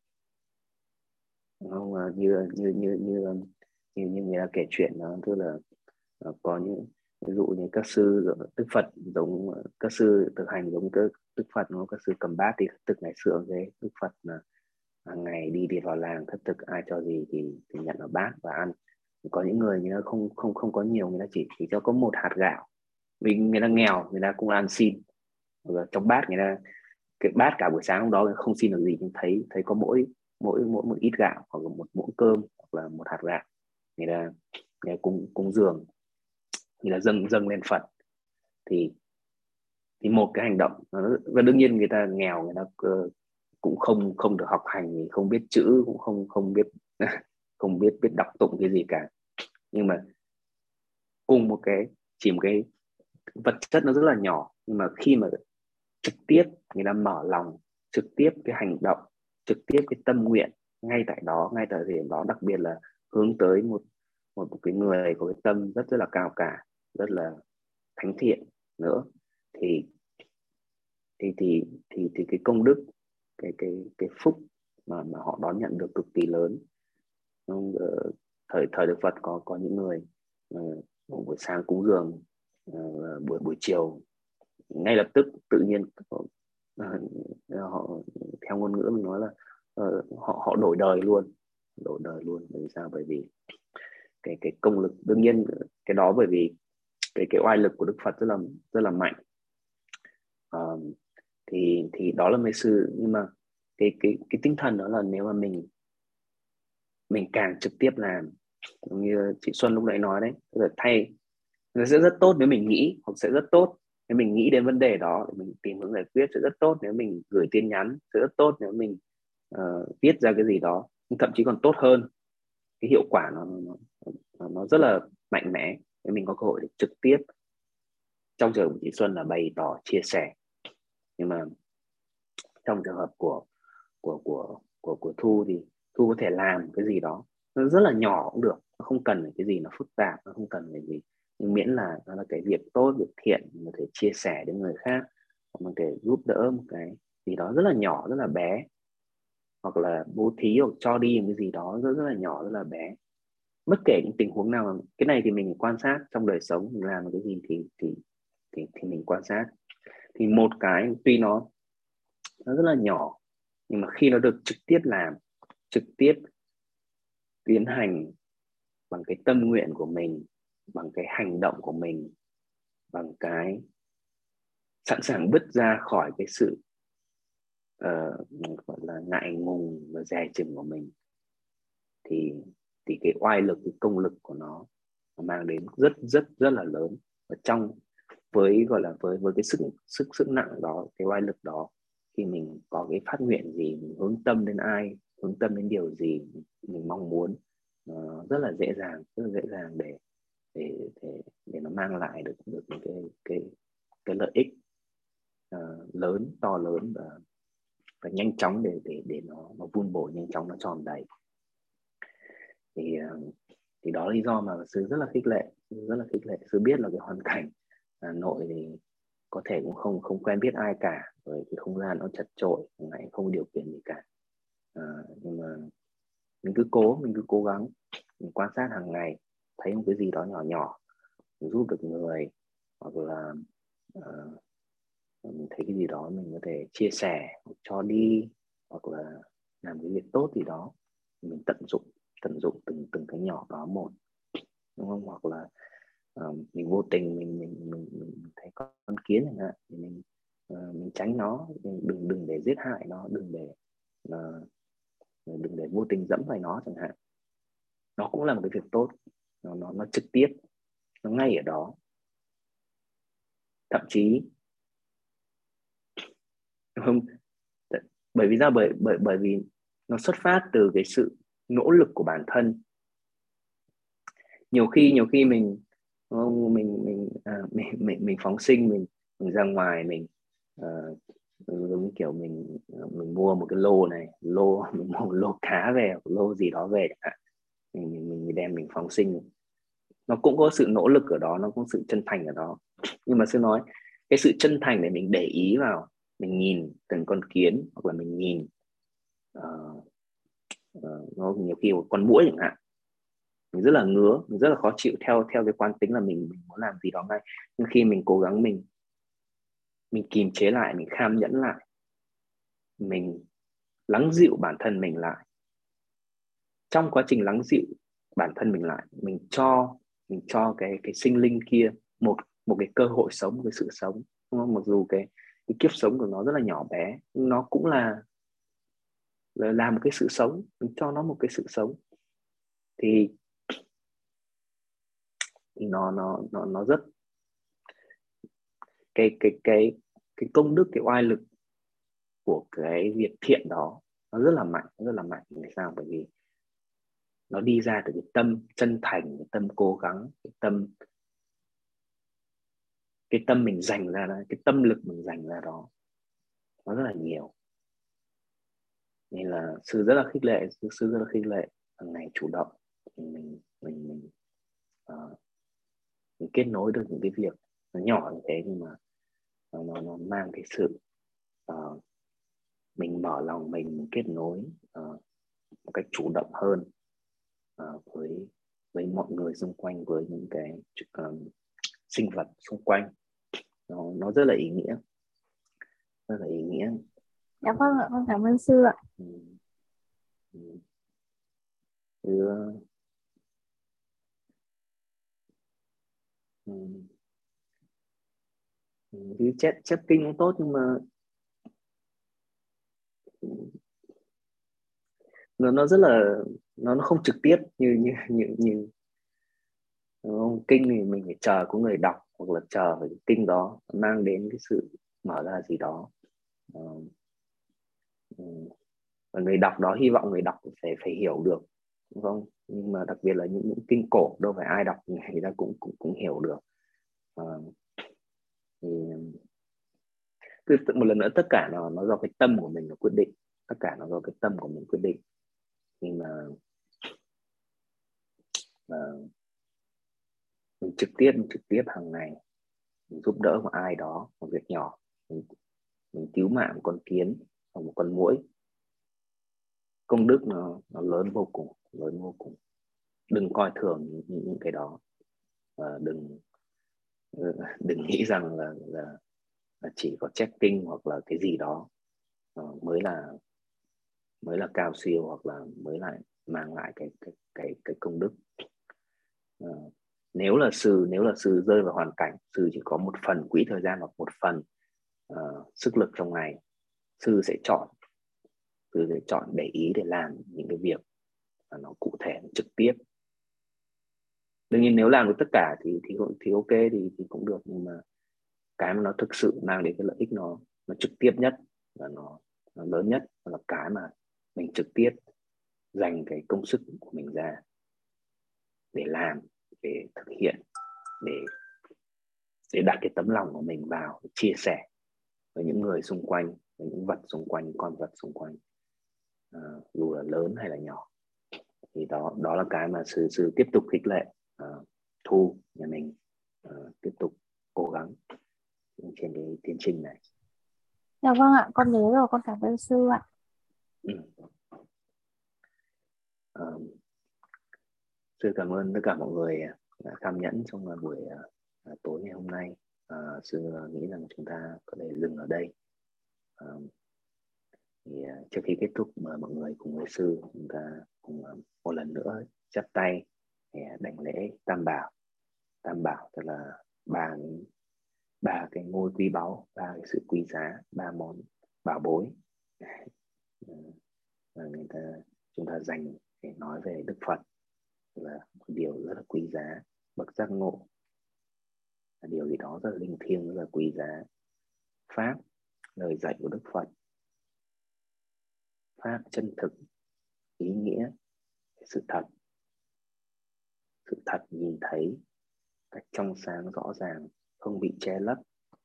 S1: không, à, như như như như như như người ta kể chuyện đó, tức là uh, có những, ví dụ như các sư Đức Phật giống uh, các sư thực hành giống các Đức Phật, nó các sư cầm bát thì thực ngày xưa thế. Đức Phật là hàng ngày đi đi vào làng thất thực, ai cho gì thì, thì nhận vào bát và ăn. Có những người người ta không không không có nhiều, người ta chỉ chỉ cho có một hạt gạo, vì người ta nghèo, người ta cũng ăn xin. Rồi trong bát người ta, cái bát cả buổi sáng hôm đó không xin được gì, nhưng thấy thấy có mỗi mỗi mỗi một ít gạo, hoặc là một muỗng cơm, hoặc là một hạt gạo, người ta, người ta cúng cúng dường, người ta dâng dâng lên Phật. thì thì một cái hành động, và đương nhiên người ta nghèo, người ta uh, cũng không không được học hành, không biết chữ, cũng không không biết không biết biết đọc tụng cái gì cả, nhưng mà cùng một cái, chỉ một cái vật chất nó rất là nhỏ, nhưng mà khi mà trực tiếp người ta mở lòng, trực tiếp cái hành động, trực tiếp cái tâm nguyện ngay tại đó, ngay tại thời điểm đó, đặc biệt là hướng tới một một, một cái người có cái tâm rất rất là cao cả, rất là thánh thiện nữa, thì thì thì thì, thì cái công đức, cái cái cái phúc mà mà họ đón nhận được cực kỳ lớn. uh, thời thời Đức Phật có có những người uh, buổi sáng cúng dường, uh, buổi buổi chiều ngay lập tức tự nhiên uh, họ theo ngôn ngữ mình nói là uh, họ họ đổi đời luôn, đổi đời luôn. Bởi vì sao? Bởi vì cái cái công lực, đương nhiên cái đó bởi vì cái cái oai lực của Đức Phật rất là rất là mạnh. Uh, thì thì đó là mấy sư, nhưng mà cái cái cái tinh thần đó là nếu mà mình mình càng trực tiếp làm, như chị Xuân lúc nãy nói đấy, là thay nó sẽ rất tốt nếu mình nghĩ, hoặc sẽ rất tốt nếu mình nghĩ đến vấn đề đó để mình tìm hướng giải quyết, sẽ rất tốt nếu mình gửi tin nhắn, sẽ rất tốt nếu mình uh, viết ra cái gì đó, nhưng thậm chí còn tốt hơn. Cái hiệu quả nó nó, nó, nó rất là mạnh mẽ nếu mình có cơ hội để trực tiếp, trong trường của chị Xuân là bày tỏ, chia sẻ. Nhưng mà trong trường hợp của của của của của Thu thì Thu có thể làm cái gì đó nó rất là nhỏ cũng được, nó không cần cái gì nó phức tạp, nó không cần cái gì, nhưng miễn là nó là cái việc tốt, việc thiện, mình có thể chia sẻ đến người khác, hoặc mình có thể giúp đỡ một cái gì đó rất là nhỏ, rất là bé, hoặc là bố thí hoặc cho đi một cái gì đó rất, rất là nhỏ, rất là bé. Bất kể những tình huống nào, cái này thì mình quan sát trong đời sống, mình làm cái gì thì thì thì, thì mình quan sát. Thì một cái tuy nó nó rất là nhỏ, nhưng mà khi nó được trực tiếp làm, trực tiếp tiến hành bằng cái tâm nguyện của mình, bằng cái hành động của mình, bằng cái sẵn sàng bứt ra khỏi cái sự uh, gọi là ngại ngùng và dè chừng của mình, thì thì cái oai lực, cái công lực của nó, nó mang đến rất rất rất là lớn. Và trong với gọi là với với cái sức sức sức nặng đó, cái oai lực đó, khi mình có cái phát nguyện gì, mình hướng tâm đến ai, hướng tâm đến điều gì mình mong muốn, nó rất là dễ dàng, rất là dễ dàng để để để để nó mang lại được được cái cái cái lợi ích uh, lớn, to lớn và và nhanh chóng để để để nó nó vun bồi, nhanh chóng nó tròn đầy. Thì uh, thì đó là lý do mà sư rất là khích lệ, rất là khích lệ. Sư biết là cái hoàn cảnh Hà Nội thì có thể cũng không không quen biết ai cả, rồi cái không gian nó chật chội, lại không có điều kiện gì cả. À, nhưng mà mình cứ cố, mình cứ cố gắng, mình quan sát hàng ngày, thấy một cái gì đó nhỏ nhỏ, mình giúp được người, hoặc là uh, mình thấy cái gì đó mình có thể chia sẻ, cho đi, hoặc là làm cái việc tốt gì đó, mình tận dụng tận dụng từng từng cái nhỏ đó một, đúng không? Hoặc là uh, mình vô tình mình mình mình, mình thấy con kiến chẳng hạn, thì mình uh, mình tránh nó, đừng đừng để giết hại nó, đừng để uh, đừng để vô tình dẫm phải nó chẳng hạn. Nó cũng là một cái việc tốt, nó nó nó trực tiếp, nó ngay ở đó. Thậm chí không, bởi vì sao? Bởi bởi bởi vì nó xuất phát từ cái sự nỗ lực của bản thân. Nhiều khi nhiều khi mình mình mình à, mình, mình mình phóng sinh, mình mình ra ngoài, mình uh, giống kiểu mình mình mua một cái lô này, lô mình mua một lô cá về, một lô gì đó về chẳng hạn, mình, mình mình đem mình phóng sinh, nó cũng có sự nỗ lực ở đó, nó cũng có sự chân thành ở đó. Nhưng mà sư nói cái sự chân thành để mình để ý vào, mình nhìn từng con kiến, hoặc là mình nhìn uh, uh, nó nhiều khi một con muỗi chẳng hạn, mình rất là ngứa, mình rất là khó chịu, theo theo cái quán tính là mình, mình muốn làm gì đó ngay. Nhưng khi mình cố gắng, mình mình kìm chế lại, mình kham nhẫn lại, mình lắng dịu bản thân mình lại, trong quá trình lắng dịu bản thân mình lại, mình cho mình cho cái cái sinh linh kia một một cái cơ hội sống, một cái sự sống, đúng không? Mặc dù cái, cái kiếp sống của nó rất là nhỏ bé, nhưng nó cũng là là, là một cái sự sống, mình cho nó một cái sự sống, thì thì nó nó nó nó rất cái cái cái cái công đức, cái oai lực của cái việc thiện đó nó rất là mạnh, rất là mạnh. Vì sao? Bởi vì nó đi ra từ cái tâm chân thành, cái tâm cố gắng, cái tâm cái tâm mình dành ra đó, cái tâm lực mình dành ra đó, nó rất là nhiều. Nên là sư rất là khích lệ, sư, sư rất là khích lệ hàng ngày chủ động mình mình mình, mình, uh, mình kết nối được những cái việc nó nhỏ như thế, nhưng mà nó nó, nó mang cái sự uh, mình mở lòng mình, mình kết nối uh, một cách chủ động hơn uh, với với mọi người xung quanh, với những cái uh, sinh vật xung quanh. nó, nó rất là ý nghĩa, rất là ý nghĩa.
S4: Dạ vâng ạ, con cảm ơn sư ạ.
S1: Ừ. Ừ. Ừ. Ừ. Ừ. chép chép kinh cũng tốt, nhưng mà nó nó rất là nó nó không trực tiếp như như như như không? Kinh thì mình phải chờ có người đọc, hoặc là chờ phải kinh đó mang đến cái sự mở ra gì đó. Ờ, ừ. Và người đọc đó hy vọng người đọc phải phải hiểu được, đúng không? Nhưng mà đặc biệt là những, những kinh cổ đâu phải ai đọc người ta cũng cũng cũng hiểu được. Ờ, thì cứ một lần nữa, tất cả nó nó do cái tâm của mình nó quyết định, tất cả nó do cái tâm của mình quyết định. Nhưng mà uh, mình trực tiếp mình trực tiếp hàng ngày mình giúp đỡ một ai đó một việc nhỏ, mình, mình cứu mạng một con kiến hoặc một con muỗi, công đức nó nó lớn vô cùng, lớn vô cùng. Đừng coi thường những, những, những cái đó. Và đừng đừng nghĩ rằng là, là, là chỉ có checking kinh hoặc là cái gì đó uh, mới là mới là cao siêu, hoặc là mới lại mang lại cái cái cái cái công đức. Uh, nếu là sư nếu là sư rơi vào hoàn cảnh, sư chỉ có một phần quỹ thời gian hoặc một phần uh, sức lực trong ngày, sư sẽ chọn sư sẽ chọn để ý để làm những cái việc mà nó cụ thể, trực tiếp. Đương nhiên nếu làm được tất cả thì thì thì ok thì thì cũng được, nhưng mà cái mà nó thực sự mang đến cái lợi ích nó nó trực tiếp nhất và nó, nó lớn nhất là cái mà mình trực tiếp dành cái công sức của mình ra để làm, để thực hiện, để để đặt cái tấm lòng của mình vào, chia sẻ với những người xung quanh, với những vật xung quanh, con vật xung quanh, à, dù là lớn hay là nhỏ. Thì đó đó là cái mà sư sư tiếp tục khích lệ uh, Thu nhà mình uh, tiếp tục cố gắng trên cái tiến trình này.
S4: Dạ vâng ạ, con nhớ rồi, con cảm ơn sư ạ.
S1: Ừ. Uh, sư cảm ơn tất cả mọi người đã tham nhẫn trong buổi uh, tối ngày hôm nay. Uh, sư nghĩ rằng chúng ta có thể dừng ở đây. Uh, thì uh, trước khi kết thúc mà mọi người cùng với sư chúng ta cùng uh, một lần nữa chắp tay để đảnh lễ Tam Bảo. Tam Bảo tức là ba ba cái ngôi quý báu, ba cái sự quý giá, ba món bảo bối và người ta chúng ta dành để nói về Đức Phật là một điều rất là quý giá. Bậc giác ngộ là điều gì đó rất là linh thiêng, rất là quý giá. Pháp, lời dạy của Đức Phật, pháp chân thực, ý nghĩa, sự thật, sự thật nhìn thấy cách trong sáng rõ ràng, không bị che lấp.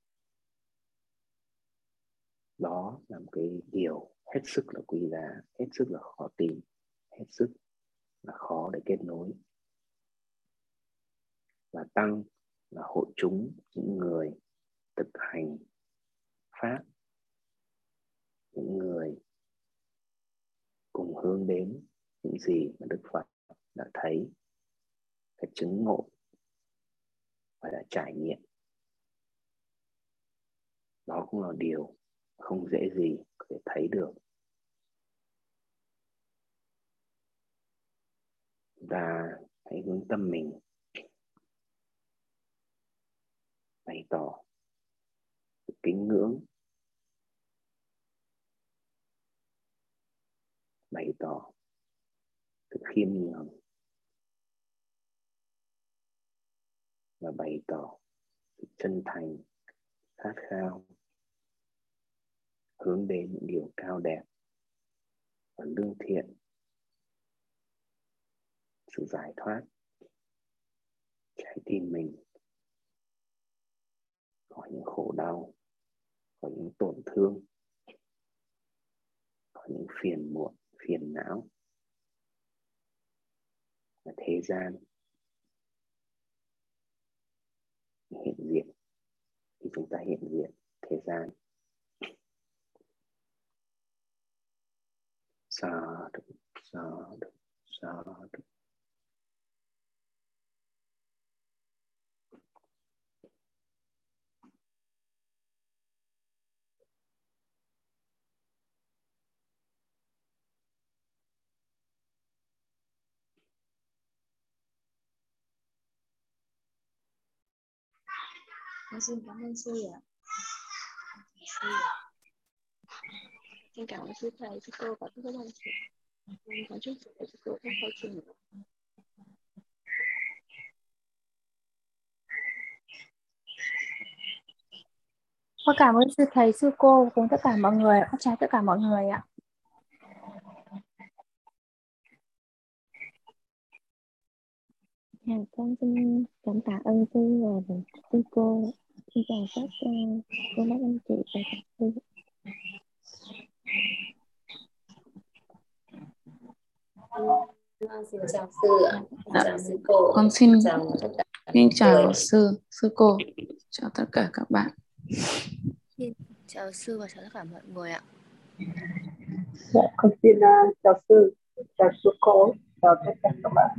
S1: Đó là một cái điều hết sức là quý giá, hết sức là khó tìm, hết sức là khó để kết nối. Và tăng là hội chúng những người thực hành pháp, những người cùng hướng đến những gì mà Đức Phật đã thấy, đã chứng ngộ và đã trải nghiệm. Đó cũng là điều không dễ gì có thể thấy được. Và hãy hướng tâm mình bày tỏ sự kính ngưỡng, bày tỏ sự khiêm nhường và bày tỏ sự chân thành, khát khao hướng đến những điều cao đẹp và lương thiện, sự giải thoát trái tim mình khỏi những khổ đau, khỏi những tổn thương, khỏi những phiền muộn, phiền não và thế gian hiện diện. Khi chúng ta hiện diện thế gian Sadhu, sadhu, sadhu.
S5: Con xin cảm ơn sư ạ. Xin cảm ơn sư thầy, sư cô và các bạn chị. Con có chúc sư thầy, sư cô các câu chuyện.
S2: Con cảm ơn sư thầy, sư cô cùng tất cả mọi người. Con chào tất cả mọi người ạ.
S4: Dạ, con xin cảm tạ ơn sư và sư cô. Xin chào các uh, cô bác anh chị và các sư.
S6: Xin chào sư ạ.
S3: Dạ.
S6: Chào sư cô.
S3: Con xin
S6: Chào tất cả
S3: xin chào
S6: người.
S3: sư, sư cô, chào tất cả các bạn.
S2: Xin chào sư và chào tất cả mọi người ạ.
S7: Dạ, con xin uh, chào sư, chào sư cô, chào tất cả các bạn.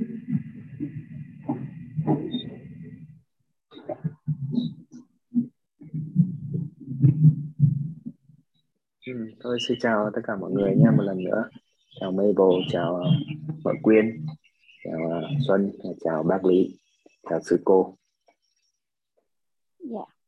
S1: Ừ, tôi xin chào tất cả mọi người nha một lần nữa. Chào Mabel, chào vợ Quyên, chào Xuân, chào bác Lý, chào sư cô.
S4: Dạ.